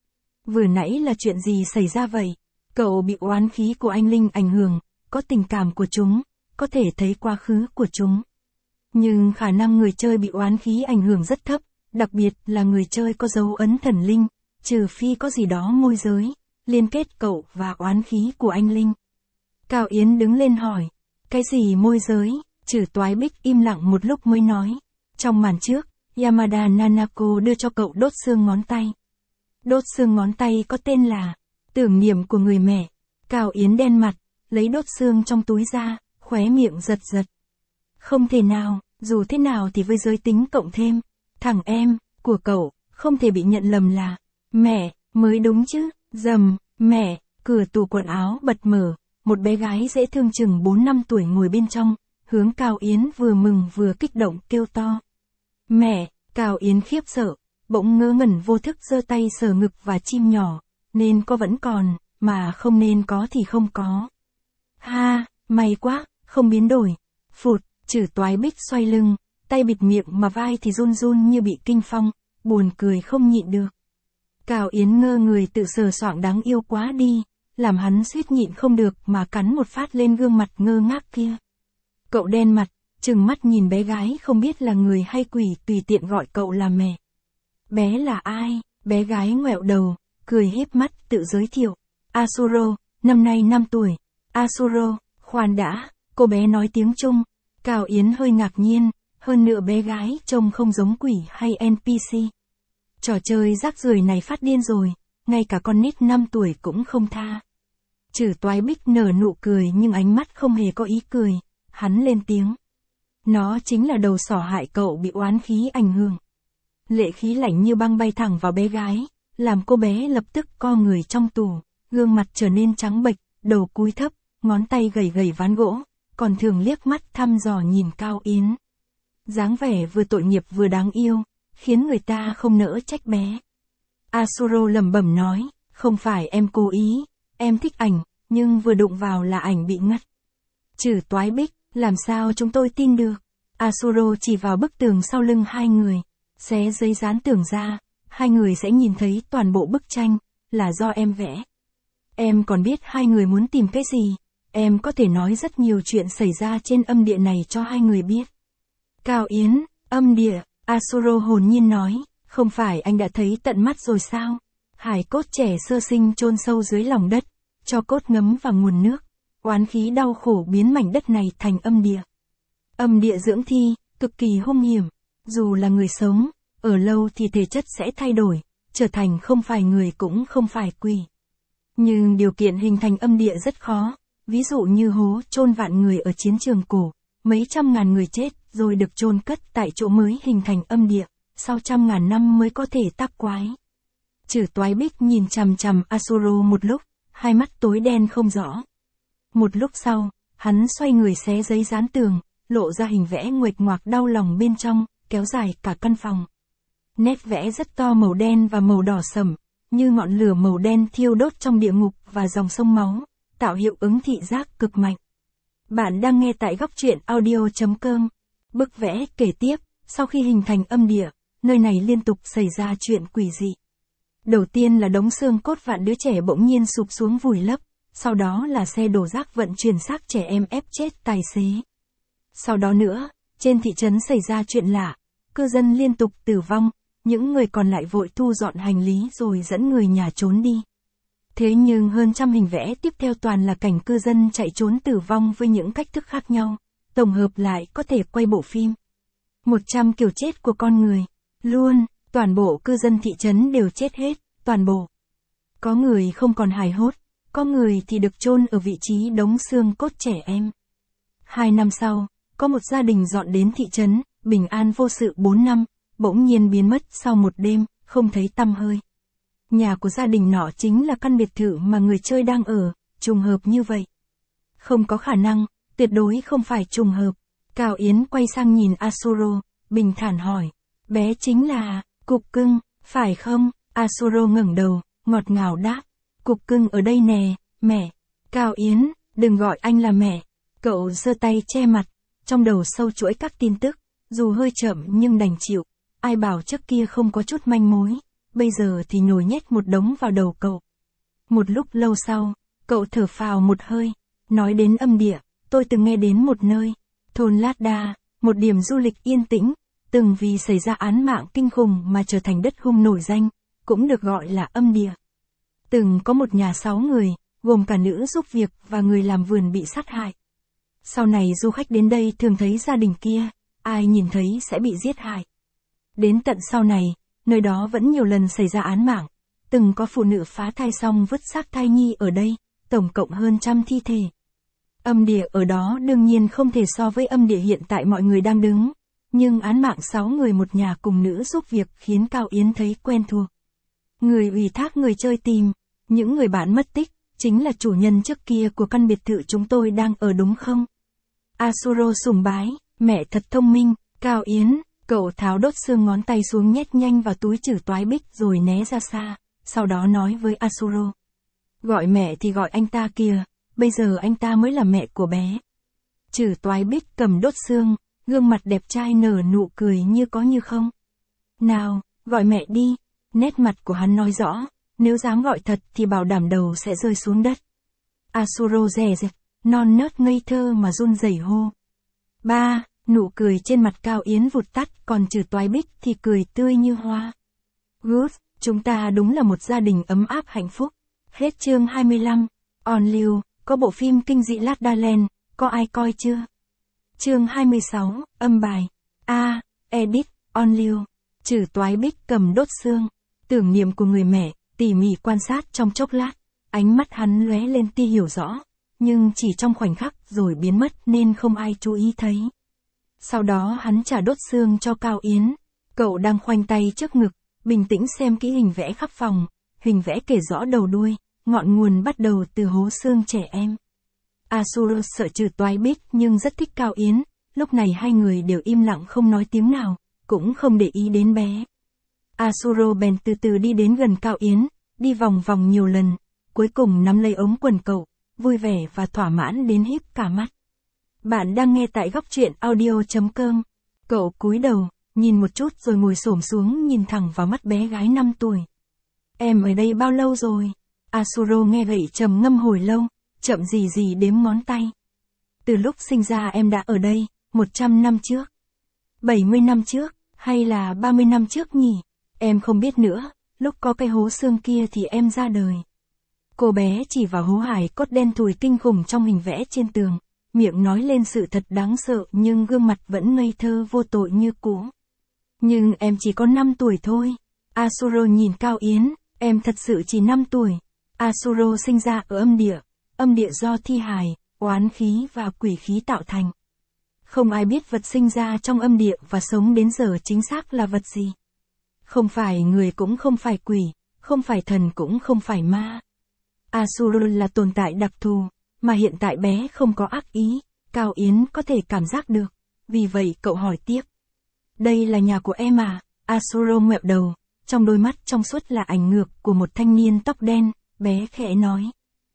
Vừa nãy là chuyện gì xảy ra vậy? Cậu bị oán khí của anh Linh ảnh hưởng, có tình cảm của chúng, có thể thấy quá khứ của chúng. Nhưng khả năng người chơi bị oán khí ảnh hưởng rất thấp, đặc biệt là người chơi có dấu ấn thần linh, trừ phi có gì đó môi giới, liên kết cậu và oán khí của anh Linh. Cao Yến đứng lên hỏi, cái gì môi giới? Trừ Toái Bích im lặng một lúc mới nói. Trong màn trước, Yamada Nanako đưa cho cậu đốt xương ngón tay. Đốt xương ngón tay có tên là tưởng niệm của người mẹ. Cao Yến đen mặt, lấy đốt xương trong túi ra, khóe miệng giật giật. Không thể nào, dù thế nào thì với giới tính cộng thêm, thằng em của cậu không thể bị nhận lầm là mẹ mới đúng chứ. Dầm, mẹ, cửa tủ quần áo bật mở, một bé gái dễ thương chừng 4 năm tuổi ngồi bên trong, hướng Cao Yến vừa mừng vừa kích động kêu to. Mẹ! Cao Yến khiếp sợ, bỗng ngớ ngẩn vô thức giơ tay sờ ngực và chim nhỏ, nên có vẫn còn, mà không nên có thì không có. Ha, may quá, không biến đổi. Phụt, Trừ Toái Bích xoay lưng, tay bịt miệng mà vai thì run run như bị kinh phong, buồn cười không nhịn được. Cao Yến ngơ người tự sờ soạng đáng yêu quá đi, làm hắn suýt nhịn không được mà cắn một phát lên gương mặt ngơ ngác kia. Cậu đen mặt, trừng mắt nhìn bé gái không biết là người hay quỷ tùy tiện gọi cậu là mẹ. Bé là ai? Bé gái ngoẹo đầu, cười híp mắt tự giới thiệu. Asuro, năm nay 5 tuổi. Asuro, khoan đã, cô bé nói tiếng Trung. Cao Yến hơi ngạc nhiên, hơn nữa bé gái trông không giống quỷ hay NPC. Trò chơi rác rưởi này phát điên rồi, ngay cả con nít 5 tuổi cũng không tha. Trừ Toái Bích nở nụ cười nhưng ánh mắt không hề có ý cười, hắn lên tiếng. Nó chính là đầu sỏ hại cậu bị oán khí ảnh hưởng. Lệ khí lạnh như băng bay thẳng vào bé gái, làm cô bé lập tức co người trong tủ, gương mặt trở nên trắng bệch, đầu cúi thấp, ngón tay gầy gầy ván gỗ, còn thường liếc mắt thăm dò nhìn Cao Yến. Dáng vẻ vừa tội nghiệp vừa đáng yêu, khiến người ta không nỡ trách bé. Asuro lẩm bẩm nói, không phải em cố ý, em thích ảnh, nhưng vừa đụng vào là ảnh bị ngắt. Trừ Toái Bích, làm sao chúng tôi tin được? Asuro chỉ vào bức tường sau lưng hai người, xé giấy dán tường ra, hai người sẽ nhìn thấy toàn bộ bức tranh, là do em vẽ. Em còn biết hai người muốn tìm cái gì, em có thể nói rất nhiều chuyện xảy ra trên âm địa này cho hai người biết. Cao Yến, âm địa, Asuro hồn nhiên nói, không phải anh đã thấy tận mắt rồi sao? Hải cốt trẻ sơ sinh chôn sâu dưới lòng đất, cho cốt ngấm vào nguồn nước, oán khí đau khổ biến mảnh đất này thành âm địa. Âm địa dưỡng thi, cực kỳ hung hiểm, dù là người sống, ở lâu thì thể chất sẽ thay đổi, trở thành không phải người cũng không phải quỷ. Nhưng điều kiện hình thành âm địa rất khó, ví dụ như hố chôn vạn người ở chiến trường cổ, mấy trăm ngàn người chết rồi được chôn cất tại chỗ mới hình thành âm địa, sau trăm ngàn năm mới có thể tác quái. Trừ Toái Bích nhìn chằm chằm Asuro một lúc, hai mắt tối đen không rõ. Một lúc sau, hắn xoay người xé giấy dán tường, lộ ra hình vẽ nguệch ngoạc đau lòng bên trong, kéo dài cả căn phòng. Nét vẽ rất to màu đen và màu đỏ sẫm, như ngọn lửa màu đen thiêu đốt trong địa ngục và dòng sông máu, tạo hiệu ứng thị giác cực mạnh. Bạn đang nghe tại góc truyện audio.com. Bức vẽ kể tiếp, sau khi hình thành âm địa, nơi này liên tục xảy ra chuyện quỷ dị. Đầu tiên là đống xương cốt vạn đứa trẻ bỗng nhiên sụp xuống vùi lấp, sau đó là xe đổ rác vận chuyển xác trẻ em ép chết tài xế. Sau đó nữa, trên thị trấn xảy ra chuyện lạ, cư dân liên tục tử vong, những người còn lại vội thu dọn hành lý rồi dẫn người nhà trốn đi. Thế nhưng hơn trăm hình vẽ tiếp theo toàn là cảnh cư dân chạy trốn tử vong với những cách thức khác nhau, tổng hợp lại có thể quay bộ phim. 100 kiểu chết của con người. Luôn, toàn bộ cư dân thị trấn đều chết hết, toàn bộ. Có người không còn hài hốt, có người thì được chôn ở vị trí đống xương cốt trẻ em. 2 năm sau, có một gia đình dọn đến thị trấn, bình an vô sự 4 năm, bỗng nhiên biến mất sau một đêm, không thấy tăm hơi. Nhà của gia đình nọ chính là căn biệt thự mà người chơi đang ở, trùng hợp như vậy. Không có khả năng, tuyệt đối không phải trùng hợp. Cao Yến quay sang nhìn Asuro, bình thản hỏi, bé chính là, Cục Cưng, phải không? Asuro ngẩng đầu, ngọt ngào đáp, Cục Cưng ở đây nè, mẹ. Cao Yến, đừng gọi anh là mẹ. Cậu giơ tay che mặt, trong đầu sâu chuỗi các tin tức, dù hơi chậm nhưng đành chịu. Ai bảo trước kia không có chút manh mối, bây giờ thì nhồi nhét một đống vào đầu cậu. Một lúc lâu sau, cậu thở phào một hơi, nói đến âm địa, tôi từng nghe đến một nơi, thôn Lát Đa, một điểm du lịch yên tĩnh, từng vì xảy ra án mạng kinh khủng mà trở thành đất hung nổi danh, cũng được gọi là âm địa. Từng có một nhà 6 người, gồm cả nữ giúp việc và người làm vườn bị sát hại. Sau này du khách đến đây thường thấy gia đình kia, ai nhìn thấy sẽ bị giết hại. Đến tận sau này, nơi đó vẫn nhiều lần xảy ra án mạng, từng có phụ nữ phá thai xong vứt xác thai nhi ở đây, tổng cộng hơn 100 thi thể. Âm địa ở đó đương nhiên không thể so với âm địa hiện tại mọi người đang đứng, nhưng án mạng 6 người một nhà cùng nữ giúp việc khiến Cao Yến thấy quen thuộc. Người ủy thác người chơi tìm, những người bạn mất tích, chính là chủ nhân trước kia của căn biệt thự chúng tôi đang ở đúng không? Asuro sùng bái, mẹ thật thông minh, Cao Yến, cậu tháo đốt xương ngón tay xuống nhét nhanh vào túi trừ toái bích rồi né ra xa, sau đó nói với Asuro. Gọi mẹ thì gọi anh ta kìa, bây giờ anh ta mới là mẹ của bé. Trừ toái bích cầm đốt xương, gương mặt đẹp trai nở nụ cười như có như không. Nào, gọi mẹ đi, nét mặt của hắn nói rõ, nếu dám gọi thật thì bảo đảm đầu sẽ rơi xuống đất. Asuro dè dặt, non nớt ngây thơ mà run rẩy hô. Ba, nụ cười trên mặt Cao Yến vụt tắt, còn trừ toái bích thì cười tươi như hoa. Good, chúng ta đúng là một gia đình ấm áp hạnh phúc. Hết chương 25. On lưu, có bộ phim kinh dị Lát Đa Land, có ai coi chưa? Chương 26, âm bài. Edit, on lưu. Trừ toái bích cầm đốt xương. Tưởng niệm của người mẹ, tỉ mỉ quan sát trong chốc lát. Ánh mắt hắn lóe lên tia hiểu rõ. Nhưng chỉ trong khoảnh khắc rồi biến mất nên không ai chú ý thấy. Sau đó hắn trả đốt xương cho Cao Yến. Cậu đang khoanh tay trước ngực, bình tĩnh xem kỹ hình vẽ khắp phòng. Hình vẽ kể rõ đầu đuôi, ngọn nguồn bắt đầu từ hố xương trẻ em. Asuro sợ trừ toái bích nhưng rất thích Cao Yến, lúc này hai người đều im lặng không nói tiếng nào, cũng không để ý đến bé. Asuro bèn từ từ đi đến gần Cao Yến, đi vòng vòng nhiều lần, cuối cùng nắm lấy ống quần cậu, vui vẻ và thỏa mãn đến híp cả mắt. Bạn đang nghe tại góc truyện audio.com. Cậu cúi đầu, nhìn một chút rồi ngồi xổm xuống nhìn thẳng vào mắt bé gái 5 tuổi. Em ở đây bao lâu rồi? Asuro nghe vậy trầm ngâm hồi lâu, chậm gì đếm ngón tay. Từ lúc sinh ra em đã ở đây, 100 năm trước. 70 năm trước, hay là 30 năm trước nhỉ? Em không biết nữa, lúc có cái hố xương kia thì em ra đời. Cô bé chỉ vào hố hài cốt đen thùi kinh khủng trong hình vẽ trên tường, miệng nói lên sự thật đáng sợ nhưng gương mặt vẫn ngây thơ vô tội như cũ. Nhưng em chỉ có 5 tuổi thôi. Asuro nhìn Cao Yến, em thật sự chỉ 5 tuổi. Asuro sinh ra ở âm địa do thi hài, oán khí và quỷ khí tạo thành. Không ai biết vật sinh ra trong âm địa và sống đến giờ chính xác là vật gì. Không phải người cũng không phải quỷ, không phải thần cũng không phải ma. Asuro là tồn tại đặc thù, mà hiện tại bé không có ác ý, Cao Yến có thể cảm giác được, vì vậy cậu hỏi tiếp. Đây là nhà của em à? Asuro ngoẹo đầu, trong đôi mắt trong suốt là ảnh ngược của một thanh niên tóc đen, bé khẽ nói.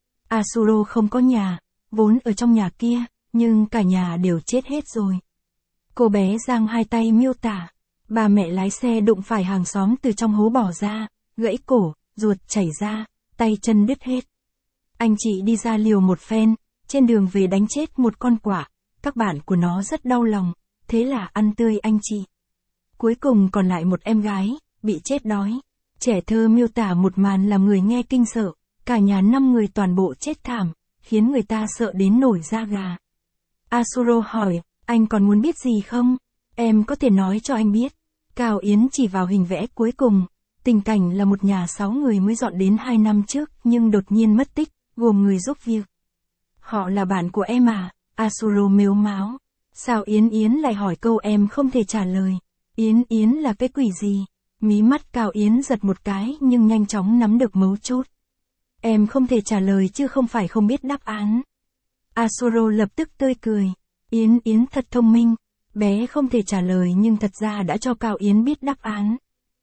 Asuro không có nhà, vốn ở trong nhà kia, nhưng cả nhà đều chết hết rồi. Cô bé giang hai tay miêu tả, bà mẹ lái xe đụng phải hàng xóm từ trong hố bỏ ra, gãy cổ, ruột chảy ra, tay chân đứt hết. Anh chị đi ra liều một phen, trên đường về đánh chết một con quạ, các bạn của nó rất đau lòng, thế là ăn tươi anh chị. Cuối cùng còn lại một em gái, bị chết đói. Trẻ thơ miêu tả một màn làm người nghe kinh sợ, cả nhà 5 người toàn bộ chết thảm, khiến người ta sợ đến nổi da gà. Asuro hỏi, anh còn muốn biết gì không? Em có thể nói cho anh biết. Cao Yến chỉ vào hình vẽ cuối cùng, tình cảnh là một nhà 6 người mới dọn đến 2 năm trước nhưng đột nhiên mất tích, gồm người giúp việc. Họ là bạn của em à? Asuro mếu máo. Sao Yến lại hỏi câu em không thể trả lời? Yến là cái quỷ gì? Mí mắt Cao Yến giật một cái nhưng nhanh chóng nắm được mấu chốt. Em không thể trả lời chứ không phải không biết đáp án. Asuro lập tức tươi cười. Yến thật thông minh. Bé không thể trả lời nhưng thật ra đã cho Cao Yến biết đáp án.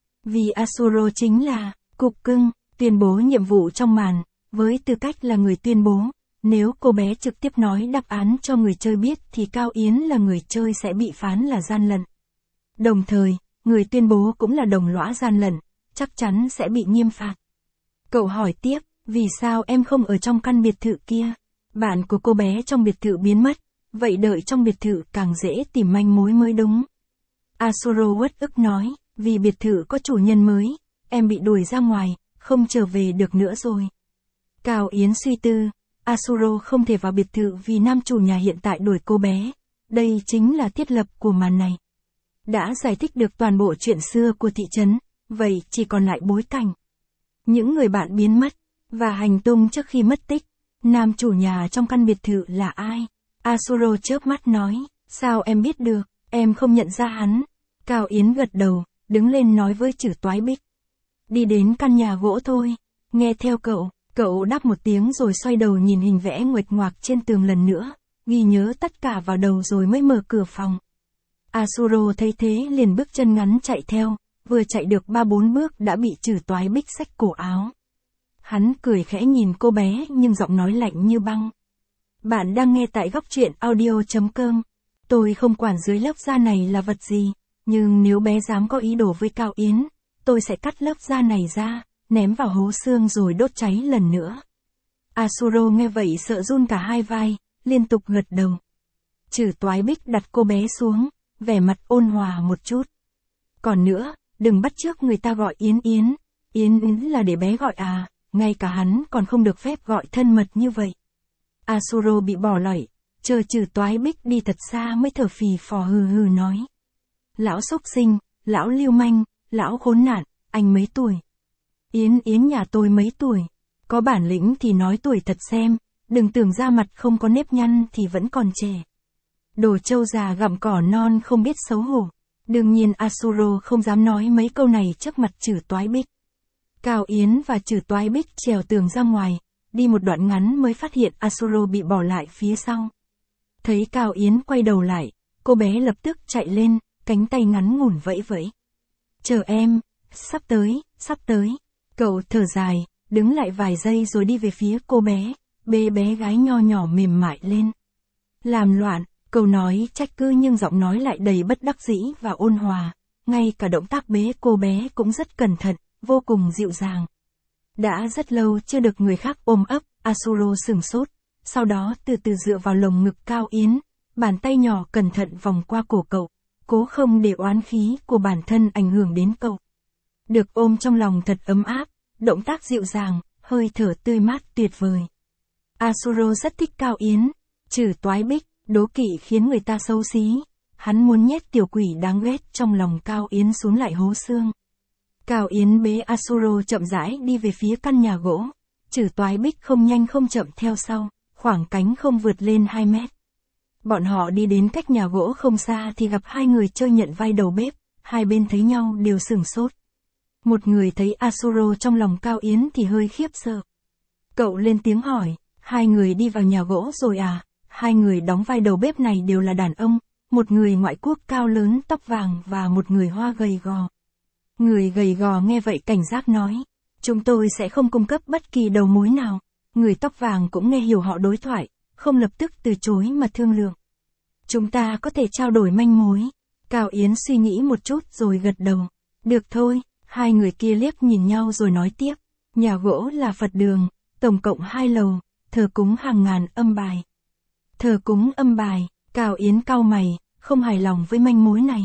Vì Asuro chính là cục cưng, tuyên bố nhiệm vụ trong màn, với tư cách là người tuyên bố. Nếu cô bé trực tiếp nói đáp án cho người chơi biết thì Cao Yến là người chơi sẽ bị phán là gian lận. Đồng thời, người tuyên bố cũng là đồng lõa gian lận, chắc chắn sẽ bị nghiêm phạt. Cậu hỏi tiếp, vì sao em không ở trong căn biệt thự kia? Bạn của cô bé trong biệt thự biến mất, vậy đợi trong biệt thự càng dễ tìm manh mối mới đúng. Asuro uất ức nói, vì biệt thự có chủ nhân mới, em bị đuổi ra ngoài, không trở về được nữa rồi. Cao Yến suy tư, Asuro không thể vào biệt thự vì nam chủ nhà hiện tại đuổi cô bé. Đây chính là thiết lập của màn này. Đã giải thích được toàn bộ chuyện xưa của thị trấn, vậy chỉ còn lại bối cảnh. Những người bạn biến mất, và hành tung trước khi mất tích. Nam chủ nhà trong căn biệt thự là ai? Asuro chớp mắt nói, sao em biết được, em không nhận ra hắn. Cao Yến gật đầu, đứng lên nói với Trử Toái Bích. Đi đến căn nhà gỗ thôi, nghe theo cậu. Cậu đáp một tiếng rồi xoay đầu nhìn hình vẽ nguệch ngoạc trên tường lần nữa, ghi nhớ tất cả vào đầu rồi mới mở cửa phòng. Asuro thấy thế liền bước chân ngắn chạy theo, vừa chạy được 3-4 bước đã bị Trử Toái Bích xách cổ áo. Hắn cười khẽ nhìn cô bé nhưng giọng nói lạnh như băng. Bạn đang nghe tại góc truyện audio.com. Tôi không quản dưới lớp da này là vật gì, nhưng nếu bé dám có ý đồ với Cao Yến, tôi sẽ cắt lớp da này ra, ném vào hố xương rồi đốt cháy lần nữa. Asuro nghe vậy sợ run cả hai vai, liên tục gật đầu. Trử Toái Bích đặt cô bé xuống, vẻ mặt ôn hòa một chút. Còn nữa, đừng bắt chước người ta gọi Yến Yến. Yến Yến là để bé gọi à, ngay cả hắn còn không được phép gọi thân mật như vậy. Asuro bị bỏ lỏng, chờ Trử Toái Bích đi thật xa mới thở phì phò hừ hừ nói. Lão xúc sinh, lão lưu manh, lão khốn nạn, anh mấy tuổi? Yến Yến nhà tôi mấy tuổi? Có bản lĩnh thì nói tuổi thật xem, đừng tưởng da mặt không có nếp nhăn thì vẫn còn trẻ. Đồ trâu già gặm cỏ non không biết xấu hổ. Đương nhiên Asuro không dám nói mấy câu này trước mặt Trử Toái Bích. Cao Yến và Trử Toái Bích trèo tường ra ngoài, đi một đoạn ngắn mới phát hiện Asuro bị bỏ lại phía sau. Thấy Cao Yến quay đầu lại, cô bé lập tức chạy lên, cánh tay ngắn ngủn vẫy vẫy. Chờ em, sắp tới. Cậu thở dài, đứng lại vài giây rồi đi về phía cô bé, bế bé gái nho nhỏ mềm mại lên. Làm loạn, câu nói trách cứ nhưng giọng nói lại đầy bất đắc dĩ và ôn hòa, ngay cả động tác bế cô bé cũng rất cẩn thận, vô cùng dịu dàng. Đã rất lâu chưa được người khác ôm ấp, Asuro sửng sốt, sau đó từ từ dựa vào lồng ngực Cao Yến, bàn tay nhỏ cẩn thận vòng qua cổ cậu, cố không để oán khí của bản thân ảnh hưởng đến cậu. Được ôm trong lòng thật ấm áp, động tác dịu dàng, hơi thở tươi mát tuyệt vời. Asuro rất thích Cao Yến. Trử Toái Bích, đố kỵ khiến người ta xấu xí. Hắn muốn nhét tiểu quỷ đáng ghét trong lòng Cao Yến xuống lại hố xương. Cao Yến bế Asuro chậm rãi đi về phía căn nhà gỗ. Trử Toái Bích không nhanh không chậm theo sau, khoảng cánh không vượt lên 2 mét. Bọn họ đi đến cách nhà gỗ không xa thì gặp hai người chơi nhận vai đầu bếp, hai bên thấy nhau đều sửng sốt. Một người thấy Asuro trong lòng Cao Yến thì hơi khiếp sợ. Cậu lên tiếng hỏi, hai người đi vào nhà gỗ rồi à? Hai người đóng vai đầu bếp này đều là đàn ông, một người ngoại quốc cao lớn tóc vàng và một người Hoa gầy gò. Người gầy gò nghe vậy cảnh giác nói, chúng tôi sẽ không cung cấp bất kỳ đầu mối nào. Người tóc vàng cũng nghe hiểu họ đối thoại, không lập tức từ chối mà thương lượng. Chúng ta có thể trao đổi manh mối. Cao Yến suy nghĩ một chút rồi gật đầu. Được thôi, hai người kia liếc nhìn nhau rồi nói tiếp. Nhà gỗ là Phật đường, tổng cộng 2 lầu, thờ cúng hàng ngàn âm bài. Thờ cúng âm bài, Cao Yến cau mày, không hài lòng với manh mối này.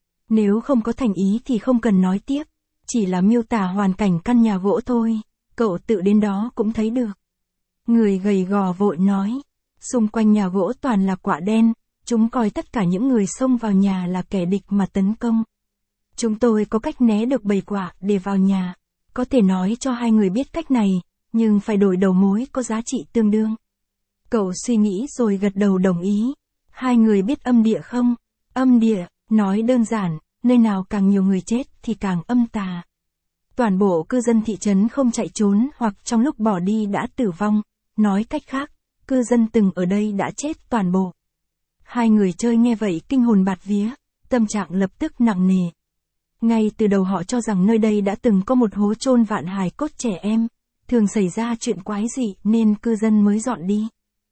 Nếu không có thành ý thì không cần nói tiếp, chỉ là miêu tả hoàn cảnh căn nhà gỗ thôi, cậu tự đến đó cũng thấy được. Người gầy gò vội nói, xung quanh nhà gỗ toàn là quả đen, chúng coi tất cả những người xông vào nhà là kẻ địch mà tấn công. Chúng tôi có cách né được bầy quả để vào nhà, có thể nói cho hai người biết cách này, nhưng phải đổi đầu mối có giá trị tương đương. Cậu suy nghĩ rồi gật đầu đồng ý. Hai người biết âm địa không? Âm địa, nói đơn giản, nơi nào càng nhiều người chết thì càng âm tà. Toàn bộ cư dân thị trấn không chạy trốn hoặc trong lúc bỏ đi đã tử vong, nói cách khác, cư dân từng ở đây đã chết toàn bộ. Hai người chơi nghe vậy kinh hồn bạt vía, tâm trạng lập tức nặng nề. Ngay từ đầu họ cho rằng nơi đây đã từng có một hố chôn vạn hài cốt trẻ em, thường xảy ra chuyện quái dị nên cư dân mới dọn đi.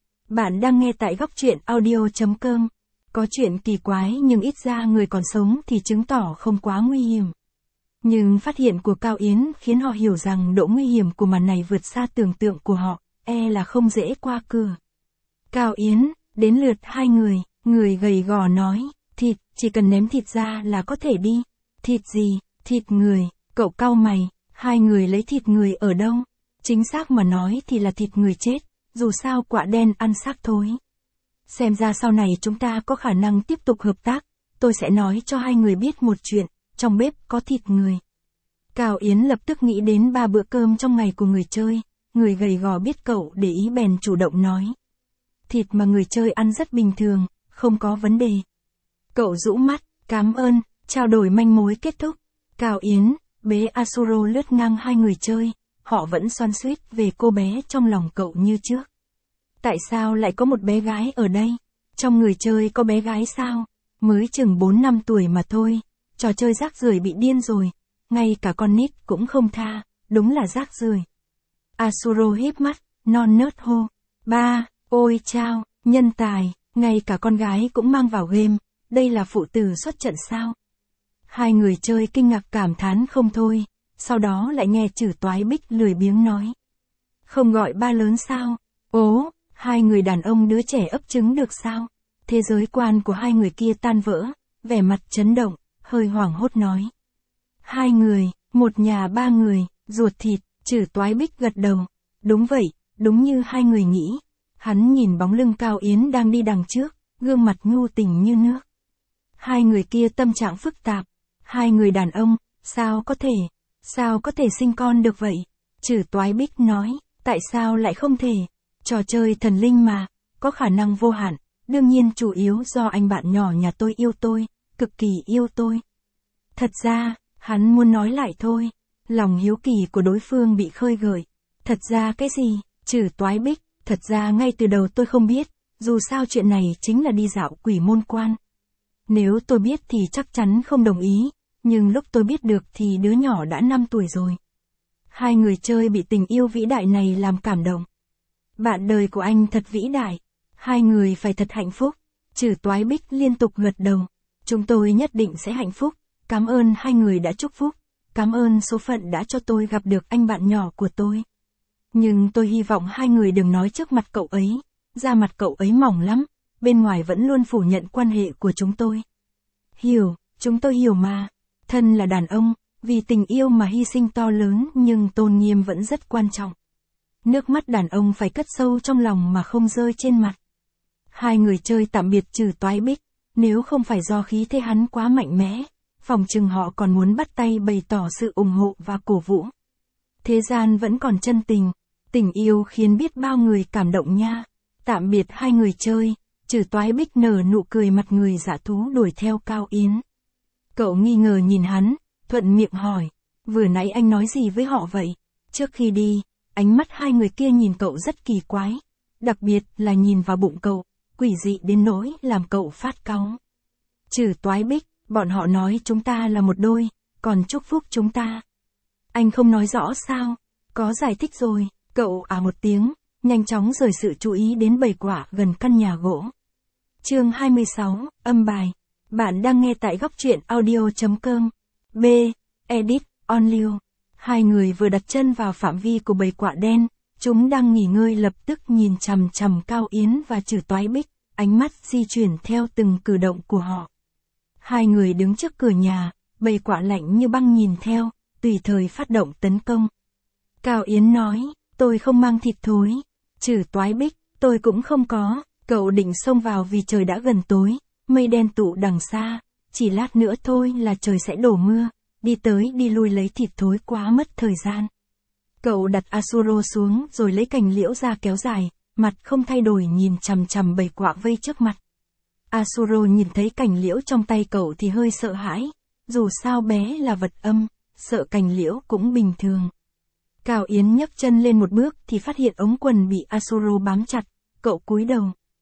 Bạn đang nghe tại góc truyện audio.com. Có chuyện kỳ quái nhưng ít ra người còn sống thì chứng tỏ không quá nguy hiểm. Nhưng phát hiện của Cao Yến khiến họ hiểu rằng độ nguy hiểm của màn này vượt xa tưởng tượng của họ, là không dễ qua cửa. Cao Yến, đến lượt hai người gầy gò nói, thịt, chỉ cần ném thịt ra là có thể đi. Thịt gì, thịt người, cậu cau mày, hai người lấy thịt người ở đâu? Chính xác mà nói thì là thịt người chết, dù sao quạ đen ăn xác thối. Xem ra sau này chúng ta có khả năng tiếp tục hợp tác, tôi sẽ nói cho hai người biết một chuyện, trong bếp có thịt người. Cao Yến lập tức nghĩ đến 3 bữa cơm trong ngày của người chơi, người gầy gò biết cậu để ý bèn chủ động nói. Thịt mà người chơi ăn rất bình thường, không có vấn đề. Cậu rũ mắt, cảm ơn, trao đổi manh mối kết thúc. Cao Yến, bế Asuro lướt ngang hai người chơi, họ vẫn xoan xuýt về cô bé trong lòng cậu như trước. Tại sao lại có một bé gái ở đây? Trong người chơi có bé gái sao? Mới chừng 4 năm tuổi mà thôi, trò chơi rác rưởi bị điên rồi, ngay cả con nít cũng không tha, đúng là rác rưởi. Asuro híp mắt, non nớt hô, ba, ôi chao, nhân tài, ngay cả con gái cũng mang vào game, đây là phụ tử xuất trận sao? Hai người chơi kinh ngạc cảm thán không thôi, sau đó lại nghe chử toái bích lười biếng nói. Không gọi ba lớn sao? Ố, hai người đàn ông đứa trẻ ấp trứng được sao? Thế giới quan của hai người kia tan vỡ, vẻ mặt chấn động, hơi hoảng hốt nói. Hai người, một nhà ba người, ruột thịt, chử toái bích gật đầu. Đúng vậy, đúng như hai người nghĩ. Hắn nhìn bóng lưng Cao Yến đang đi đằng trước, gương mặt nhu tình như nước. Hai người kia tâm trạng phức tạp. Hai người đàn ông, sao có thể sinh con được vậy? Chử toái bích nói, tại sao lại không thể? Trò chơi thần linh mà, có khả năng vô hạn, đương nhiên chủ yếu do anh bạn nhỏ nhà tôi yêu tôi, cực kỳ yêu tôi. Thật ra, hắn muốn nói lại thôi, lòng hiếu kỳ của đối phương bị khơi gợi. Thật ra cái gì? Chử toái bích, thật ra ngay từ đầu tôi không biết, dù sao chuyện này chính là đi dạo quỷ môn quan. Nếu tôi biết thì chắc chắn không đồng ý, nhưng lúc tôi biết được thì đứa nhỏ đã 5 tuổi rồi. Hai người chơi bị tình yêu vĩ đại này làm cảm động. Bạn đời của anh thật vĩ đại, hai người phải thật hạnh phúc. Chử toái bích liên tục gật đầu. Chúng tôi nhất định sẽ hạnh phúc, cảm ơn hai người đã chúc phúc, cảm ơn số phận đã cho tôi gặp được anh bạn nhỏ của tôi. Nhưng tôi hy vọng hai người đừng nói trước mặt cậu ấy, da mặt cậu ấy mỏng lắm, bên ngoài vẫn luôn phủ nhận quan hệ của chúng tôi. Hiểu, chúng tôi hiểu mà. Thân là đàn ông, vì tình yêu mà hy sinh to lớn nhưng tôn nghiêm vẫn rất quan trọng. Nước mắt đàn ông phải cất sâu trong lòng mà không rơi trên mặt. Hai người chơi tạm biệt trừ toái bích, nếu không phải do khí thế hắn quá mạnh mẽ, phòng chừng họ còn muốn bắt tay bày tỏ sự ủng hộ và cổ vũ. Thế gian vẫn còn chân tình, tình yêu khiến biết bao người cảm động nha. Tạm biệt hai người chơi, trừ toái bích nở nụ cười mặt người dạ thú đuổi theo Cao Yến. Cậu nghi ngờ nhìn hắn, thuận miệng hỏi, vừa nãy anh nói gì với họ vậy? Trước khi đi, ánh mắt hai người kia nhìn cậu rất kỳ quái, đặc biệt là nhìn vào bụng cậu, quỷ dị đến nỗi làm cậu phát cáu. Trừ toái bích, bọn họ nói chúng ta là một đôi, còn chúc phúc chúng ta. Anh không nói rõ sao? Có giải thích rồi, cậu một tiếng, nhanh chóng rời sự chú ý đến bầy quạ gần căn nhà gỗ. Chương 26, âm bài. Bạn đang nghe tại góc truyện audio.com. B. Edit, on lưu. Hai người vừa đặt chân vào phạm vi của bầy quạ đen, chúng đang nghỉ ngơi lập tức nhìn chằm chằm Cao Yến và trừ toái bích, ánh mắt di chuyển theo từng cử động của họ. Hai người đứng trước cửa nhà, bầy quạ lạnh như băng nhìn theo, tùy thời phát động tấn công. Cao Yến nói, tôi không mang thịt thối. Trừ toái bích, tôi cũng không có. Cậu định xông vào vì trời đã gần tối, mây đen tụ đằng xa, chỉ lát nữa thôi là trời sẽ đổ mưa, đi tới đi lui lấy thịt thối quá mất thời gian. Cậu đặt Asuro xuống rồi lấy cành liễu ra kéo dài, mặt không thay đổi nhìn chằm chằm bầy quạ vây trước mặt. Asuro nhìn thấy cành liễu trong tay cậu thì hơi sợ hãi, dù sao bé là vật âm, sợ cành liễu cũng bình thường. Cao Yến nhấc chân lên một bước thì phát hiện ống quần bị Asuro bám chặt, cậu cúi đầu.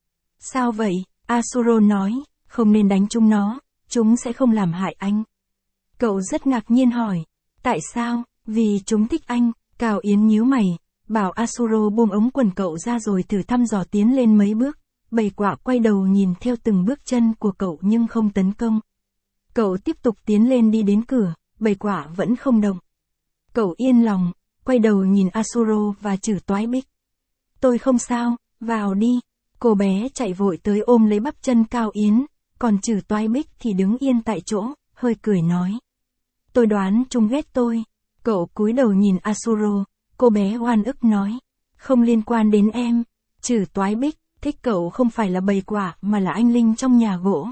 Sao vậy? Asuro nói, không nên đánh chúng sẽ không làm hại anh. Cậu rất ngạc nhiên hỏi, tại sao? Vì chúng thích anh. Cao Yến nhíu mày, bảo Asuro buông ống quần cậu ra rồi thử thăm dò tiến lên mấy bước. Bầy quạ quay đầu nhìn theo từng bước chân của cậu nhưng không tấn công. Cậu tiếp tục tiến lên đi đến cửa, bầy quả vẫn không động. Cậu yên lòng, quay đầu nhìn Asuro và chử toái bích. Tôi không sao, vào đi. Cô bé chạy vội tới ôm lấy bắp chân Cao Yến, còn chử toái bích thì đứng yên tại chỗ, hơi cười nói. Tôi đoán chúng ghét tôi. Cậu cúi đầu nhìn Asuro, cô bé oan ức nói. Không liên quan đến em. Chử toái bích, thích cậu không phải là bầy quả mà là anh linh trong nhà gỗ.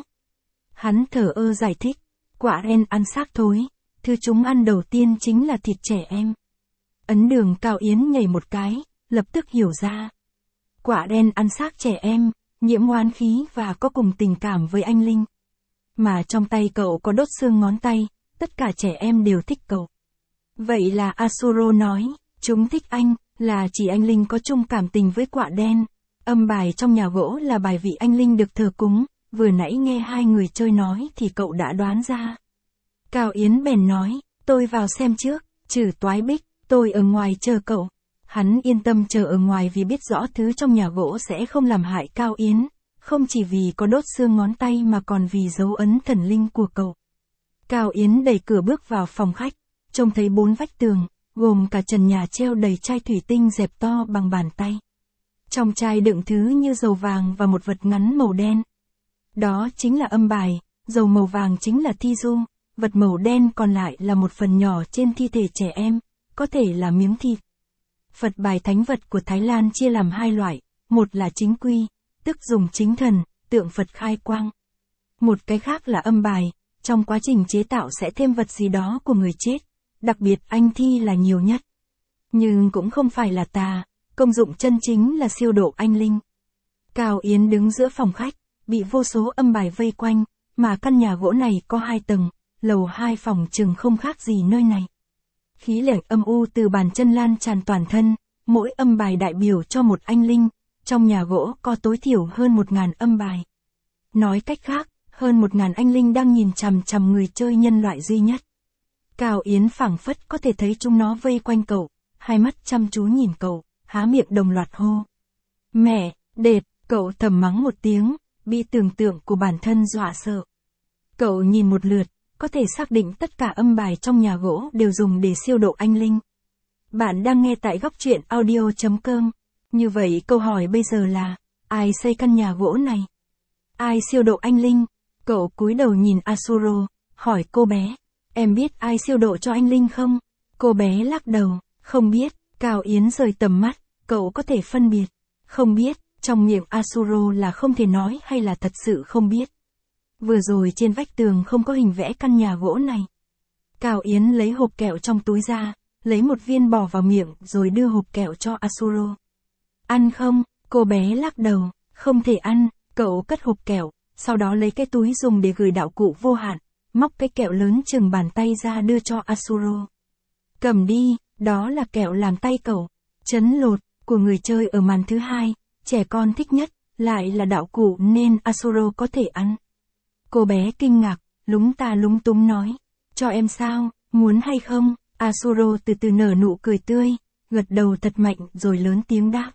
Hắn thở ơ giải thích. Quả ren ăn xác thối. Thứ chúng ăn đầu tiên chính là thịt trẻ em. Ấn Đường Cao Yến nhảy một cái, lập tức hiểu ra. Quả đen ăn xác trẻ em, nhiễm oán khí và có cùng tình cảm với anh linh. Mà trong tay cậu có đốt xương ngón tay, tất cả trẻ em đều thích cậu. Vậy là Asuro nói, chúng thích anh, là chỉ anh linh có chung cảm tình với quả đen. Âm bài trong nhà gỗ là bài vị anh linh được thờ cúng, vừa nãy nghe hai người chơi nói thì cậu đã đoán ra. Cao Yến bèn nói, tôi vào xem trước, chử toái bích, tôi ở ngoài chờ cậu. Hắn yên tâm chờ ở ngoài vì biết rõ thứ trong nhà gỗ sẽ không làm hại Cao Yến, không chỉ vì có đốt xương ngón tay mà còn vì dấu ấn thần linh của cậu. Cao Yến đẩy cửa bước vào phòng khách, trông thấy 4 vách tường, gồm cả trần nhà treo đầy chai thủy tinh dẹp to bằng bàn tay. Trong chai đựng thứ như dầu vàng và một vật ngắn màu đen. Đó chính là âm bài, dầu màu vàng chính là thi du, vật màu đen còn lại là một phần nhỏ trên thi thể trẻ em, có thể là miếng thịt. Phật bài thánh vật của Thái Lan chia làm 2 loại, một là chính quy, tức dùng chính thần, tượng Phật khai quang. Một cái khác là âm bài, trong quá trình chế tạo sẽ thêm vật gì đó của người chết, đặc biệt anh thi là nhiều nhất. Nhưng cũng không phải là tà, công dụng chân chính là siêu độ anh linh. Cao Yến đứng giữa phòng khách, bị vô số âm bài vây quanh, mà căn nhà gỗ này có 2 tầng, lầu 2 phòng chừng không khác gì nơi này. Khí lạnh âm u từ bàn chân lan tràn toàn thân, mỗi âm bài đại biểu cho một anh linh, trong nhà gỗ có tối thiểu hơn 1000 âm bài. Nói cách khác, hơn 1000 anh linh đang nhìn chằm chằm người chơi nhân loại duy nhất. Cao Yến phảng phất có thể thấy chúng nó vây quanh cậu, hai mắt chăm chú nhìn cậu, há miệng đồng loạt hô. Mẹ, đệt, cậu thầm mắng một tiếng, bị tưởng tượng của bản thân dọa sợ. Cậu nhìn một lượt, có thể xác định tất cả âm bài trong nhà gỗ đều dùng để siêu độ anh linh. Bạn đang nghe tại góc truyện audio.com. Như vậy câu hỏi bây giờ là, ai xây căn nhà gỗ này? Ai siêu độ anh linh? Cậu cúi đầu nhìn Asuro, hỏi cô bé, em biết ai siêu độ cho anh linh không? Cô bé lắc đầu, không biết. Cao Yến rời tầm mắt, cậu có thể phân biệt. Không biết, trong miệng Asuro là không thể nói hay là thật sự không biết. Vừa rồi trên vách tường không có hình vẽ căn nhà gỗ này. Cao Yến lấy hộp kẹo trong túi ra, lấy một viên bỏ vào miệng rồi đưa hộp kẹo cho Asuro. Ăn không? Cô bé lắc đầu, không thể ăn. Cậu cất hộp kẹo, sau đó lấy cái túi dùng để gửi đạo cụ vô hạn, móc cái kẹo lớn chừng bàn tay ra đưa cho Asuro. Cầm đi, đó là kẹo làm tay cậu. Trấn lột, của người chơi ở màn thứ 2, trẻ con thích nhất, lại là đạo cụ nên Asuro có thể ăn. Cô bé kinh ngạc, lúng ta lúng túng nói, cho em sao, muốn hay không? Asuro từ từ nở nụ cười tươi, gật đầu thật mạnh rồi lớn tiếng đáp.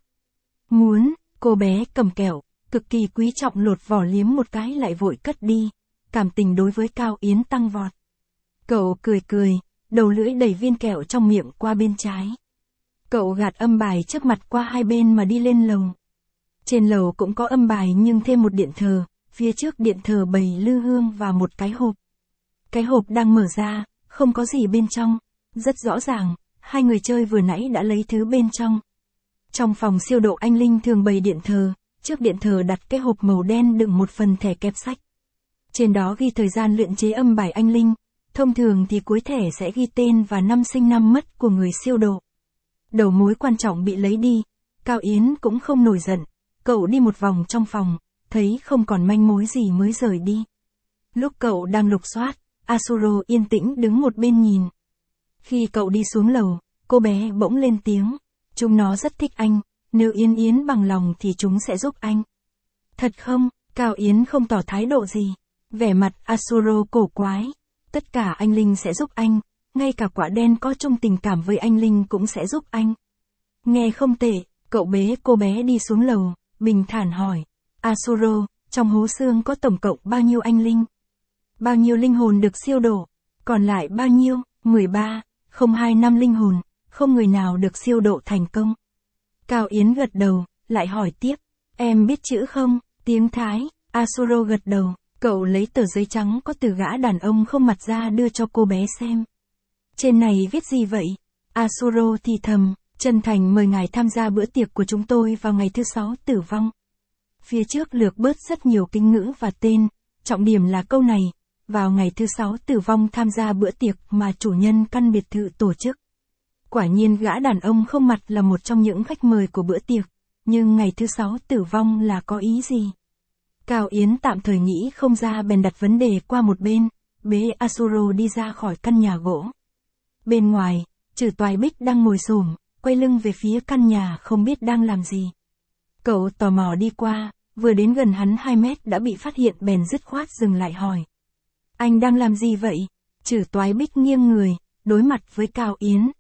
Muốn. Cô bé cầm kẹo, cực kỳ quý trọng lột vỏ liếm một cái lại vội cất đi, cảm tình đối với Cao Yến tăng vọt. Cậu cười cười, đầu lưỡi đẩy viên kẹo trong miệng qua bên trái. Cậu gạt âm bài trước mặt qua hai bên mà đi lên lầu. Trên lầu cũng có âm bài nhưng thêm một điện thờ, phía trước điện thờ bày lư hương và một cái hộp. Cái hộp đang mở ra, không có gì bên trong. Rất rõ ràng, hai người chơi vừa nãy đã lấy thứ bên trong. Trong phòng siêu độ anh linh thường bày điện thờ, trước điện thờ đặt cái hộp màu đen đựng một phần thẻ kẹp sách. Trên đó ghi thời gian luyện chế âm bài anh linh, thông thường thì cuối thẻ sẽ ghi tên và năm sinh năm mất của người siêu độ. Đầu mối quan trọng bị lấy đi, Cao Yến cũng không nổi giận, cậu đi một vòng trong phòng, thấy không còn manh mối gì mới rời đi. Lúc cậu đang lục soát, Asuro yên tĩnh đứng một bên nhìn. Khi cậu đi xuống lầu, cô bé bỗng lên tiếng, chúng nó rất thích anh, nếu Yến bằng lòng thì chúng sẽ giúp anh. Thật không? Cao Yến không tỏ thái độ gì. Vẻ mặt Asuro cổ quái. Tất cả anh linh sẽ giúp anh, ngay cả quả đen có chung tình cảm với anh linh cũng sẽ giúp anh. Nghe không tệ, cậu bế cô bé đi xuống lầu, bình thản hỏi. Asuro, trong hố xương có tổng cộng bao nhiêu anh linh? Bao nhiêu linh hồn được siêu độ? Còn lại bao nhiêu? 13, không 2 năm linh hồn, không người nào được siêu độ thành công. Cao Yến gật đầu, lại hỏi tiếp. Em biết chữ không? Tiếng Thái. Asuro gật đầu. Cậu lấy tờ giấy trắng có từ gã đàn ông không mặt ra đưa cho cô bé xem. Trên này viết gì vậy? Asuro thì thầm, chân thành mời ngài tham gia bữa tiệc của chúng tôi vào ngày thứ 6 tử vong. Phía trước lược bớt rất nhiều kinh ngữ và tên, trọng điểm là câu này, vào ngày thứ 6 tử vong tham gia bữa tiệc mà chủ nhân căn biệt thự tổ chức. Quả nhiên gã đàn ông không mặt là một trong những khách mời của bữa tiệc, nhưng ngày thứ 6 tử vong là có ý gì? Cao Yến tạm thời nghĩ không ra bèn đặt vấn đề qua một bên, bế Asuro đi ra khỏi căn nhà gỗ. Bên ngoài, Trử Toái Bích đang ngồi xổm, quay lưng về phía căn nhà không biết đang làm gì. Cậu tò mò đi qua, vừa đến gần hắn 2 mét đã bị phát hiện bèn dứt khoát dừng lại hỏi. Anh đang làm gì vậy? Trử Toái Bích nghiêng người, đối mặt với Cao Yến.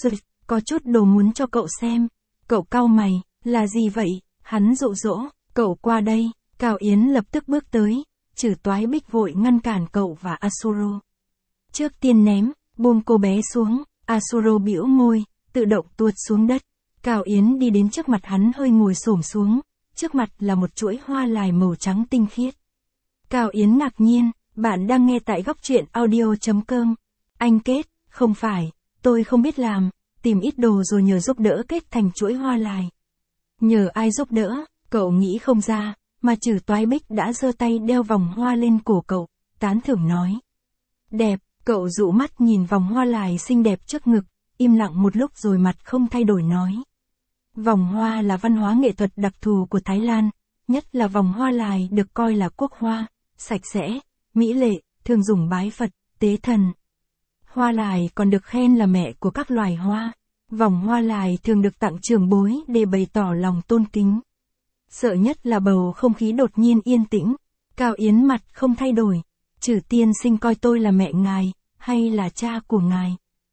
Có chút đồ muốn cho cậu xem. Cậu cau mày, là gì vậy? Hắn dụ dỗ, cậu qua đây. Cao Yến lập tức bước tới, Trử Toái Bích vội ngăn cản cậu và Asuro. Trước tiên ném, buông cô bé xuống, Asuro bĩu môi, tự động tuột xuống đất. Cao Yến đi đến trước mặt hắn hơi ngồi xổm xuống, trước mặt là một chuỗi hoa lài màu trắng tinh khiết. Cao Yến ngạc nhiên, bạn đang nghe tại góc truyện audio.com. Anh kết, không phải, tôi không biết làm, tìm ít đồ rồi nhờ giúp đỡ kết thành chuỗi hoa lài. Nhờ ai giúp đỡ, cậu nghĩ không ra, mà Trử Toái Bích đã giơ tay đeo vòng hoa lên cổ cậu, tán thưởng nói. Đẹp, cậu dụ mắt nhìn vòng hoa lài xinh đẹp trước ngực, im lặng một lúc rồi mặt không thay đổi nói. Vòng hoa là văn hóa nghệ thuật đặc thù của Thái Lan, nhất là vòng hoa lài được coi là quốc hoa, sạch sẽ, mỹ lệ, thường dùng bái Phật, tế thần. Hoa lài còn được khen là mẹ của các loài hoa. Vòng hoa lài thường được tặng trưởng bối để bày tỏ lòng tôn kính. Sợ nhất là bầu không khí đột nhiên yên tĩnh. Cao Yến mặt không thay đổi. Trử tiên sinh coi tôi là mẹ ngài, hay là cha của ngài?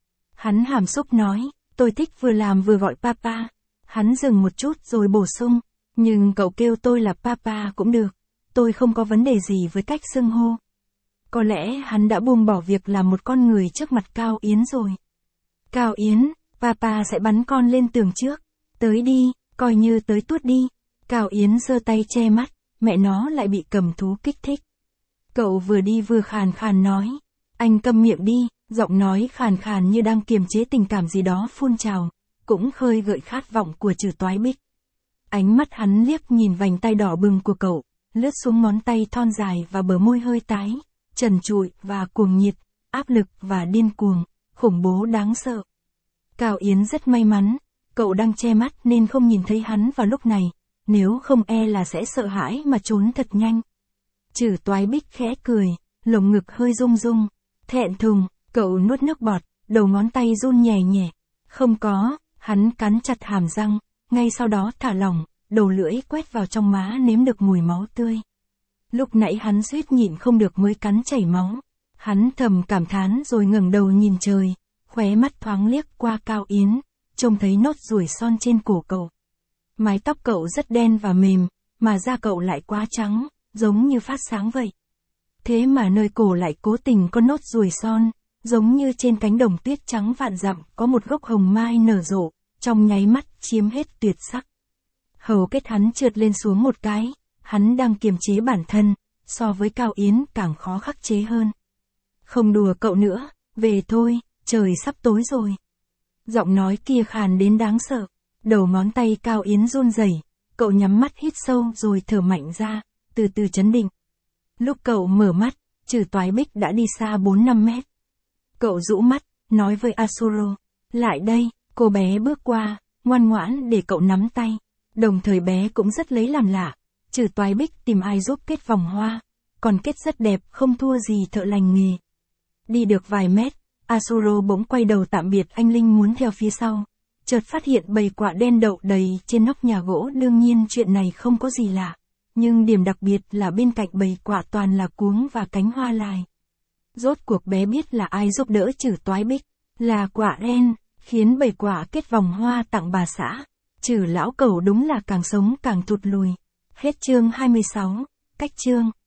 Hắn hàm xúc nói, tôi thích vừa làm vừa gọi papa. Hắn dừng một chút rồi bổ sung, nhưng cậu kêu tôi là papa cũng được. Tôi không có vấn đề gì với cách xưng hô. Có lẽ hắn đã buông bỏ việc làm một con người trước mặt Cao Yến rồi. Cao Yến, papa sẽ bắn con lên tường trước. Tới đi, coi như tới tuốt đi. Cao Yến giơ tay che mắt, mẹ nó lại bị cầm thú kích thích. Cậu vừa đi vừa khàn khàn nói. Anh câm miệng đi, giọng nói khàn khàn như đang kiềm chế tình cảm gì đó phun trào, cũng khơi gợi khát vọng của Trử Toái Bích. Ánh mắt hắn liếc nhìn vành tay đỏ bừng của cậu, lướt xuống ngón tay thon dài và bờ môi hơi tái, trần trụi và cuồng nhiệt, áp lực và điên cuồng, khủng bố đáng sợ. Cao Yến rất may mắn, cậu đang che mắt nên không nhìn thấy hắn vào lúc này, nếu không e là sẽ sợ hãi mà trốn thật nhanh. Trử Toái Bích khẽ cười, lồng ngực hơi rung rung, thẹn thùng, cậu nuốt nước bọt, đầu ngón tay run nhẹ nhẹ. Không có, hắn cắn chặt hàm răng, ngay sau đó thả lỏng, đầu lưỡi quét vào trong má nếm được mùi máu tươi. Lúc nãy hắn suýt nhịn không được mới cắn chảy máu. Hắn thầm cảm thán rồi ngẩng đầu nhìn trời, khóe mắt thoáng liếc qua Cao Yến, trông thấy nốt ruồi son trên cổ cậu. Mái tóc cậu rất đen và mềm, mà da cậu lại quá trắng, giống như phát sáng vậy. Thế mà nơi cổ lại cố tình có nốt ruồi son, giống như trên cánh đồng tuyết trắng vạn dặm có một gốc hồng mai nở rộ, trong nháy mắt chiếm hết tuyệt sắc. Hầu kết hắn trượt lên xuống một cái, hắn đang kiềm chế bản thân, so với Cao Yến càng khó khắc chế hơn. Không đùa cậu nữa, về thôi, trời sắp tối rồi. Giọng nói kia khàn đến đáng sợ, đầu ngón tay Cao Yến run rẩy, cậu nhắm mắt hít sâu rồi thở mạnh ra, từ từ trấn định. Lúc cậu mở mắt, Trử Toái Bích đã đi xa 4-5 mét. Cậu rũ mắt, nói với Asuro, lại đây, cô bé bước qua, ngoan ngoãn để cậu nắm tay. Đồng thời bé cũng rất lấy làm lạ, Trử Toái Bích tìm ai giúp kết vòng hoa, còn kết rất đẹp không thua gì thợ lành nghề. Đi được vài mét, Asuro bỗng quay đầu tạm biệt anh Linh muốn theo phía sau, chợt phát hiện bầy quạ đen đậu đầy trên nóc nhà gỗ. Đương nhiên chuyện này không có gì lạ, nhưng điểm đặc biệt là bên cạnh bầy quạ toàn là cuống và cánh hoa lài. Rốt cuộc bé biết là ai giúp đỡ Trử Toái Bích, là quạ đen, khiến bầy quạ kết vòng hoa tặng bà xã. Trử lão cẩu đúng là càng sống càng thụt lùi. Hết chương 26, cách chương.